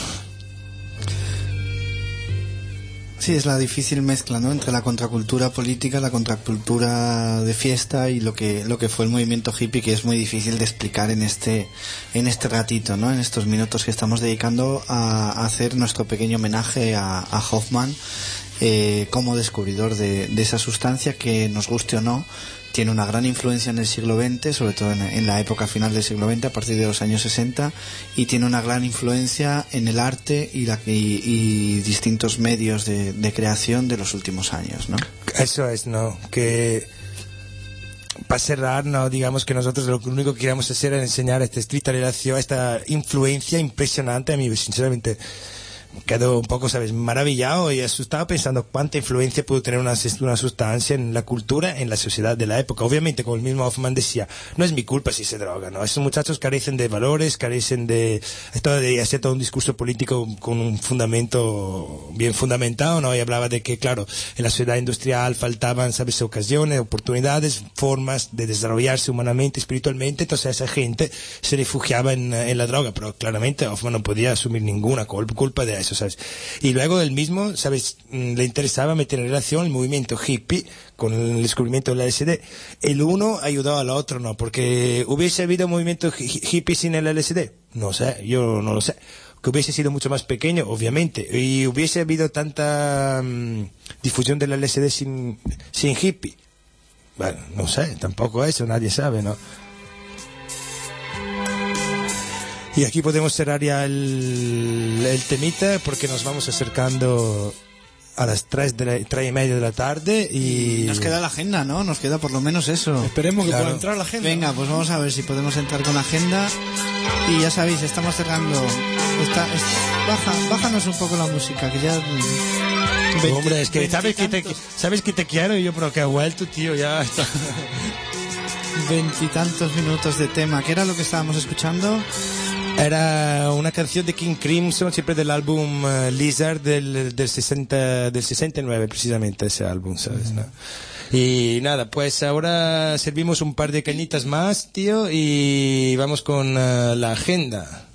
Sí, es la difícil mezcla, ¿no? Entre la contracultura política, la contracultura de fiesta y lo que lo que fue el movimiento hippie, que es muy difícil de explicar en este en este ratito, ¿no? En estos minutos que estamos dedicando a, a hacer nuestro pequeño homenaje a, a Hoffman eh, como descubridor de, de esa sustancia que, nos guste o no, tiene una gran influencia en el siglo veinte, sobre todo en, en la época final del siglo veinte, a partir de los años sesenta, y tiene una gran influencia en el arte y, la, y, y distintos medios de, de creación de los últimos años, ¿no? Eso es, ¿no? Que para cerrar, no digamos que nosotros lo único que queríamos hacer era enseñar esta estricta relación, esta influencia impresionante. A mí, sinceramente, quedo un poco, ¿sabes?, maravillado y asustado pensando cuánta influencia pudo tener una, una sustancia en la cultura, en la sociedad de la época. Obviamente, como el mismo Hoffman decía, no es mi culpa si se droga, ¿no? Esos muchachos carecen de valores, carecen de... Esto de hacer todo un discurso político con un fundamento bien fundamentado, ¿no? Y hablaba de que, claro, en la sociedad industrial faltaban, ¿sabes?, ocasiones, oportunidades, formas de desarrollarse humanamente, espiritualmente. Entonces esa gente se refugiaba en, en la droga, pero claramente Hoffman no podía asumir ninguna culpa de eso, ¿sabes? Y luego él mismo, ¿sabes?, le interesaba meter en relación el movimiento hippie con el descubrimiento del L S D. El uno ayudó al otro, ¿no? Porque hubiese habido movimiento hippie sin el L S D, no sé, yo no lo sé. Que hubiese sido mucho más pequeño, obviamente, y hubiese habido tanta um, difusión del L S D sin, sin hippie. Bueno, no sé, tampoco eso, nadie sabe, ¿no? Y aquí podemos cerrar ya el, el temita, porque nos vamos acercando a las tres, de la, tres y media de la tarde y... Nos queda la agenda, ¿no? Nos queda por lo menos eso. Esperemos que Claro. pueda entrar la agenda. Venga, pues vamos a ver si podemos entrar con la agenda. Y ya sabéis, estamos cerrando... Esta, es- baja, bájanos un poco la música, que ya... Hombre, es que sabes que, te, sabes que te quiero y yo, pero que ha vuelto, tío, ya está. Veintitantos minutos de tema. ¿Qué era lo que estábamos escuchando? Era una canción de King Crimson, siempre del álbum uh, Lizard del, del, sesenta, del sesenta y nueve, precisamente, ese álbum, ¿sabes? ¿No? Y nada, pues ahora servimos un par de cañitas más, tío, y vamos con uh, la agenda.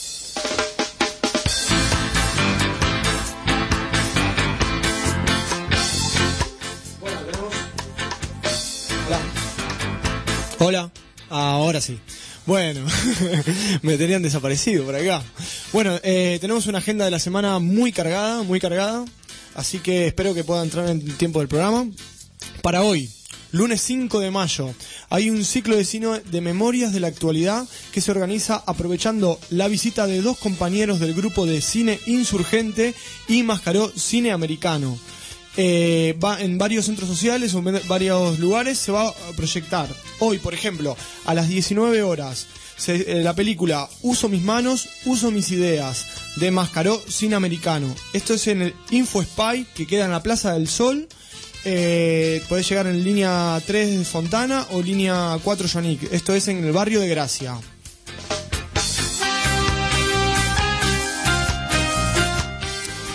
Hola, ahora sí. Bueno, me tenían desaparecido por acá. Bueno, eh, tenemos una agenda de la semana muy cargada, muy cargada, así que espero que pueda entrar en el tiempo del programa. Para hoy, lunes cinco de mayo, hay un ciclo de cine de memorias de la actualidad que se organiza aprovechando la visita de dos compañeros del grupo de cine Insurgente y Mascaró Cine Americano. Eh, va en varios centros sociales o en varios lugares se va a proyectar. Hoy, por ejemplo, a las diecinueve horas, se, eh, la película Uso mis manos, uso mis ideas, de Mascaró Cine Americano. Esto es en el Info Spy, que queda en la Plaza del Sol. Eh, podés llegar en línea tres de Fontana o línea cuatro Yonick. Esto es en el barrio de Gracia.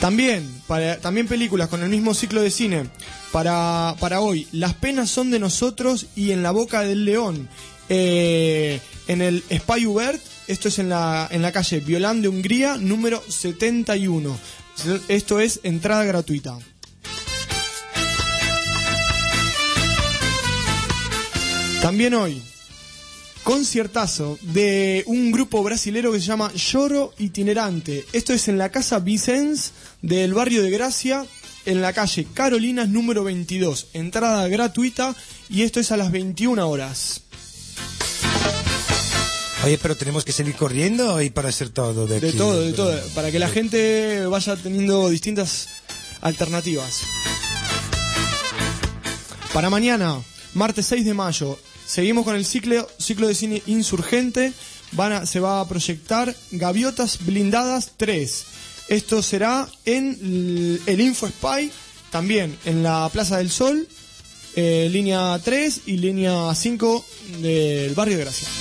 También, para, también películas con el mismo ciclo de cine. Para, para hoy, Las penas son de nosotros y En la boca del león. Eh, en el Espai Ubert, esto es en la, en la calle Violán de Hungría, número setenta y uno. Esto es entrada gratuita. También hoy, conciertazo de un grupo brasilero que se llama Lloro Itinerante. Esto es en la Casa Vicens del barrio de Gracia, en la calle Carolinas número veintidós. Entrada gratuita y esto es a las veintiuna horas. Oye, pero tenemos que seguir corriendo y para hacer todo de aquí. De todo, de todo, para que la gente vaya teniendo distintas alternativas. Para mañana, martes seis de mayo, seguimos con el ciclo, ciclo de cine Insurgente. Van a, se va a proyectar Gaviotas Blindadas tres. Esto será en el Info Spy, también en la Plaza del Sol, eh, línea tres y línea cinco del barrio de Gracia.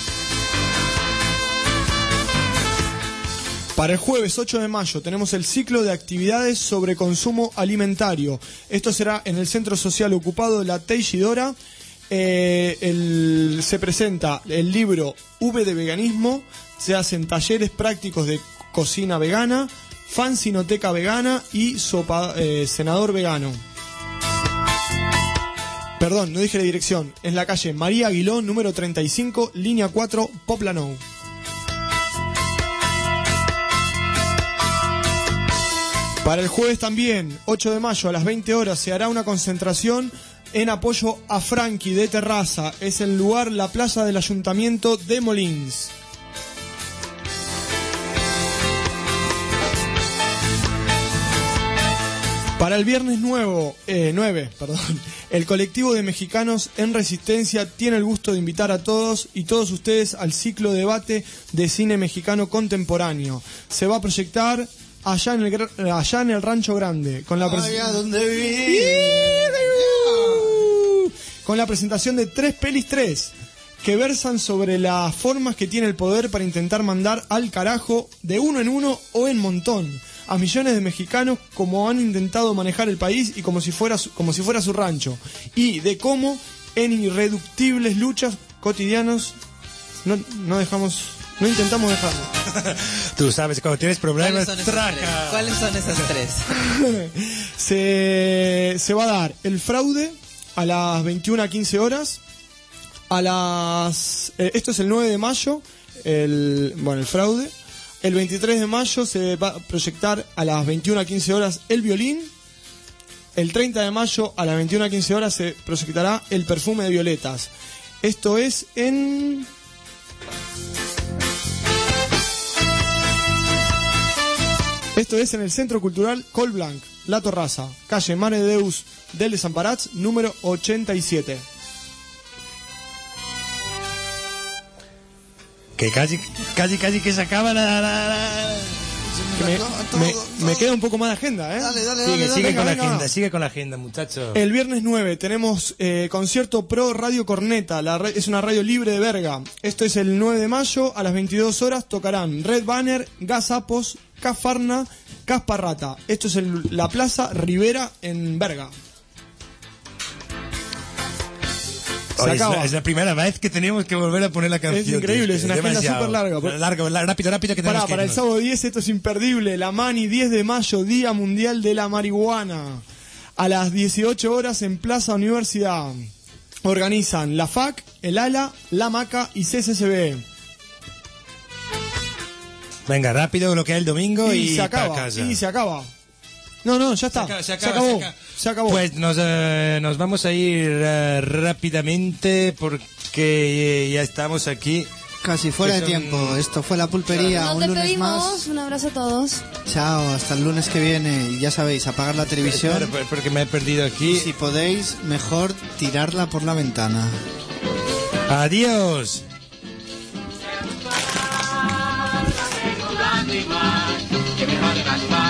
Para el jueves ocho de mayo tenemos el ciclo de actividades sobre consumo alimentario. Esto será en el Centro Social Ocupado de la Teixidora. Eh, el, se presenta el libro V de Veganismo, se hacen talleres prácticos de cocina vegana, fanzinoteca vegana y sopa, eh, senador vegano. Perdón, no dije la dirección. Es la calle María Aguiló, número treinta y cinco, línea cuatro, Poplanou. Para el jueves también, ocho de mayo, a las veinte horas, se hará una concentración en apoyo a Frankie de Terraza. Es el lugar, la plaza del Ayuntamiento de Molins. Para el viernes nuevo, eh, nueve, perdón, el colectivo de mexicanos en Resistencia tiene el gusto de invitar a todos y todos ustedes al ciclo de debate de cine mexicano contemporáneo. Se va a proyectar allá en el, allá en el Rancho Grande, con la, allá donde vive. Con la presentación de tres pelis tres, que versan sobre las formas que tiene el poder para intentar mandar al carajo de uno en uno o en montón a millones de mexicanos, como han intentado manejar el país y como si fuera su, como si fuera su rancho, y de cómo en irreductibles luchas cotidianas no, no dejamos, no intentamos dejarlo. Tú sabes, cuando tienes problemas, ¿Cuáles son esas tres? ¿Cuáles son esas tres? se, se va a dar el fraude a las veintiuna a quince horas. A las eh, esto es el nueve de mayo, el bueno, el fraude. El veintitrés de mayo se va a proyectar a las veintiuna a quince horas El Violín. El treinta de mayo a las veintiuna a quince horas se proyectará El Perfume de Violetas. Esto es en Esto es en el Centro Cultural Col Blanc, La Torraza, calle Mare de Deus del Desamparats, número ochenta y siete. Que casi, casi, casi que se acaba la... la, la... Me, me, me queda un poco más de agenda, ¿eh? Dale, dale, Sigue, dale, sigue dale, con venga, la agenda, venga. sigue con la agenda, muchacho. El viernes nueve tenemos eh, concierto pro Radio Corneta, la re- es una radio libre de Berga. Esto es el nueve de mayo, a las veintidós horas tocarán Red Banner, Gazapos, Cafarna, Casparrata. Esto es el, la Plaza Rivera en Berga. Se Oye, es, acaba. la, es la primera vez que tenemos que volver a poner la canción. Es increíble, tío. es una agenda demasiado. súper larga. Largo, la- rápido, rápido que tenemos Pará, que para el irnos. sábado diez, esto es imperdible. La Mani, diez de mayo, Día Mundial de la Marihuana. A las dieciocho horas en Plaza Universidad. Organizan la F A C, el ALA, la MACA y C C C B. Venga, rápido lo que es el domingo y, Y se pa' acaba, casa. y se acaba. No, no, ya está. Se acaba, se Se acaba, acabó. se acaba. Se acabó. Pues nos, eh, nos vamos a ir eh, rápidamente porque eh, ya estamos aquí. Casi fuera Que de son- tiempo. Esto fue La Pulpería. Nos Un lunes más. despedimos, un abrazo a todos. Chao, hasta el lunes que viene. Y ya sabéis, apagar la televisión. Espera, espera, porque me he perdido aquí. Y si podéis, mejor tirarla por la ventana. Adiós. Que me joden las